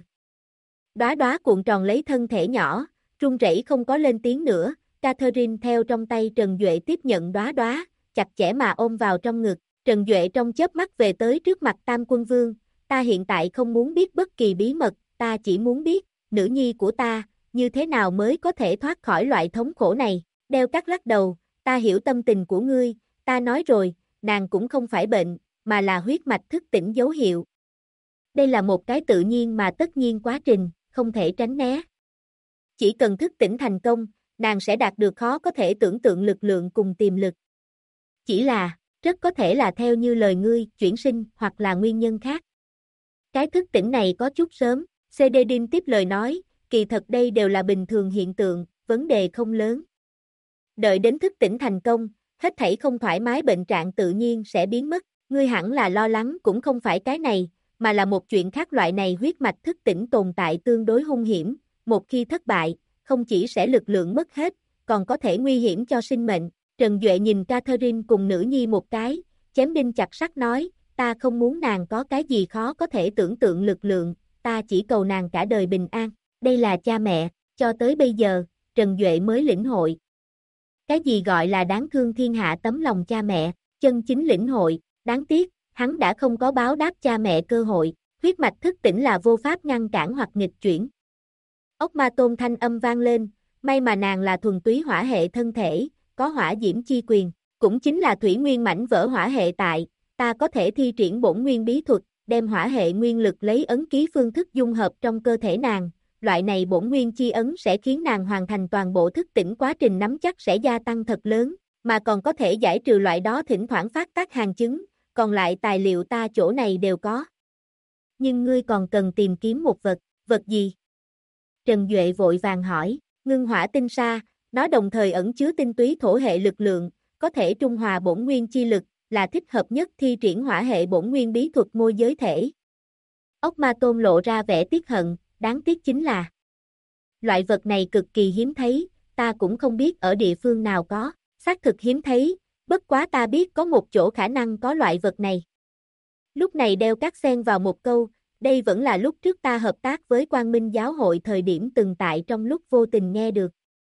Đóa cuộn tròn lấy thân thể nhỏ, run rẩy không có lên tiếng nữa, Catherine theo trong tay Trần Duệ tiếp nhận đóa, chặt chẽ mà ôm vào trong ngực, Trần Duệ trong chớp mắt về tới trước mặt Tam Quân Vương, ta hiện tại không muốn biết bất kỳ bí mật, ta chỉ muốn biết, nữ nhi của ta, như thế nào mới có thể thoát khỏi loại thống khổ này, đeo cắt lắc đầu, ta hiểu tâm tình của ngươi, ta nói rồi, nàng cũng không phải bệnh, mà là huyết mạch thức tỉnh dấu hiệu. Đây là một cái tự nhiên mà tất nhiên quá trình, không thể tránh né. Chỉ cần thức tỉnh thành công, nàng sẽ đạt được khó có thể tưởng tượng lực lượng cùng tiềm lực. Chỉ là, rất có thể là theo như lời ngươi, chuyển sinh, hoặc là nguyên nhân khác. Cái thức tỉnh này có chút sớm, Cededin tiếp lời nói, kỳ thật đây đều là bình thường hiện tượng, vấn đề không lớn. Đợi đến thức tỉnh thành công, hết thảy không thoải mái bệnh trạng tự nhiên sẽ biến mất, ngươi hẳn là lo lắng cũng không phải cái này, mà là một chuyện khác loại này huyết mạch thức tỉnh tồn tại tương đối hung hiểm, một khi thất bại, không chỉ sẽ lực lượng mất hết, còn có thể nguy hiểm cho sinh mệnh. Trần Duệ nhìn Catherine cùng nữ nhi một cái, chém đinh chặt sắt nói, ta không muốn nàng có cái gì khó có thể tưởng tượng lực lượng, ta chỉ cầu nàng cả đời bình an, đây là cha mẹ, cho tới bây giờ, Trần Duệ mới lĩnh hội. Cái gì gọi là đáng thương thiên hạ tấm lòng cha mẹ, chân chính lĩnh hội, đáng tiếc, hắn đã không có báo đáp cha mẹ cơ hội, huyết mạch thức tỉnh là vô pháp ngăn cản hoặc nghịch chuyển. Ốc Ma Tôn thanh âm vang lên, may mà nàng là thuần túy hỏa hệ thân thể, có hỏa diễm chi quyền, cũng chính là thủy nguyên mảnh vỡ hỏa hệ tại, ta có thể thi triển bổn nguyên bí thuật, đem hỏa hệ nguyên lực lấy ấn ký phương thức dung hợp trong cơ thể nàng, loại này bổn nguyên chi ấn sẽ khiến nàng hoàn thành toàn bộ thức tỉnh quá trình nắm chắc sẽ gia tăng thật lớn, mà còn có thể giải trừ loại đó thỉnh thoảng phát tác hàng chứng, còn lại tài liệu ta chỗ này đều có. Nhưng ngươi còn cần tìm kiếm một vật gì? Trần Duệ vội vàng hỏi, ngưng hỏa tinh sa, nó đồng thời ẩn chứa tinh túy thổ hệ lực lượng, có thể trung hòa bổn nguyên chi lực, là thích hợp nhất thi triển hỏa hệ bổn nguyên bí thuật môi giới thể. Ốc Ma Tôn lộ ra vẻ tiếc hận, đáng tiếc chính là loại vật này cực kỳ hiếm thấy, ta cũng không biết ở địa phương nào có, xác thực hiếm thấy, bất quá ta biết có một chỗ khả năng có loại vật này. Lúc này đeo cát xen vào một câu, đây vẫn là lúc trước ta hợp tác với Quang Minh Giáo hội thời điểm từng tại trong lúc vô tình nghe được.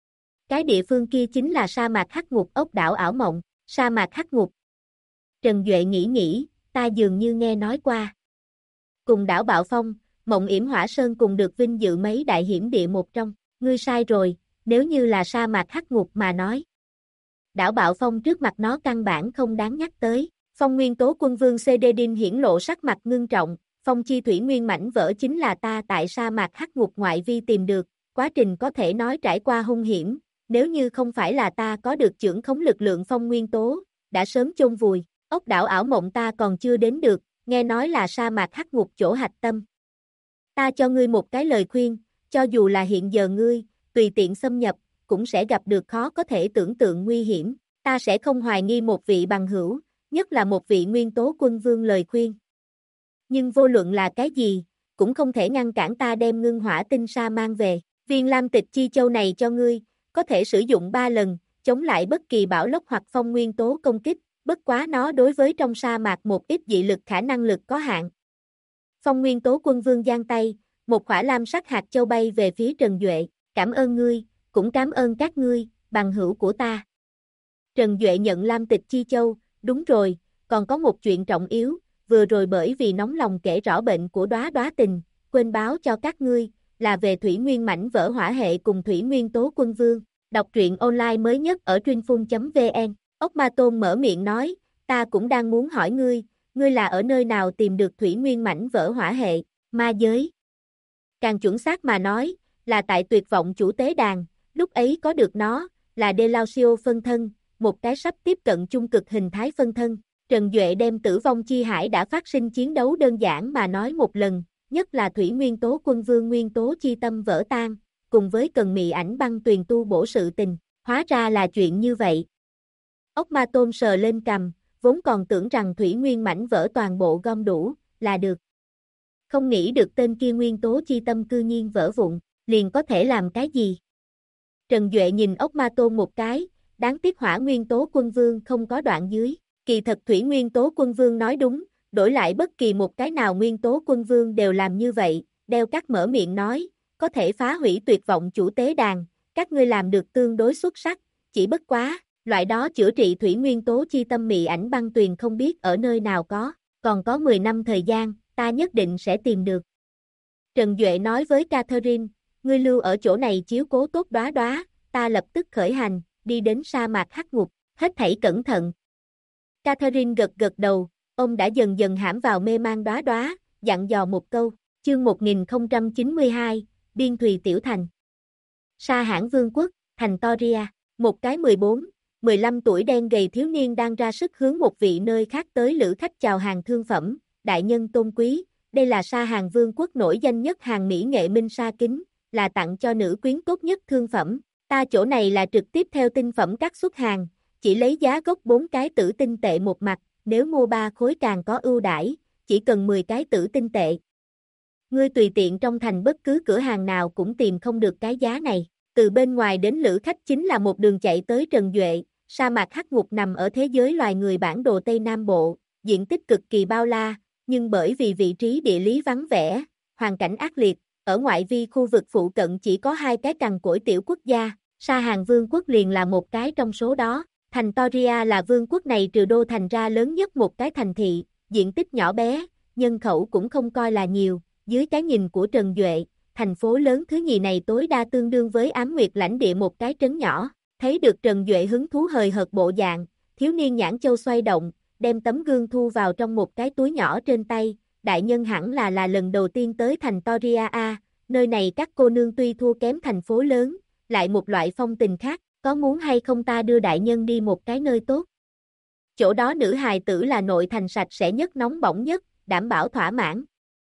Cái địa phương kia chính là sa mạc Hắc Ngục ốc đảo ảo mộng, sa mạc Hắc Ngục. Trần Duệ nghĩ, ta dường như nghe nói qua. Cùng đảo Bạo Phong, Mộng Yểm Hỏa Sơn cùng được vinh dự mấy đại hiểm địa một trong, ngươi sai rồi, nếu như là sa mạc Hắc Ngục mà nói. Đảo Bạo Phong trước mặt nó căn bản không đáng nhắc tới. Phong Nguyên Tố Quân Vương Cededin hiển lộ sắc mặt ngưng trọng, phong chi thủy nguyên mảnh vỡ chính là ta tại sa mạc Hắc Ngục ngoại vi tìm được, quá trình có thể nói trải qua hung hiểm, nếu như không phải là ta có được chưởng khống lực lượng phong nguyên tố, đã sớm chôn vùi, ốc đảo ảo mộng ta còn chưa đến được, nghe nói là sa mạc Hắc Ngục chỗ hạch tâm. Ta cho ngươi một cái lời khuyên, cho dù là hiện giờ ngươi, tùy tiện xâm nhập, cũng sẽ gặp được khó có thể tưởng tượng nguy hiểm, ta sẽ không hoài nghi một vị bằng hữu, nhất là một vị nguyên tố quân vương lời khuyên. Nhưng vô luận là cái gì, cũng không thể ngăn cản ta đem ngưng hỏa tinh sa mang về, viên lam tịch chi châu này cho ngươi, có thể sử dụng 3 lần, chống lại bất kỳ bão lốc hoặc phong nguyên tố công kích, bất quá nó đối với trong sa mạc một ít dị lực khả năng lực có hạn. Phong nguyên tố quân vương giang tay, một khỏa lam sắc hạt châu bay về phía Trần Duệ, cảm ơn ngươi, cũng cảm ơn các ngươi, bằng hữu của ta. Trần Duệ nhận lam tịch chi châu, đúng rồi, còn có một chuyện trọng yếu, vừa rồi bởi vì nóng lòng kể rõ bệnh của đóa đóa tình, quên báo cho các ngươi, là về thủy nguyên mảnh vỡ hỏa hệ cùng thủy nguyên tố quân vương, đọc truyện online mới nhất ở truyệnphun.vn. Ốc Ma Tôn mở miệng nói, ta cũng đang muốn hỏi ngươi, ngươi là ở nơi nào tìm được thủy nguyên mảnh vỡ hỏa hệ, ma giới. Càng chuẩn xác mà nói, là tại tuyệt vọng chủ tế đàn, lúc ấy có được nó, là Delausio phân thân, một cái sắp tiếp cận trung cực hình thái phân thân. Trần Duệ đem tử vong chi hải đã phát sinh chiến đấu đơn giản mà nói một lần, nhất là thủy nguyên tố quân vương nguyên tố chi tâm vỡ tan, cùng với cần mị ảnh băng tuyền tu bổ sự tình, hóa ra là chuyện như vậy. Ốc Ma Tôn sờ lên cằm, vốn còn tưởng rằng thủy nguyên mảnh vỡ toàn bộ gom đủ, là được. Không nghĩ được tên kia nguyên tố chi tâm cư nhiên vỡ vụn, liền có thể làm cái gì? Trần Duệ nhìn Ốc Ma Tôn một cái, đáng tiếc hỏa nguyên tố quân vương không có đoạn dưới. Kỳ thật thủy nguyên tố quân vương nói đúng, đổi lại bất kỳ một cái nào nguyên tố quân vương đều làm như vậy, đeo cắt mở miệng nói, có thể phá hủy tuyệt vọng chủ tế đàn, các ngươi làm được tương đối xuất sắc, chỉ bất quá, loại đó chữa trị thủy nguyên tố chi tâm mị ảnh băng tuyền không biết ở nơi nào có, còn có 10 năm thời gian, ta nhất định sẽ tìm được. Trần Duệ nói với Catherine, ngươi lưu ở chỗ này chiếu cố tốt đóa đóa, ta lập tức khởi hành, đi đến sa mạc Hắc Ngục, hết thảy cẩn thận. Catherine gật đầu, ông đã dần dần hãm vào mê man đóa đóa, dặn dò một câu, chương 1092, Biên Thùy Tiểu Thành. Sa Hãn Vương quốc, thành Toria, một cái 14, 15 tuổi đen gầy thiếu niên đang ra sức hướng một vị nơi khác tới lữ khách chào hàng thương phẩm, đại nhân tôn quý, đây là Sa Hàn Vương quốc nổi danh nhất hàng mỹ nghệ minh sa kính, là tặng cho nữ quyến tốt nhất thương phẩm, ta chỗ này là trực tiếp theo tinh phẩm cắt xuất hàng. Chỉ lấy giá gốc 4 cái tử tinh tệ một mặt, nếu mua 3 khối càng có ưu đãi, chỉ cần 10 cái tử tinh tệ. Ngươi tùy tiện trong thành bất cứ cửa hàng nào cũng tìm không được cái giá này. Từ bên ngoài đến lữ khách chính là một đường chạy tới Trần Duệ, sa mạc Hắc Ngục nằm ở thế giới loài người bản đồ Tây Nam Bộ, diện tích cực kỳ bao la, nhưng bởi vì vị trí địa lý vắng vẻ, hoàn cảnh ác liệt, ở ngoại vi khu vực phụ cận chỉ có 2 cái cằn cỗi tiểu quốc gia, Sa Hàn Vương quốc liền là một cái trong số đó. Thành Toria là vương quốc này trừ đô thành ra lớn nhất một cái thành thị, diện tích nhỏ bé, nhân khẩu cũng không coi là nhiều, dưới cái nhìn của Trần Duệ, thành phố lớn thứ nhì này tối đa tương đương với Ám Nguyệt lãnh địa một cái trấn nhỏ. Thấy được Trần Duệ hứng thú hời hợt bộ dạng, thiếu niên nhãn châu xoay động, đem tấm gương thu vào trong một cái túi nhỏ trên tay. Đại nhân hẳn là lần đầu tiên tới thành Toria A, nơi này các cô nương tuy thua kém thành phố lớn, lại một loại phong tình khác, có muốn hay không ta đưa đại nhân đi một cái nơi tốt. Chỗ đó nữ hài tử là nội thành sạch sẽ nhất, nóng bỏng nhất, đảm bảo thỏa mãn.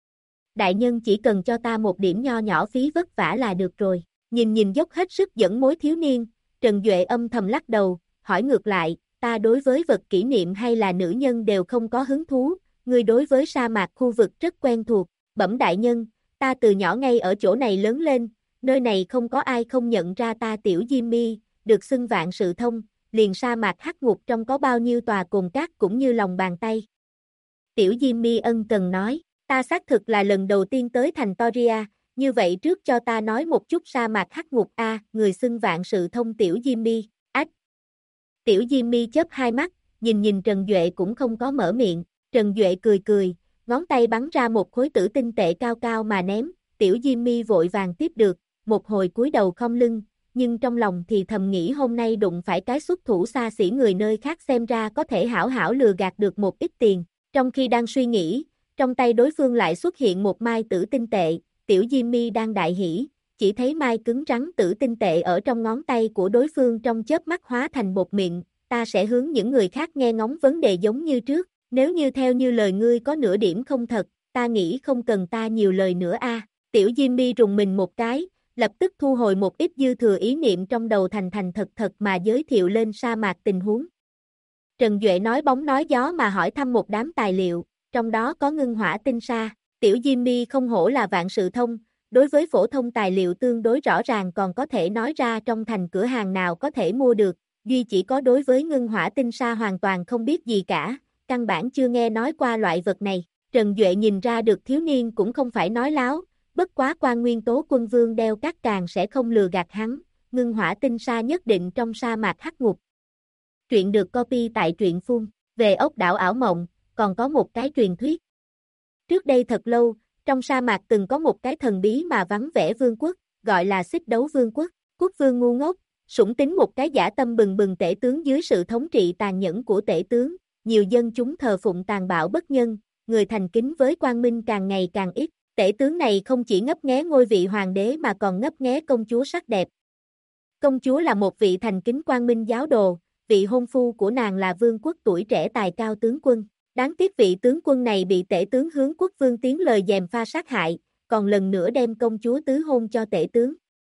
Đại nhân chỉ cần cho ta một điểm nho nhỏ phí vất vả là được rồi. Nhìn dốc hết sức dẫn mối thiếu niên, Trần Duệ âm thầm lắc đầu, hỏi ngược lại, ta đối với vật kỷ niệm hay là nữ nhân đều không có hứng thú, ngươi đối với sa mạc khu vực rất quen thuộc. Bẩm đại nhân, ta từ nhỏ ngay ở chỗ này lớn lên, nơi này không có ai không nhận ra ta tiểu Jimmy, được xưng vạn sự thông, liền sa mạc hắc ngục trong có bao nhiêu tòa cồn cát cũng như lòng bàn tay. Tiểu Jimmy ân cần nói, ta xác thực là lần đầu tiên tới thành Toria, như vậy trước cho ta nói một chút sa mạc hắc ngục a, người xưng vạn sự thông tiểu Jimmy, ách. Tiểu Jimmy chớp hai mắt, nhìn Trần Duệ cũng không có mở miệng, Trần Duệ cười, ngón tay bắn ra một khối tử tinh tệ cao cao mà ném, tiểu Jimmy vội vàng tiếp được, một hồi cúi đầu khom lưng, nhưng trong lòng thì thầm nghĩ hôm nay đụng phải cái xuất thủ xa xỉ người nơi khác xem ra có thể hảo hảo lừa gạt được một ít tiền, trong khi đang suy nghĩ, trong tay đối phương lại xuất hiện một mai tử tinh tệ, tiểu Jimmy đang đại hỉ, chỉ thấy mai cứng rắn tử tinh tệ ở trong ngón tay của đối phương trong chớp mắt hóa thành bột mịn, ta sẽ hướng những người khác nghe ngóng vấn đề giống như trước, nếu như theo như lời ngươi có nửa điểm không thật, ta nghĩ không cần ta nhiều lời nữa a. Tiểu Jimmy rùng mình một cái, lập tức thu hồi một ít dư thừa ý niệm trong đầu thành thật mà giới thiệu lên sa mạc tình huống. Trần Duệ nói bóng nói gió mà hỏi thăm một đám tài liệu, trong đó có ngưng hỏa tinh sa, tiểu Jimmy không hổ là vạn sự thông, đối với phổ thông tài liệu tương đối rõ ràng còn có thể nói ra trong thành cửa hàng nào có thể mua được, duy chỉ có đối với ngưng hỏa tinh sa hoàn toàn không biết gì cả, căn bản chưa nghe nói qua loại vật này. Trần Duệ nhìn ra được thiếu niên cũng không phải nói láo, bất quá Quan Nguyên Tố Quân Vương đeo các càng sẽ không lừa gạt hắn, ngưng hỏa tinh sa nhất định trong sa mạc hắc ngục. Truyện được copy tại truyện phun, về ốc đảo ảo mộng, còn có một cái truyền thuyết. Trước đây thật lâu, trong sa mạc từng có một cái thần bí mà vắng vẻ vương quốc, gọi là Xích Đấu Vương quốc. Quốc vương ngu ngốc, sủng tín một cái dã tâm bừng bừng tể tướng dưới sự thống trị tàn nhẫn của tể tướng, nhiều dân chúng thờ phụng tàn bạo bất nhân, người thành kính với quang minh càng ngày càng ít. Tể tướng này không chỉ ngấp nghé ngôi vị hoàng đế mà còn ngấp nghé công chúa sắc đẹp. Công chúa là một vị thành kính quang minh giáo đồ, vị hôn phu của nàng là vương quốc tuổi trẻ tài cao tướng quân. Đáng tiếc vị tướng quân này bị tể tướng hướng quốc vương tiến lời gièm pha sát hại, còn lần nữa đem công chúa tứ hôn cho tể tướng.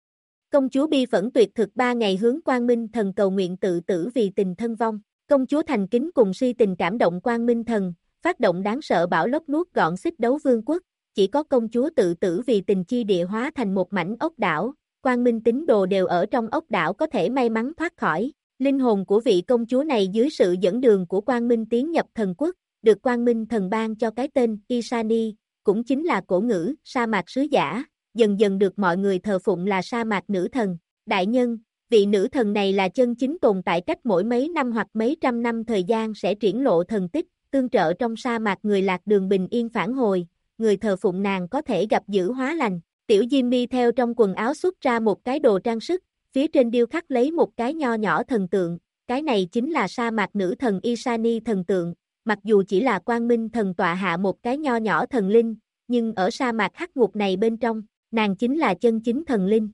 Công chúa bi phẫn tuyệt thực 3 ngày hướng Quang Minh Thần cầu nguyện tự tử vì tình thân vong. Công chúa thành kính cùng si tình cảm động Quang Minh Thần, phát động đáng sợ bão lốc nuốt gọn Xích Đấu Vương quốc. Chỉ có công chúa tự tử vì tình chi địa hóa thành một mảnh ốc đảo. Quang Minh tín đồ đều ở trong ốc đảo có thể may mắn thoát khỏi. Linh hồn của vị công chúa này dưới sự dẫn đường của Quang Minh tiến nhập thần quốc, được Quang Minh Thần ban cho cái tên Isani, cũng chính là cổ ngữ sa mạc sứ giả, dần dần được mọi người thờ phụng là sa mạc nữ thần. Đại nhân, vị nữ thần này là chân chính tồn tại, cách mỗi mấy năm hoặc mấy trăm năm thời gian sẽ triển lộ thần tích, tương trợ trong sa mạc người lạc đường bình yên phản hồi, người thờ phụng nàng có thể gặp dữ hóa lành. Tiểu Jimmy theo trong quần áo xuất ra một cái đồ trang sức, phía trên điêu khắc lấy một cái nho nhỏ thần tượng, cái này chính là sa mạc nữ thần Isani thần tượng. Mặc dù chỉ là Quang Minh Thần tọa hạ một cái nho nhỏ thần linh, nhưng ở sa mạc hắc ngục này bên trong, nàng chính là chân chính thần linh.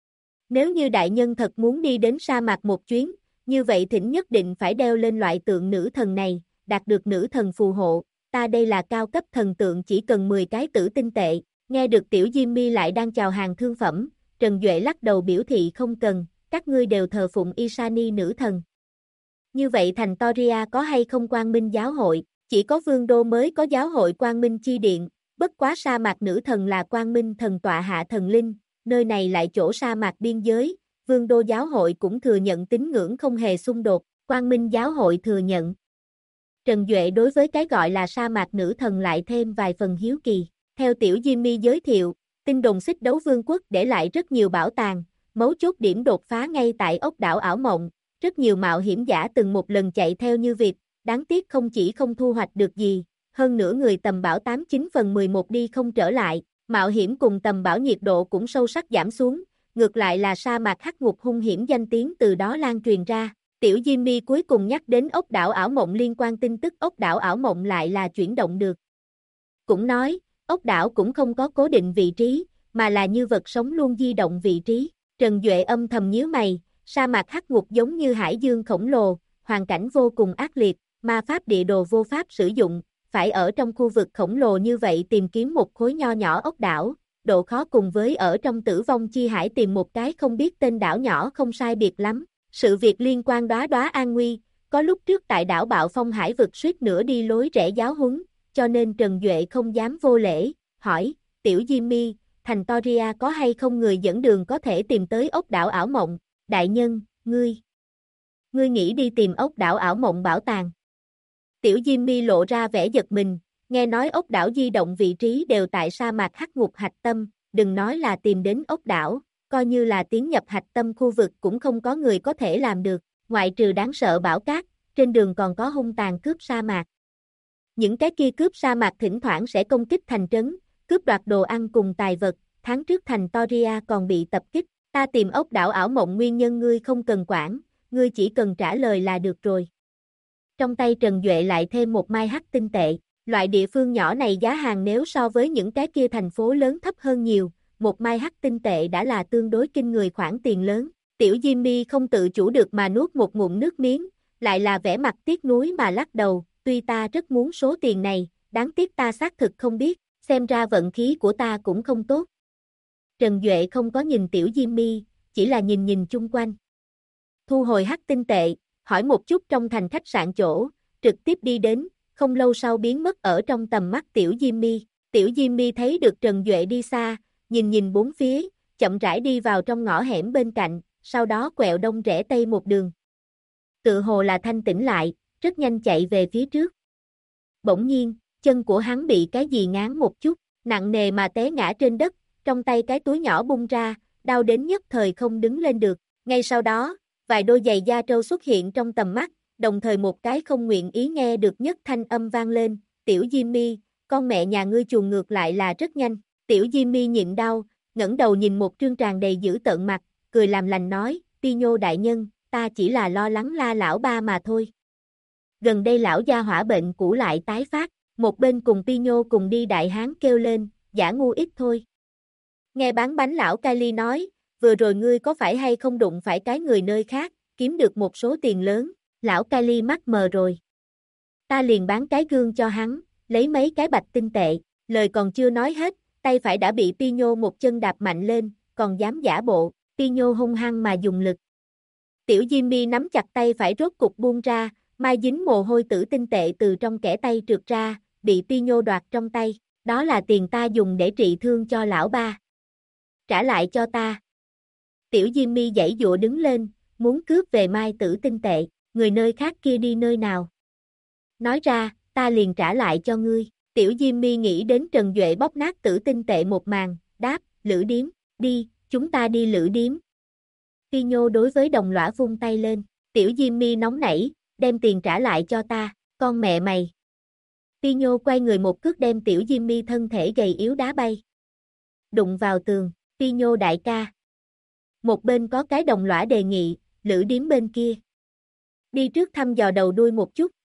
Nếu như đại nhân thật muốn đi đến sa mạc một chuyến, như vậy thỉnh nhất định phải đeo lên loại tượng nữ thần này, đạt được nữ thần phù hộ, ta đây là cao cấp thần tượng chỉ cần 10 cái tử tinh tệ. Nghe được tiểu Jimmy lại đang chào hàng thương phẩm, Trần Duệ lắc đầu biểu thị không cần, các ngươi đều thờ phụng Isani nữ thần. Như vậy thành Toria có hay không Quang Minh giáo hội, chỉ có vương đô mới có giáo hội Quang Minh chi điện, bất quá sa mạc nữ thần là Quang Minh Thần tọa hạ thần linh, nơi này lại chỗ sa mạc biên giới, vương đô giáo hội cũng thừa nhận tín ngưỡng không hề xung đột, Quang Minh giáo hội thừa nhận. Trần Duệ đối với cái gọi là sa mạc nữ thần lại thêm vài phần hiếu kỳ, theo tiểu Jimmy giới thiệu, tinh đồn Xích Đấu Vương quốc để lại rất nhiều bảo tàng, mấu chốt điểm đột phá ngay tại ốc đảo ảo mộng. Rất nhiều mạo hiểm giả từng một lần chạy theo như vịt, đáng tiếc không chỉ không thu hoạch được gì, hơn nữa người tầm bão 89/11 đi không trở lại, mạo hiểm cùng tầm bão nhiệt độ cũng sâu sắc giảm xuống, ngược lại là sa mạc hắc ngục hung hiểm danh tiếng từ đó lan truyền ra. Tiểu Jimmy cuối cùng nhắc đến ốc đảo ảo mộng liên quan tin tức ốc đảo ảo mộng lại là chuyển động được. Cũng nói, ốc đảo cũng không có cố định vị trí, mà là như vật sống luôn di động vị trí. Trần Duệ âm thầm nhíu mày, sa mạc hắc ngục giống như hải dương khổng lồ, hoàn cảnh vô cùng ác liệt, ma pháp địa đồ vô pháp sử dụng, phải ở trong khu vực khổng lồ như vậy tìm kiếm một khối nho nhỏ ốc đảo, độ khó cùng với ở trong tử vong chi hải tìm một cái không biết tên đảo nhỏ không sai biệt lắm. Sự việc liên quan đóa đóa an nguy, có lúc trước tại đảo Bạo Phong Hải vực suýt nữa đi lối rẽ giáo huấn, cho nên Trần Duệ không dám vô lễ, hỏi, Tiểu Jimmy, thành Toria có hay không người dẫn đường có thể tìm tới ốc đảo ảo mộng, đại nhân, ngươi nghĩ đi tìm ốc đảo ảo mộng bảo tàng. Tiểu Jimmy lộ ra vẻ giật mình, nghe nói ốc đảo di động vị trí đều tại sa mạc hắc ngục hạch tâm, đừng nói là tìm đến ốc đảo, coi như là tiến nhập hạch tâm khu vực cũng không có người có thể làm được, ngoại trừ đáng sợ bão cát, trên đường còn có hung tàn cướp sa mạc. Những cái kia cướp sa mạc thỉnh thoảng sẽ công kích thành trấn, cướp đoạt đồ ăn cùng tài vật, tháng trước thành Toria còn bị tập kích, ta tìm ốc đảo ảo mộng nguyên nhân ngươi không cần quản, ngươi chỉ cần trả lời là được rồi. Trong tay Trần Duệ lại thêm một mai hắc tinh tệ, loại địa phương nhỏ này giá hàng nếu so với những cái kia thành phố lớn thấp hơn nhiều, một mai hắc tinh tệ đã là tương đối kinh người khoản tiền lớn. Tiểu Jimmy không tự chủ được mà nuốt một ngụm nước miếng, lại là vẻ mặt tiếc nuối mà lắc đầu, tuy ta rất muốn số tiền này, đáng tiếc ta xác thực không biết, xem ra vận khí của ta cũng không tốt. Trần Duệ không có nhìn Tiểu Jimmy, chỉ là nhìn chung quanh. Thu hồi hắc tinh tệ, hỏi một chút trong thành khách sạn chỗ, trực tiếp đi đến, không lâu sau biến mất ở trong tầm mắt Tiểu Jimmy. Tiểu Jimmy thấy được Trần Duệ đi xa, nhìn bốn phía, chậm rãi đi vào trong ngõ hẻm bên cạnh, sau đó quẹo đông rẽ tây một đường. Tự hồ là thanh tĩnh lại, rất nhanh chạy về phía trước. Bỗng nhiên, chân của hắn bị cái gì ngán một chút, nặng nề mà té ngã trên đất, trong tay cái túi nhỏ bung ra, đau đến nhất thời không đứng lên được. Ngay sau đó, vài đôi giày da trâu xuất hiện trong tầm mắt, đồng thời một cái không nguyện ý nghe được nhất thanh âm vang lên, Tiểu Jimmy, con mẹ nhà ngươi chuồn ngược lại là rất nhanh. Tiểu Jimmy nhịn đau, ngẩng đầu nhìn một trương tràn đầy dữ tợn mặt, cười làm lành nói, Pino đại nhân, ta chỉ là lo lắng La lão ba mà thôi. Gần đây lão gia hỏa bệnh cũ lại tái phát, một bên cùng Pino cùng đi đại hán kêu lên, giả ngu ít thôi. Nghe bán bánh lão Kylie nói, vừa rồi ngươi có phải hay không đụng phải cái người nơi khác, kiếm được một số tiền lớn, lão Kylie mắt mờ rồi. Ta liền bán cái gương cho hắn, lấy mấy cái bạch tinh tệ, lời còn chưa nói hết, tay phải đã bị Pino một chân đạp mạnh lên, còn dám giả bộ, Pino hung hăng mà dùng lực. Tiểu Jimmy nắm chặt tay phải rốt cục buông ra, mai dính mồ hôi tử tinh tệ từ trong kẽ tay trượt ra, bị Pino đoạt trong tay, đó là tiền ta dùng để trị thương cho lão ba. Trả lại cho ta. Tiểu Jimmy giãy giụa đứng lên, muốn cướp về mai tử tinh tệ, người nơi khác kia đi nơi nào. Nói ra, ta liền trả lại cho ngươi. Tiểu Jimmy nghĩ đến Trần Duệ bóp nát tử tinh tệ một màn, đáp, lữ điếm, đi, chúng ta đi lữ điếm. Pino đối với đồng lõa vung tay lên, Tiểu Jimmy nóng nảy, đem tiền trả lại cho ta, con mẹ mày. Pino quay người một cước đem Tiểu Jimmy thân thể gầy yếu đá bay. Đụng vào tường, Pino đại ca. Một bên có cái đồng lõa đề nghị, lữ điếm bên kia. Đi trước thăm dò đầu đuôi một chút,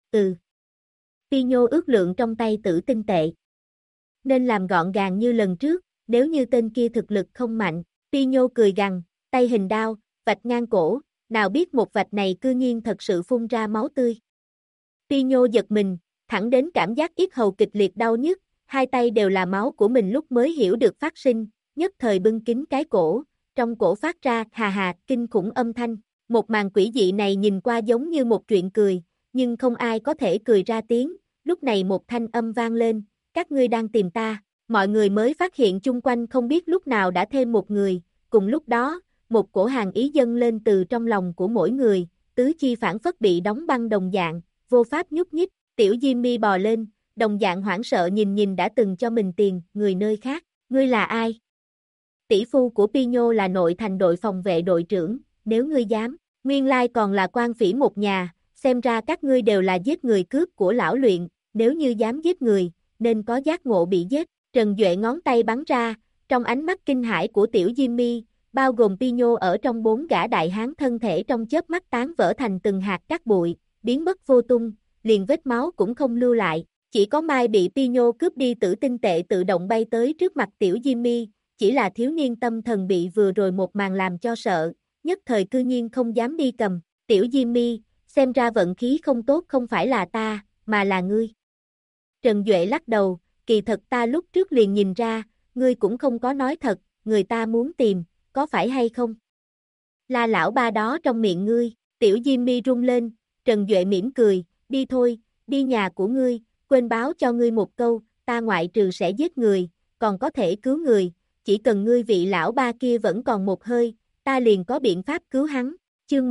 Pino ước lượng trong tay tử tinh tệ. Nên làm gọn gàng như lần trước, nếu như tên kia thực lực không mạnh. Pino cười gằn, tay hình đao, vạch ngang cổ, nào biết một vạch này cư nhiên thật sự phun ra máu tươi. Pino giật mình, thẳng đến cảm giác yết hầu kịch liệt đau nhức, hai tay đều là máu của mình lúc mới hiểu được phát sinh, nhất thời bưng kín cái cổ, trong cổ phát ra hà hà kinh khủng âm thanh. Một màn quỷ dị này nhìn qua giống như một chuyện cười, nhưng không ai có thể cười ra tiếng. Lúc này một thanh âm vang lên, các ngươi đang tìm ta. Mọi người mới phát hiện chung quanh không biết lúc nào đã thêm một người, cùng lúc đó, một cổ hàng ý dâng lên từ trong lòng của mỗi người, tứ chi phản phất bị đóng băng đồng dạng, vô pháp nhúc nhích. Tiểu Jimmy bò lên, đồng dạng hoảng sợ nhìn đã từng cho mình tiền, người nơi khác, ngươi là ai? Tỷ phu của Pino là nội thành đội phòng vệ đội trưởng, nếu ngươi dám, nguyên lai còn là quan phỉ một nhà, xem ra các ngươi đều là giết người cướp của lão luyện, nếu như dám giết người, nên có giác ngộ bị giết. Trần Duệ ngón tay bắn ra, trong ánh mắt kinh hãi của tiểu Jimmy, bao gồm Pino ở trong 4 gã đại hán thân thể trong chớp mắt tán vỡ thành từng hạt cát bụi, biến mất vô tung, liền vết máu cũng không lưu lại. Chỉ có Mai bị Pino cướp đi tử tinh tệ tự động bay tới trước mặt tiểu Jimmy, chỉ là thiếu niên tâm thần bị vừa rồi một màn làm cho sợ, nhất thời cư nhiên không dám đi cầm. Tiểu Jimmy, xem ra vận khí không tốt không phải là ta, mà là ngươi. Trần Duệ lắc đầu, kỳ thật ta lúc trước liền nhìn ra, ngươi cũng không có nói thật, người ta muốn tìm, có phải hay không? La lão ba đó trong miệng ngươi, tiểu Jimmy rung lên, Trần Duệ mỉm cười, đi thôi, đi nhà của ngươi, quên báo cho ngươi một câu, ta ngoại trừ sẽ giết người, còn có thể cứu người, chỉ cần ngươi vị lão ba kia vẫn còn một hơi, ta liền có biện pháp cứu hắn. Chương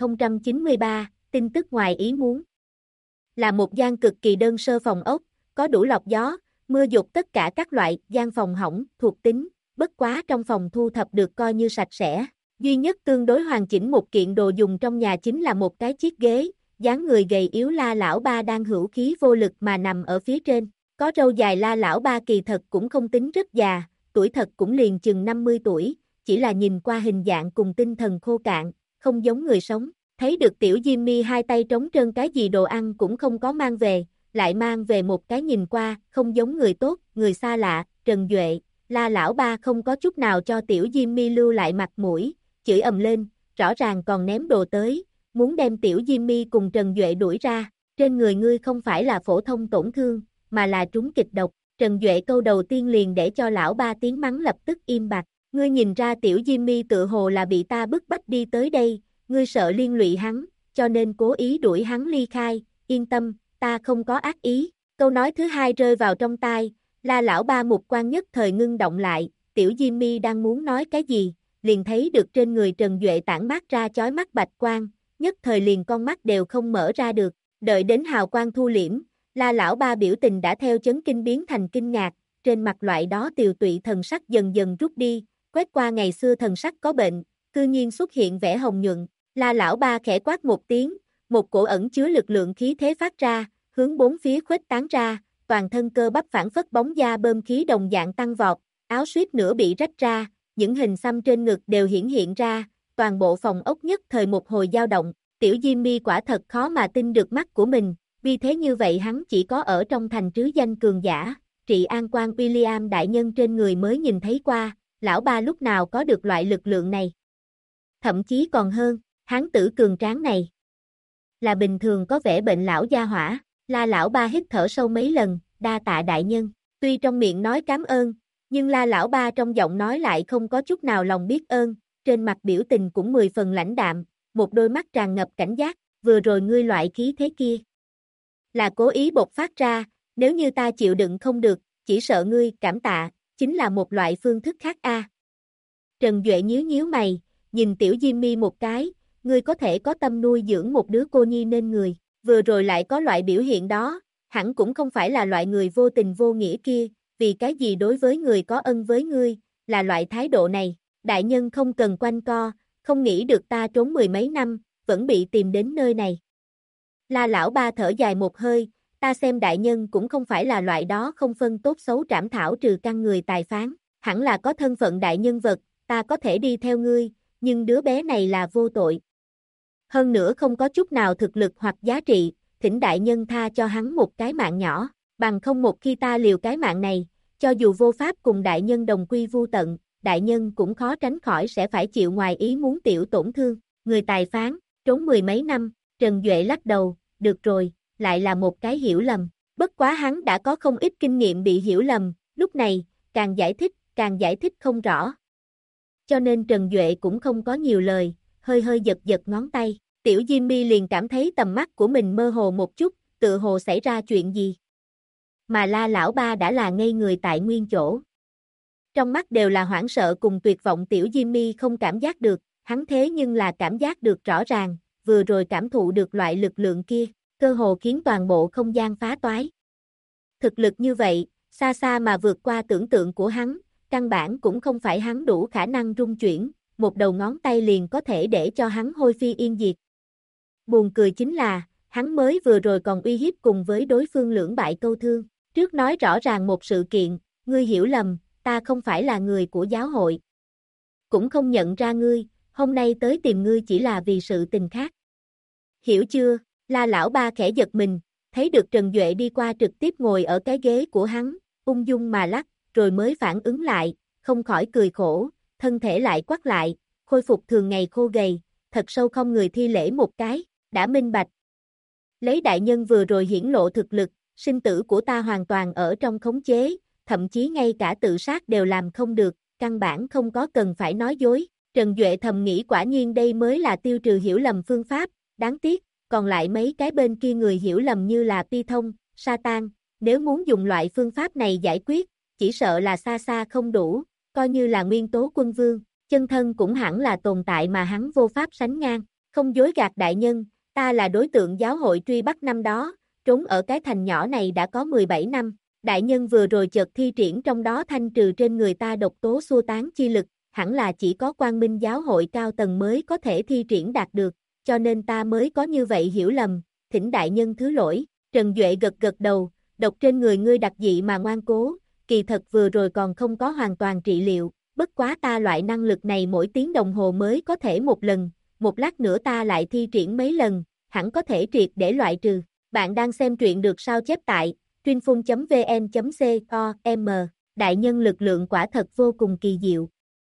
1093, tin tức ngoài ý muốn. Là một gian cực kỳ đơn sơ phòng ốc, có đủ lọc gió, mưa dột tất cả các loại, gian phòng hỏng, thuộc tính, bất quá trong phòng thu thập được coi như sạch sẽ. Duy nhất tương đối hoàn chỉnh một kiện đồ dùng trong nhà chính là một cái chiếc ghế, dáng người gầy yếu La lão ba đang hữu khí vô lực mà nằm ở phía trên. Có râu dài La lão ba kỳ thật cũng không tính rất già, tuổi thật cũng liền chừng 50 tuổi, chỉ là nhìn qua hình dạng cùng tinh thần khô cạn, không giống người sống. Thấy được tiểu Jimmy hai tay trống trơn cái gì đồ ăn cũng không có mang về, lại mang về một cái nhìn qua, không giống người tốt, người xa lạ, Trần Duệ, La lão ba không có chút nào cho tiểu Jimmy lưu lại mặt mũi, chửi ầm lên, rõ ràng còn ném đồ tới, muốn đem tiểu Jimmy cùng Trần Duệ đuổi ra, trên người ngươi không phải là phổ thông tổn thương, mà là trúng kịch độc. Trần Duệ câu đầu tiên liền để cho lão ba tiếng mắng lập tức im bặt, ngươi nhìn ra tiểu Jimmy tự hồ là bị ta bức bách đi tới đây, ngươi sợ liên lụy hắn, cho nên cố ý đuổi hắn ly khai, yên tâm, ta không có ác ý. Câu nói thứ hai rơi vào trong tai, La lão ba mục quan nhất thời ngưng động lại, tiểu Jimmy đang muốn nói cái gì, liền thấy được trên người Trần Duệ tản mát ra chói mắt bạch quang, nhất thời liền con mắt đều không mở ra được, đợi đến hào quang thu liễm, La lão ba biểu tình đã theo chấn kinh biến thành kinh ngạc, trên mặt loại đó tiều tụy thần sắc dần dần rút đi, quét qua ngày xưa thần sắc có bệnh, cư nhiên xuất hiện vẻ hồng nhuận. La lão ba khẽ quát một tiếng, một cổ ẩn chứa lực lượng khí thế phát ra, hướng bốn phía khuếch tán ra, toàn thân cơ bắp phản phất bóng da bơm khí đồng dạng tăng vọt, áo suýt nữa bị rách ra, những hình xăm trên ngực đều hiển hiện ra, toàn bộ phòng ốc nhất thời một hồi dao động, tiểu Jimmy quả thật khó mà tin được mắt của mình, vì thế như vậy hắn chỉ có ở trong thành trứ danh cường giả, trị an quan William đại nhân trên người mới nhìn thấy qua, lão ba lúc nào có được loại lực lượng này. Thậm chí còn hơn, hán tử cường tráng này là bình thường có vẻ bệnh lão gia hỏa. La lão ba hít thở sâu mấy lần, đa tạ đại nhân, tuy trong miệng nói cảm ơn, nhưng La lão ba trong giọng nói lại không có chút nào lòng biết ơn, trên mặt biểu tình cũng 10 phần lãnh đạm, một đôi mắt tràn ngập cảnh giác, vừa rồi ngươi loại khí thế kia là cố ý bộc phát ra, nếu như ta chịu đựng không được, chỉ sợ ngươi cảm tạ, chính là một loại phương thức khác a. Trần Duệ nhíu nhíu mày, nhìn tiểu Jimmy một cái, ngươi có thể có tâm nuôi dưỡng một đứa cô nhi nên người, vừa rồi lại có loại biểu hiện đó, hẳn cũng không phải là loại người vô tình vô nghĩa kia, vì cái gì đối với người có ân với ngươi, là loại thái độ này, đại nhân không cần quanh co, không nghĩ được ta trốn 10 mấy năm, vẫn bị tìm đến nơi này. La lão ba thở dài một hơi, ta xem đại nhân cũng không phải là loại đó không phân tốt xấu trảm thảo trừ căn người tài phán, hẳn là có thân phận đại nhân vật, ta có thể đi theo ngươi, nhưng đứa bé này là vô tội. Hơn nữa không có chút nào thực lực hoặc giá trị, thỉnh đại nhân tha cho hắn một cái mạng nhỏ, bằng không một khi ta liều cái mạng này, cho dù vô pháp cùng đại nhân đồng quy vu tận, đại nhân cũng khó tránh khỏi sẽ phải chịu ngoài ý muốn tiểu tổn thương. Người tài phán, trốn 10 mấy năm, Trần Duệ lắc đầu, được rồi, lại là một cái hiểu lầm. Bất quá hắn đã có không ít kinh nghiệm bị hiểu lầm, lúc này, càng giải thích không rõ. Cho nên Trần Duệ cũng không có nhiều lời, hơi hơi giật giật ngón tay. Tiểu Jimmy liền cảm thấy tầm mắt của mình mơ hồ một chút, tự hồ xảy ra chuyện gì. Mà La lão ba đã là ngây người tại nguyên chỗ. Trong mắt đều là hoảng sợ cùng tuyệt vọng tiểu Jimmy không cảm giác được, hắn thế nhưng là cảm giác được rõ ràng, vừa rồi cảm thụ được loại lực lượng kia, cơ hồ khiến toàn bộ không gian phá toái. Thực lực như vậy, xa xa mà vượt qua tưởng tượng của hắn, căn bản cũng không phải hắn đủ khả năng rung chuyển, một đầu ngón tay liền có thể để cho hắn hôi phi yên diệt. Buồn cười chính là, hắn mới vừa rồi còn uy hiếp cùng với đối phương lưỡng bại câu thương. Trước nói rõ ràng một sự kiện, ngươi hiểu lầm, ta không phải là người của giáo hội. Cũng không nhận ra ngươi, hôm nay tới tìm ngươi chỉ là vì sự tình khác. Hiểu chưa? La lão ba khẽ giật mình, thấy được Trần Duệ đi qua trực tiếp ngồi ở cái ghế của hắn, ung dung mà lắc, rồi mới phản ứng lại, không khỏi cười khổ, thân thể lại quắt lại, khôi phục thường ngày khô gầy, thật sâu không người thi lễ một cái, đã minh bạch. Lấy đại nhân vừa rồi hiển lộ thực lực, sinh tử của ta hoàn toàn ở trong khống chế, thậm chí ngay cả tự sát đều làm không được, căn bản không có cần phải nói dối. Trần Duệ thầm nghĩ quả nhiên đây mới là tiêu trừ hiểu lầm phương pháp, đáng tiếc, còn lại mấy cái bên kia người hiểu lầm như là Pi Thông, Satan, nếu muốn dùng loại phương pháp này giải quyết, chỉ sợ là xa xa không đủ, coi như là nguyên tố quân vương, chân thân cũng hẳn là tồn tại mà hắn vô pháp sánh ngang, không dối gạt đại nhân, ta là đối tượng giáo hội truy bắt năm đó, trốn ở cái thành nhỏ này đã có 17 năm, đại nhân vừa rồi chợt thi triển trong đó thanh trừ trên người ta độc tố xua tán chi lực, hẳn là chỉ có Quang Minh giáo hội cao tầng mới có thể thi triển đạt được, cho nên ta mới có như vậy hiểu lầm, thỉnh đại nhân thứ lỗi. Trần Duệ gật gật đầu, độc trên người ngươi đặc dị mà ngoan cố, kỳ thật vừa rồi còn không có hoàn toàn trị liệu, bất quá ta loại năng lực này mỗi tiếng đồng hồ mới có thể một lần, một lát nữa ta lại thi triển mấy lần, hẳn có thể triệt để loại trừ. Bạn đang xem truyện được sao chép tại truyênphun.vn.com, đại nhân lực lượng quả thật vô cùng kỳ diệu.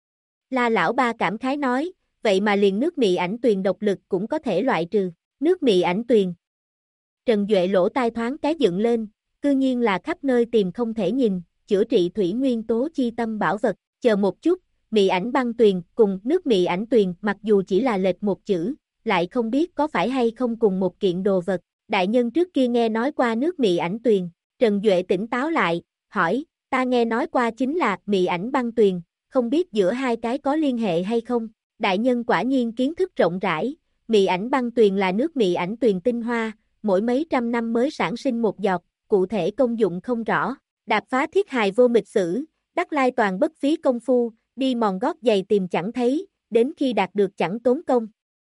La lão ba cảm khái nói, vậy mà liền nước mị ảnh tuyền độc lực cũng có thể loại trừ, nước mị ảnh tuyền. Trần Duệ lỗ tai thoáng cái dựng lên, cư nhiên là khắp nơi tìm không thể nhìn, chữa trị thủy nguyên tố chi tâm bảo vật, chờ một chút, mị ảnh băng tuyền cùng nước mị ảnh tuyền mặc dù chỉ là lệch một chữ, lại không biết có phải hay không cùng một kiện đồ vật, đại nhân trước kia nghe nói qua nước mị ảnh tuyền, Trần Duệ tỉnh táo lại, hỏi, ta nghe nói qua chính là mị ảnh băng tuyền, không biết giữa hai cái có liên hệ hay không, đại nhân quả nhiên kiến thức rộng rãi, mị ảnh băng tuyền là nước mị ảnh tuyền tinh hoa, mỗi mấy trăm năm mới sản sinh một giọt, cụ thể công dụng không rõ, đạp phá thiết hài vô mịch sử, đắc lai toàn bất phí công phu, đi mòn gót giày tìm chẳng thấy, đến khi đạt được chẳng tốn công.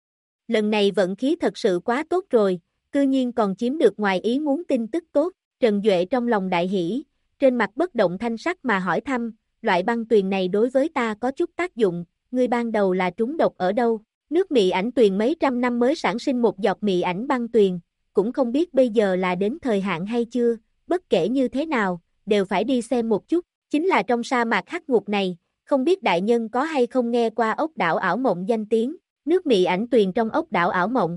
Lần này vận khí thật sự quá tốt rồi, cư nhiên còn chiếm được ngoài ý muốn tin tức tốt, Trần Duệ trong lòng đại hỷ, trên mặt bất động thanh sắc mà hỏi thăm, loại băng tuyền này đối với ta có chút tác dụng, ngươi ban đầu là trúng độc ở đâu, nước mị ảnh tuyền mấy trăm năm mới sản sinh một giọt mị ảnh băng tuyền, cũng không biết bây giờ là đến thời hạn hay chưa, bất kể như thế nào, đều phải đi xem một chút, chính là trong sa mạc hắc ngục này, không biết đại nhân có hay không nghe qua ốc đảo ảo mộng danh tiếng, nước mị ảnh tuyền trong ốc đảo ảo mộng.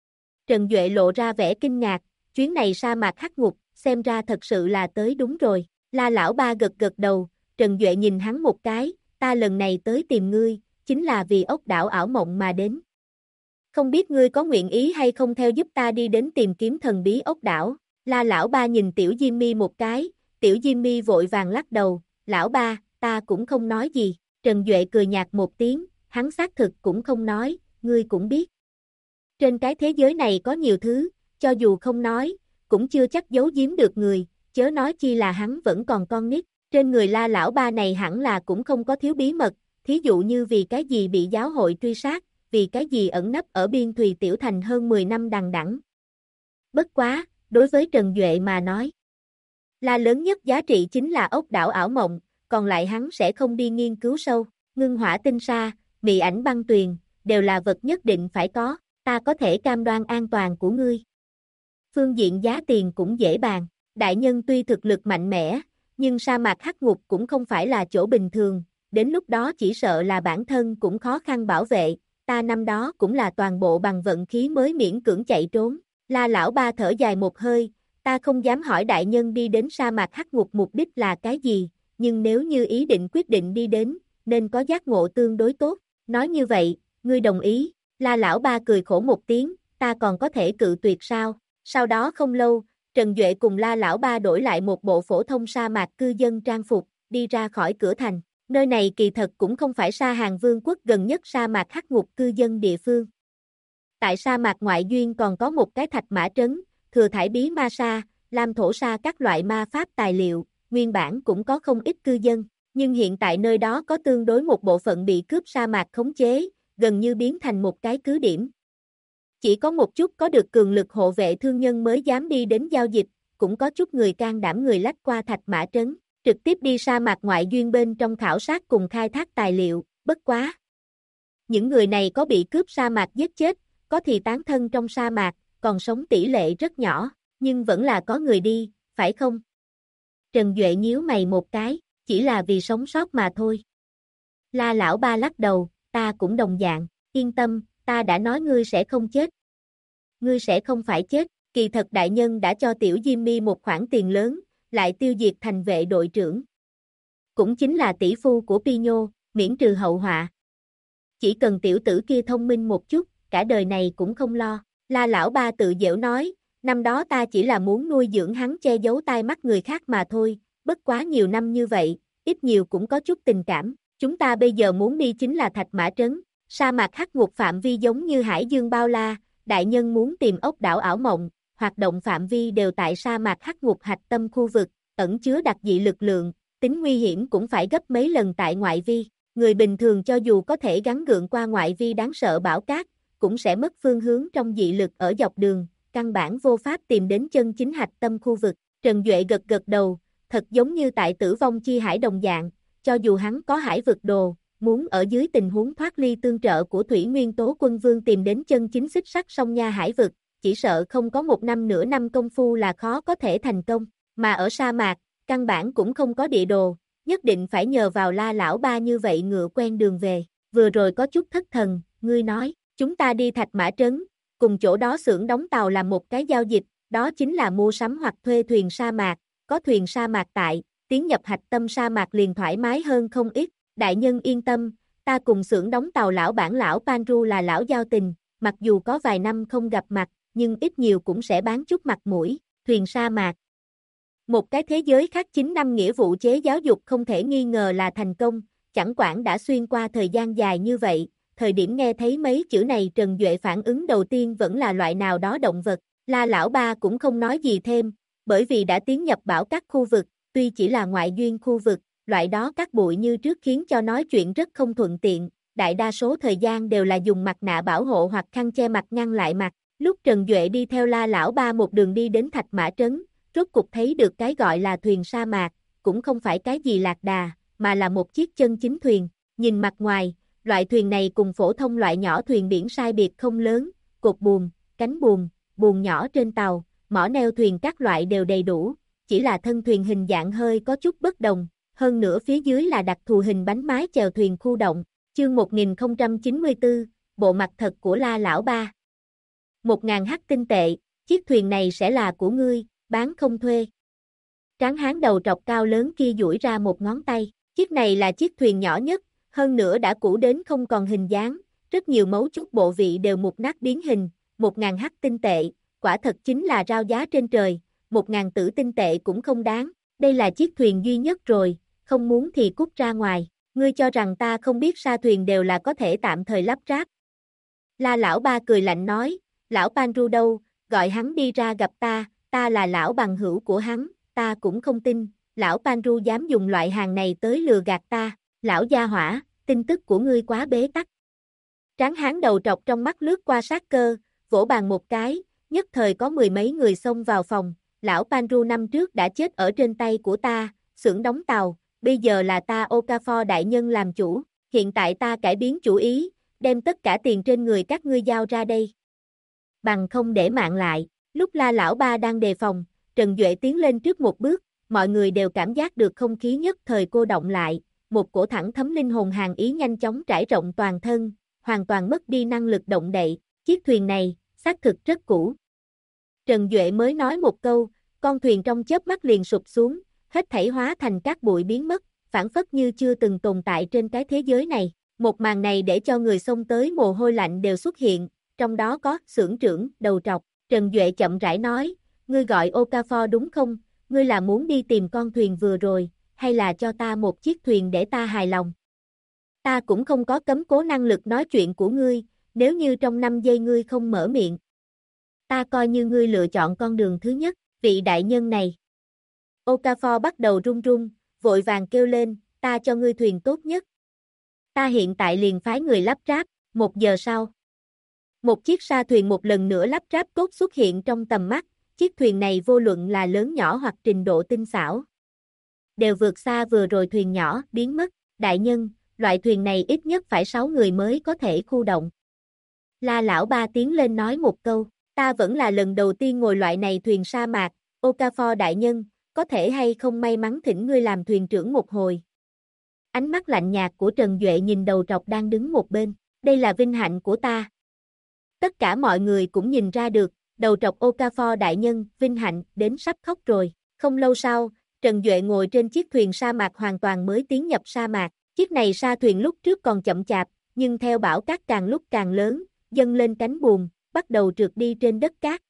Trần Duệ lộ ra vẻ kinh ngạc, chuyến này sa mạc hắc ngục, xem ra thật sự là tới đúng rồi, La lão ba gật gật đầu, Trần Duệ nhìn hắn một cái, ta lần này tới tìm ngươi, chính là vì ốc đảo ảo mộng mà đến. Không biết ngươi có nguyện ý hay không theo giúp ta đi đến tìm kiếm thần bí ốc đảo, La lão ba nhìn tiểu Jimmy một cái, tiểu Jimmy vội vàng lắc đầu, lão ba, ta cũng không nói gì, Trần Duệ cười nhạt một tiếng, hắn xác thực cũng không nói, ngươi cũng biết. Trên cái thế giới này có nhiều thứ, cho dù không nói, cũng chưa chắc giấu giếm được người, chớ nói chi là hắn vẫn còn con nít, trên người La lão ba này hẳn là cũng không có thiếu bí mật, thí dụ như vì cái gì bị giáo hội truy sát, vì cái gì ẩn nấp ở biên thùy tiểu thành hơn 10 năm đằng đẵng. Bất quá, đối với Trần Duệ mà nói, La lớn nhất giá trị chính là ốc đảo ảo mộng, còn lại hắn sẽ không đi nghiên cứu sâu, ngưng hỏa tinh sa, mị ảnh băng tuyền, đều là vật nhất định phải có, ta có thể cam đoan an toàn của ngươi. Phương diện giá tiền cũng dễ bàn, đại nhân tuy thực lực mạnh mẽ, nhưng sa mạc hắc ngục cũng không phải là chỗ bình thường, đến lúc đó chỉ sợ là bản thân cũng khó khăn bảo vệ, ta năm đó cũng là toàn bộ bằng vận khí mới miễn cưỡng chạy trốn, La lão ba thở dài một hơi, ta không dám hỏi đại nhân đi đến sa mạc hắc ngục mục đích là cái gì, nhưng nếu như ý định quyết định đi đến, nên có giác ngộ tương đối tốt, nói như vậy, ngươi đồng ý, La lão ba cười khổ một tiếng, ta còn có thể cự tuyệt sao, sau đó không lâu, Trần Duệ cùng La lão ba đổi lại một bộ phổ thông sa mạc cư dân trang phục, đi ra khỏi cửa thành, nơi này kỳ thật cũng không phải Sa Hàn Vương quốc gần nhất sa mạc hắc ngục cư dân địa phương. Tại sa mạc ngoại duyên còn có một cái thạch mã trấn, thừa thải bí ma sa, lam thổ sa các loại ma pháp tài liệu, nguyên bản cũng có không ít cư dân, nhưng hiện tại nơi đó có tương đối một bộ phận bị cướp sa mạc khống chế, gần như biến thành một cái cứ điểm. Chỉ có một chút có được cường lực hộ vệ thương nhân mới dám đi đến giao dịch, cũng có chút người can đảm người lách qua Thạch Mã Trấn, trực tiếp đi sa mạc ngoại duyên bên trong khảo sát cùng khai thác tài liệu, bất quá. Những người này có bị cướp sa mạc giết chết, có thì tán thân trong sa mạc, còn sống tỷ lệ rất nhỏ, nhưng vẫn là có người đi, phải không? Trần Duệ nhíu mày một cái, chỉ là vì sống sót mà thôi. La lão ba lắc đầu, ta cũng đồng dạng, yên tâm, ta đã nói ngươi sẽ không chết. Ngươi sẽ không phải chết, kỳ thật đại nhân đã cho tiểu Jimmy một khoản tiền lớn, lại tiêu diệt thành vệ đội trưởng. Cũng chính là tỷ phu của Pino, miễn trừ hậu họa. Chỉ cần tiểu tử kia thông minh một chút, cả đời này cũng không lo. La lão ba tự giễu nói, năm đó ta chỉ là muốn nuôi dưỡng hắn che giấu tai mắt người khác mà thôi, bất quá nhiều năm như vậy, ít nhiều cũng có chút tình cảm. Chúng ta bây giờ muốn đi chính là Thạch Mã Trấn, sa mạc hắc ngục phạm vi giống như hải dương bao la, đại nhân muốn tìm ốc đảo ảo mộng, hoạt động phạm vi đều tại sa mạc hắc ngục hạch tâm khu vực, ẩn chứa đặc dị lực lượng, tính nguy hiểm cũng phải gấp mấy lần tại ngoại vi. Người bình thường cho dù có thể gắng gượng qua ngoại vi đáng sợ bão cát, cũng sẽ mất phương hướng trong dị lực ở dọc đường, căn bản vô pháp tìm đến chân chính hạch tâm khu vực. Trần Duệ gật gật đầu, thật giống như tại Tử Vong Chi Hải đồng dạng, cho dù hắn có hải vực đồ, muốn ở dưới tình huống thoát ly tương trợ của Thủy Nguyên Tố Quân Vương tìm đến chân chính xích sắt sông Nha hải vực, chỉ sợ không có một năm nửa năm công phu là khó có thể thành công, mà ở sa mạc, căn bản cũng không có địa đồ, nhất định phải nhờ vào La lão ba như vậy ngựa quen đường về. Vừa rồi có chút thất thần, ngươi nói, chúng ta đi Thạch Mã Trấn, cùng chỗ đó xưởng đóng tàu làm một cái giao dịch, đó chính là mua sắm hoặc thuê thuyền sa mạc, có thuyền sa mạc tại, tiến nhập hạch tâm sa mạc liền thoải mái hơn không ít. Đại nhân yên tâm, ta cùng xưởng đóng tàu lão bản lão Panru là lão giao tình, mặc dù có vài năm không gặp mặt, nhưng ít nhiều cũng sẽ bán chút mặt mũi. Thuyền sa mạc, một cái thế giới khác 9 năm nghĩa vụ chế giáo dục không thể nghi ngờ là thành công, chẳng quản đã xuyên qua thời gian dài như vậy, thời điểm nghe thấy mấy chữ này Trần Duệ phản ứng đầu tiên vẫn là loại nào đó động vật. La lão ba cũng không nói gì thêm, bởi vì đã tiến nhập bão các khu vực, tuy chỉ là ngoại duyên khu vực, loại đó các bụi như trước khiến cho nói chuyện rất không thuận tiện, đại đa số thời gian đều là dùng mặt nạ bảo hộ hoặc khăn che mặt ngăn lại mặt. Lúc Trần Duệ đi theo La lão ba một đường đi đến Thạch Mã Trấn, rốt cục thấy được cái gọi là thuyền sa mạc, cũng không phải cái gì lạc đà, mà là một chiếc chân chính thuyền. Nhìn mặt ngoài, loại thuyền này cùng phổ thông loại nhỏ thuyền biển sai biệt không lớn, cột buồm, cánh buồm, buồm nhỏ trên tàu, mỏ neo thuyền các loại đều đầy đủ, chỉ là thân thuyền hình dạng hơi có chút bất đồng, hơn nữa phía dưới là đặc thù hình bánh mái chèo thuyền khu động. Chương 1094, bộ mặt thật của La lão ba. 1000 hắc tinh tệ, chiếc thuyền này sẽ là của ngươi, bán không thuê. Tráng hán đầu trọc cao lớn kia duỗi ra một ngón tay, chiếc này là chiếc thuyền nhỏ nhất, hơn nữa đã cũ đến không còn hình dáng, rất nhiều mấu chốt bộ vị đều mục nát biến hình, 1000 hắc tinh tệ, quả thật chính là rao giá trên trời, 1000 tử tinh tệ cũng không đáng, đây là chiếc thuyền duy nhất rồi, không muốn thì cút ra ngoài, ngươi cho rằng ta không biết sa thuyền đều là có thể tạm thời lắp ráp. La lão ba cười lạnh nói, lão Panru đâu, gọi hắn đi ra gặp ta là lão bằng hữu của hắn, ta cũng không tin, lão Panru dám dùng loại hàng này tới lừa gạt ta, lão gia hỏa, tin tức của ngươi quá bế tắc. Tráng hán đầu trọc trong mắt lướt qua sát cơ, vỗ bàn một cái, nhất thời có mười mấy người xông vào phòng, lão Panru năm trước đã chết ở trên tay của ta, xưởng đóng tàu, bây giờ là ta Okafor đại nhân làm chủ, hiện tại ta cải biến chủ ý, đem tất cả tiền trên người các ngươi giao ra đây. Bằng không để mạng lại, lúc La lão ba đang đề phòng, Trần Duệ tiến lên trước một bước, mọi người đều cảm giác được không khí nhất thời cô động lại, một cổ thẳng thấm linh hồn hàn ý nhanh chóng trải rộng toàn thân, hoàn toàn mất đi năng lực động đậy, chiếc thuyền này, xác thực rất cũ. Trần Duệ mới nói một câu, con thuyền trong chớp mắt liền sụp xuống, hết thảy hóa thành các bụi biến mất, phản phất như chưa từng tồn tại trên cái thế giới này. Một màn này để cho người xông tới mồ hôi lạnh đều xuất hiện, trong đó có xưởng trưởng, đầu trọc. Trần Duệ chậm rãi nói, ngươi gọi Okafor đúng không? Ngươi là muốn đi tìm con thuyền vừa rồi, hay là cho ta một chiếc thuyền để ta hài lòng? Ta cũng không có cấm cố năng lực nói chuyện của ngươi, nếu như trong 5 giây ngươi không mở miệng. Ta coi như ngươi lựa chọn con đường thứ nhất, vị đại nhân này. Okafor bắt đầu run run, vội vàng kêu lên, ta cho ngươi thuyền tốt nhất. Ta hiện tại liền phái người lắp ráp, 1 giờ sau. Một chiếc sa thuyền một lần nữa lắp ráp cốt xuất hiện trong tầm mắt, chiếc thuyền này vô luận là lớn nhỏ hoặc trình độ tinh xảo, đều vượt xa vừa rồi thuyền nhỏ biến mất. Đại nhân, loại thuyền này ít nhất phải 6 người mới có thể khu động. La lão ba tiến lên nói một câu, ta vẫn là lần đầu tiên ngồi loại này thuyền sa mạc, Okafor đại nhân, có thể hay không may mắn thỉnh ngươi làm thuyền trưởng một hồi. Ánh mắt lạnh nhạt của Trần Duệ nhìn đầu trọc đang đứng một bên, đây là vinh hạnh của ta. Tất cả mọi người cũng nhìn ra được, đầu trọc Okafor đại nhân, vinh hạnh, đến sắp khóc rồi. Không lâu sau, Trần Duệ ngồi trên chiếc thuyền sa mạc hoàn toàn mới tiến nhập sa mạc. Chiếc này sa thuyền lúc trước còn chậm chạp, nhưng theo bão cát càng lúc càng lớn, dâng lên cánh buồm, bắt đầu trượt đi trên đất cát.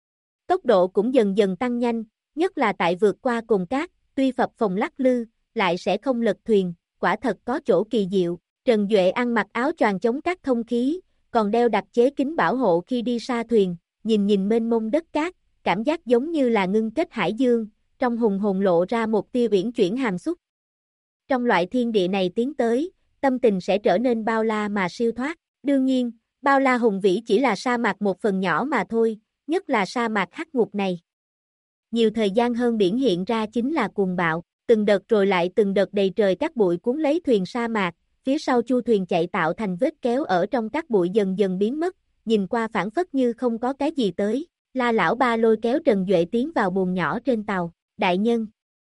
Tốc độ cũng dần dần tăng nhanh, nhất là tại vượt qua cồn cát, tuy phập phồng lắc lư, lại sẽ không lật thuyền, quả thật có chỗ kỳ diệu. Trần Duệ ăn mặc áo choàng chống cát thông khí, còn đeo đặc chế kính bảo hộ khi đi sa thuyền, nhìn mênh mông đất cát, cảm giác giống như là ngưng kết hải dương, trong hùng hồn lộ ra một tia uyển chuyển hàm xúc. Trong loại thiên địa này tiến tới, tâm tình sẽ trở nên bao la mà siêu thoát. Đương nhiên, bao la hùng vĩ chỉ là sa mạc một phần nhỏ mà thôi, nhất là sa mạc hắc ngục này. Nhiều thời gian hơn biển hiện ra chính là cuồng bạo, từng đợt rồi lại từng đợt đầy trời các bụi cuốn lấy thuyền sa mạc, phía sau chu thuyền chạy tạo thành vết kéo ở trong các bụi dần dần biến mất, nhìn qua phản phất như không có cái gì tới. La lão ba lôi kéo Trần Duệ tiến vào buồng nhỏ trên tàu, đại nhân.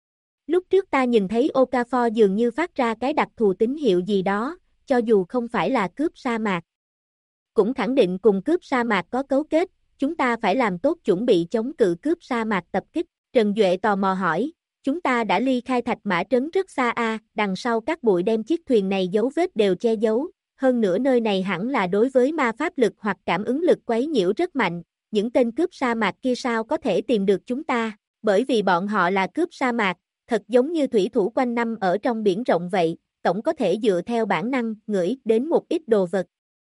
Lúc trước ta nhìn thấy Okafor dường như phát ra cái đặc thù tín hiệu gì đó, cho dù không phải là cướp sa mạc. Cũng khẳng định cùng cướp sa mạc có cấu kết, chúng ta phải làm tốt chuẩn bị chống cự cướp sa mạc tập kích. Trần Duệ tò mò hỏi, chúng ta đã ly khai Thạch Mã Trấn rất xa đằng sau các bụi đem chiếc thuyền này dấu vết đều che giấu, hơn nữa nơi này hẳn là đối với ma pháp lực hoặc cảm ứng lực quấy nhiễu rất mạnh, những tên cướp sa mạc kia sao có thể tìm được chúng ta, bởi vì bọn họ là cướp sa mạc, thật giống như thủy thủ quanh năm ở trong biển rộng vậy, tổng có thể dựa theo bản năng ngửi đến một ít đồ vật.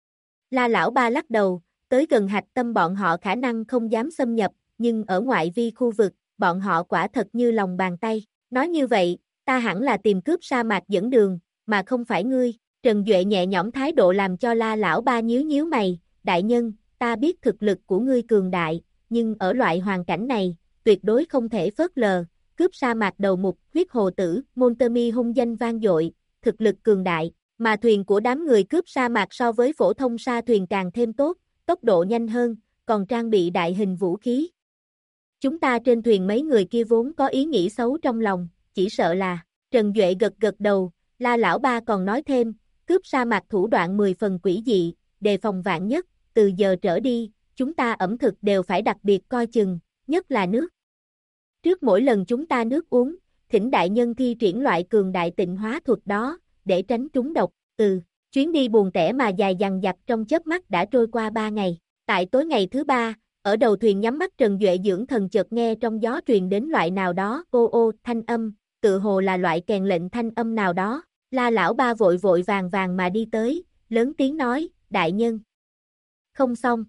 La lão ba lắc đầu, tới gần hạch tâm bọn họ khả năng không dám xâm nhập, nhưng ở ngoại vi khu vực, bọn họ quả thật như lòng bàn tay. Nói như vậy, ta hẳn là tìm cướp sa mạc dẫn đường, mà không phải ngươi. Trần Duệ nhẹ nhõm thái độ làm cho La lão ba nhíu nhíu mày, đại nhân, ta biết thực lực của ngươi cường đại, nhưng ở loại hoàn cảnh này, tuyệt đối không thể phớt lờ. Cướp sa mạc đầu mục, huyết hồ tử, Montemi hung danh vang dội, thực lực cường đại, mà thuyền của đám người cướp sa mạc so với phổ thông sa thuyền càng thêm tốt, tốc độ nhanh hơn, còn trang bị đại hình vũ khí. Chúng ta trên thuyền mấy người kia vốn có ý nghĩ xấu trong lòng, chỉ sợ là, Trần Duệ gật gật đầu, La lão ba còn nói thêm, cướp sa mạc thủ đoạn 10 phần quỷ dị, đề phòng vạn nhất, từ giờ trở đi, chúng ta ẩm thực đều phải đặc biệt coi chừng, nhất là nước. Trước mỗi lần chúng ta nước uống, thỉnh đại nhân thi triển loại cường đại tịnh hóa thuật đó, để tránh trúng độc. Chuyến đi buồn tẻ mà dài dằng dặc trong chớp mắt đã trôi qua 3 ngày. Tại tối ngày thứ 3, ở đầu thuyền nhắm mắt Trần Duệ dưỡng thần chợt nghe trong gió truyền đến loại nào đó, ô thanh âm, tự hồ là loại kèn lệnh thanh âm nào đó. La lão ba vội vội vàng vàng mà đi tới, lớn tiếng nói, đại nhân. Không xong.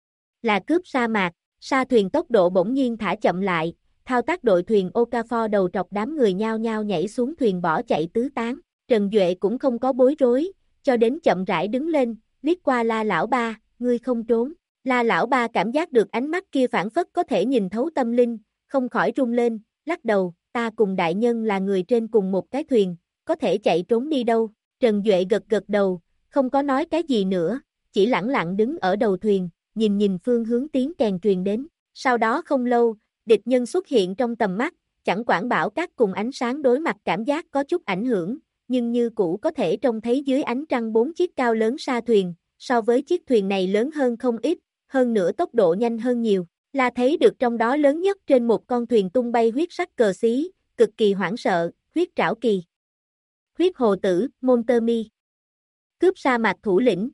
Là cướp sa mạc, sa thuyền tốc độ bỗng nhiên thả chậm lại, thao tác đội thuyền Okafor đầu trọc đám người nhao nhao nhảy xuống thuyền bỏ chạy tứ tán. Trần Duệ cũng không có bối rối, cho đến chậm rãi đứng lên, liếc qua La lão ba, ngươi không trốn. La lão ba cảm giác được ánh mắt kia phảng phất có thể nhìn thấu tâm linh, không khỏi run lên, lắc đầu, ta cùng đại nhân là người trên cùng một cái thuyền, có thể chạy trốn đi đâu. Trần Duệ gật gật đầu, không có nói cái gì nữa, chỉ lẳng lặng đứng ở đầu thuyền, nhìn phương hướng tiếng kèn truyền đến. Sau đó không lâu, địch nhân xuất hiện trong tầm mắt, chẳng quản bão cát cùng ánh sáng đối mặt cảm giác có chút ảnh hưởng, nhưng như cũ có thể trông thấy dưới ánh trăng 4 chiếc cao lớn sa thuyền, so với chiếc thuyền này lớn hơn không ít, hơn nữa tốc độ nhanh hơn nhiều. Là thấy được trong đó lớn nhất trên một con thuyền tung bay huyết sắc cờ xí, cực kỳ hoảng sợ, huyết trảo kỳ. Huyết hồ tử, Montemi. Cướp sa mạc thủ lĩnh.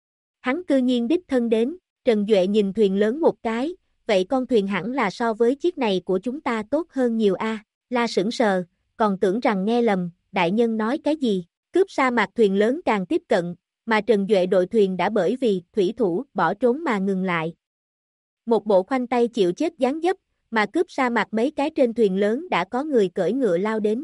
Hắn cư nhiên đích thân đến, Trần Duệ nhìn thuyền lớn một cái, vậy con thuyền hẳn là so với chiếc này của chúng ta tốt hơn nhiều La sững sờ, còn tưởng rằng nghe lầm, đại nhân nói cái gì, cướp sa mạc thuyền lớn càng tiếp cận, mà Trần Duệ đội thuyền đã bởi vì thủy thủ bỏ trốn mà ngừng lại. Một bộ khoanh tay chịu chết gián dấp, mà cướp sa mạc mấy cái trên thuyền lớn đã có người cưỡi ngựa lao đến.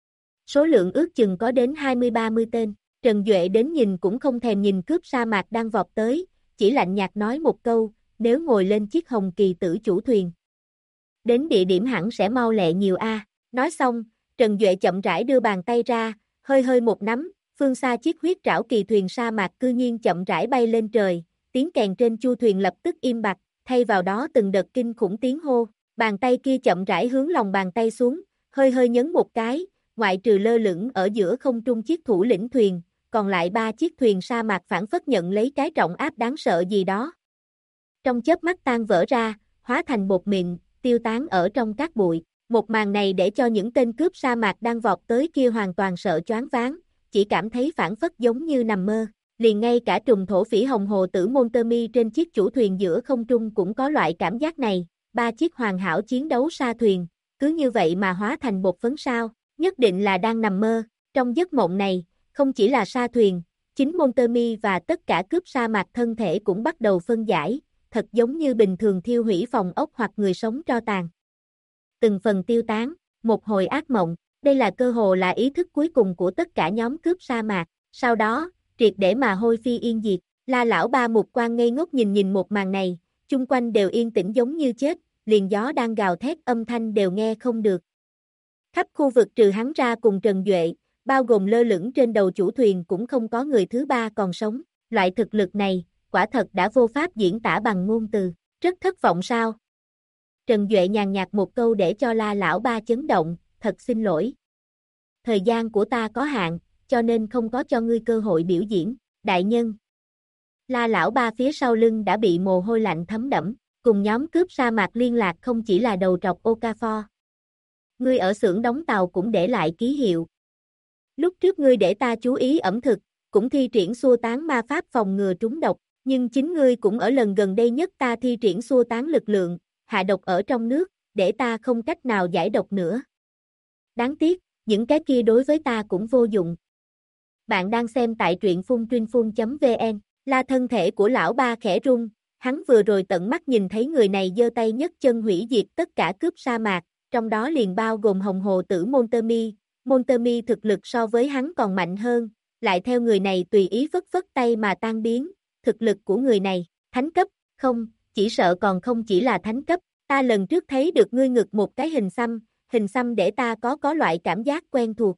Số lượng ước chừng có đến 20-30 tên, Trần Duệ đến nhìn cũng không thèm nhìn cướp sa mạc đang vọt tới, chỉ lạnh nhạt nói một câu, nếu ngồi lên chiếc hồng kỳ tử chủ thuyền. Đến địa điểm hẳn sẽ mau lẹ nhiều a. Nói xong, Trần Duệ chậm rãi đưa bàn tay ra, hơi hơi một nắm, phương xa chiếc huyết trảo kỳ thuyền sa mạc cư nhiên chậm rãi bay lên trời, tiếng kèn trên chu thuyền lập tức im bặt, thay vào đó từng đợt kinh khủng tiếng hô, bàn tay kia chậm rãi hướng lòng bàn tay xuống, hơi hơi nhấn một cái, ngoại trừ lơ lửng ở giữa không trung chiếc thủ lĩnh thuyền, còn lại 3 chiếc thuyền sa mạc phản phất nhận lấy cái trọng áp đáng sợ gì đó. Trong chớp mắt tan vỡ ra, hóa thành bột mịn, tiêu tán ở trong cát bụi. Một màn này để cho những tên cướp sa mạc đang vọt tới kia hoàn toàn sợ choáng váng, chỉ cảm thấy phản phất giống như nằm mơ. Liền ngay cả trùng thổ phỉ hồng hồ tử Montemi trên chiếc chủ thuyền giữa không trung cũng có loại cảm giác này, 3 chiếc hoàn hảo chiến đấu sa thuyền, cứ như vậy mà hóa thành bột phấn sao, nhất định là đang nằm mơ. Trong giấc mộng này, không chỉ là sa thuyền, chính Montemi và tất cả cướp sa mạc thân thể cũng bắt đầu phân giải, thật giống như bình thường thiêu hủy phòng ốc hoặc người sống tro tàn. Từng phần tiêu tán, một hồi ác mộng, đây là cơ hồ là ý thức cuối cùng của tất cả nhóm cướp sa mạc, sau đó, triệt để mà hôi phi yên diệt. La lão ba mục quan ngây ngốc nhìn một màn này, chung quanh đều yên tĩnh giống như chết, liền gió đang gào thét âm thanh đều nghe không được. Khắp khu vực trừ hắn ra cùng Trần Duệ, bao gồm lơ lửng trên đầu chủ thuyền cũng không có người thứ ba còn sống, loại thực lực này, quả thật đã vô pháp diễn tả bằng ngôn từ, rất thất vọng sao? Trần Duệ nhàn nhạt một câu để cho La lão ba chấn động, thật xin lỗi. Thời gian của ta có hạn, cho nên không có cho ngươi cơ hội biểu diễn, đại nhân. La lão ba phía sau lưng đã bị mồ hôi lạnh thấm đẫm, cùng nhóm cướp sa mạc liên lạc không chỉ là đầu trọc Okafor. Ngươi ở xưởng đóng tàu cũng để lại ký hiệu. Lúc trước ngươi để ta chú ý ẩm thực, cũng thi triển xua tán ma pháp phòng ngừa trúng độc, nhưng chính ngươi cũng ở lần gần đây nhất ta thi triển xua tán lực lượng, hạ độc ở trong nước, để ta không cách nào giải độc nữa. Đáng tiếc, những cái kia đối với ta cũng vô dụng. Bạn đang xem tại truyện phuntruyinphun.vn, La thân thể của lão ba khẽ rung, hắn vừa rồi tận mắt nhìn thấy người này giơ tay nhấc chân hủy diệt tất cả cướp sa mạc, trong đó liền bao gồm hồng hồ tử Montemi. Montemi thực lực so với hắn còn mạnh hơn, lại theo người này tùy ý phất phất tay mà tan biến, thực lực của người này, thánh cấp, không, chỉ sợ còn không chỉ là thánh cấp, ta lần trước thấy được ngươi ngực một cái hình xăm để ta có loại cảm giác quen thuộc.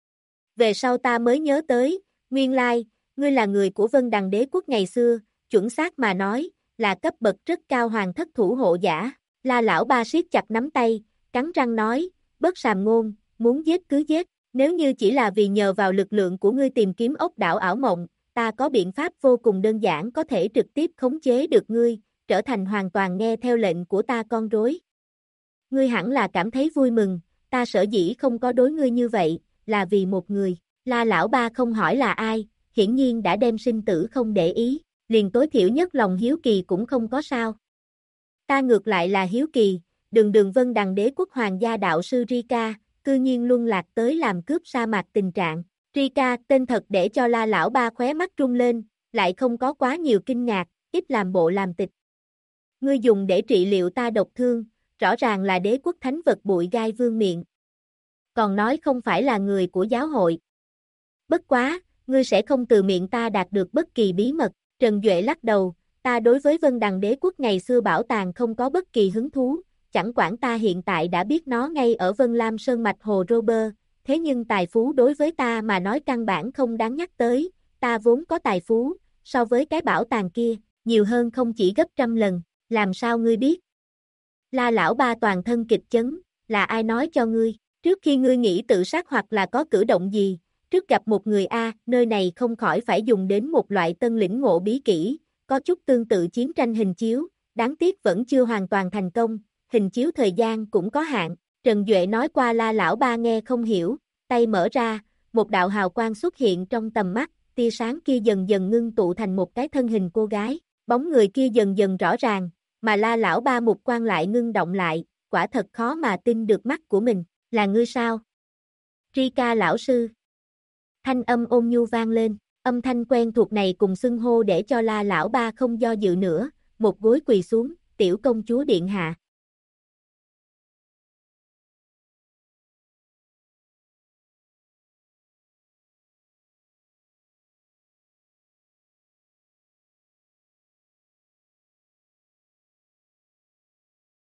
Về sau ta mới nhớ tới, nguyên lai, ngươi là người của Vân Đằng Đế quốc ngày xưa, chuẩn xác mà nói, là cấp bậc rất cao hoàng thất thủ hộ giả. La lão ba siết chặt nắm tay, cắn răng nói, bớt sàm ngôn, muốn giết cứ giết, nếu như chỉ là vì nhờ vào lực lượng của ngươi tìm kiếm ốc đảo ảo mộng, ta có biện pháp vô cùng đơn giản có thể trực tiếp khống chế được ngươi, trở thành hoàn toàn nghe theo lệnh của ta con rối. Ngươi hẳn là cảm thấy vui mừng, ta sở dĩ không có đối ngươi như vậy, là vì một người. La lão ba không hỏi là ai, hiển nhiên đã đem sinh tử không để ý, liền tối thiểu nhất lòng hiếu kỳ cũng không có sao. Ta ngược lại là hiếu kỳ, đường Vân Đằng Đế quốc hoàng gia đạo sư Rika, cư nhiên luân lạc tới làm cướp sa mạc tình trạng. Rika tên thật để cho La lão ba khóe mắt rung lên, lại không có quá nhiều kinh ngạc, ít làm bộ làm tịch. Ngươi dùng để trị liệu ta độc thương, rõ ràng là đế quốc thánh vật bụi gai vương miện. Còn nói không phải là người của giáo hội. Bất quá, ngươi sẽ không từ miệng ta đạt được bất kỳ bí mật. Trần Duệ lắc đầu, ta đối với Vân Đằng Đế quốc ngày xưa bảo tàng không có bất kỳ hứng thú, chẳng quản ta hiện tại đã biết nó ngay ở Vân Lam Sơn Mạch Hồ Robert, thế nhưng tài phú đối với ta mà nói căn bản không đáng nhắc tới, ta vốn có tài phú, so với cái bảo tàng kia, nhiều hơn không chỉ gấp trăm lần, làm sao ngươi biết? La lão ba toàn thân kịch chấn, là ai nói cho ngươi, trước khi ngươi nghĩ tự sát hoặc là có cử động gì, trước gặp một người A, nơi này không khỏi phải dùng đến một loại tân lĩnh ngộ bí kỹ, có chút tương tự chiến tranh hình chiếu, đáng tiếc vẫn chưa hoàn toàn thành công, hình chiếu thời gian cũng có hạn. Trần Duệ nói qua La lão ba nghe không hiểu, tay mở ra, một đạo hào quang xuất hiện trong tầm mắt, tia sáng kia dần dần ngưng tụ thành một cái thân hình cô gái, bóng người kia dần dần rõ ràng, mà La lão ba mục quan lại ngưng động lại, quả thật khó mà tin được mắt của mình, là ngươi sao? Rika lão sư. Thanh âm ôn nhu vang lên, âm thanh quen thuộc này cùng xưng hô để cho La lão ba không do dự nữa, một gối quỳ xuống, tiểu công chúa điện hạ,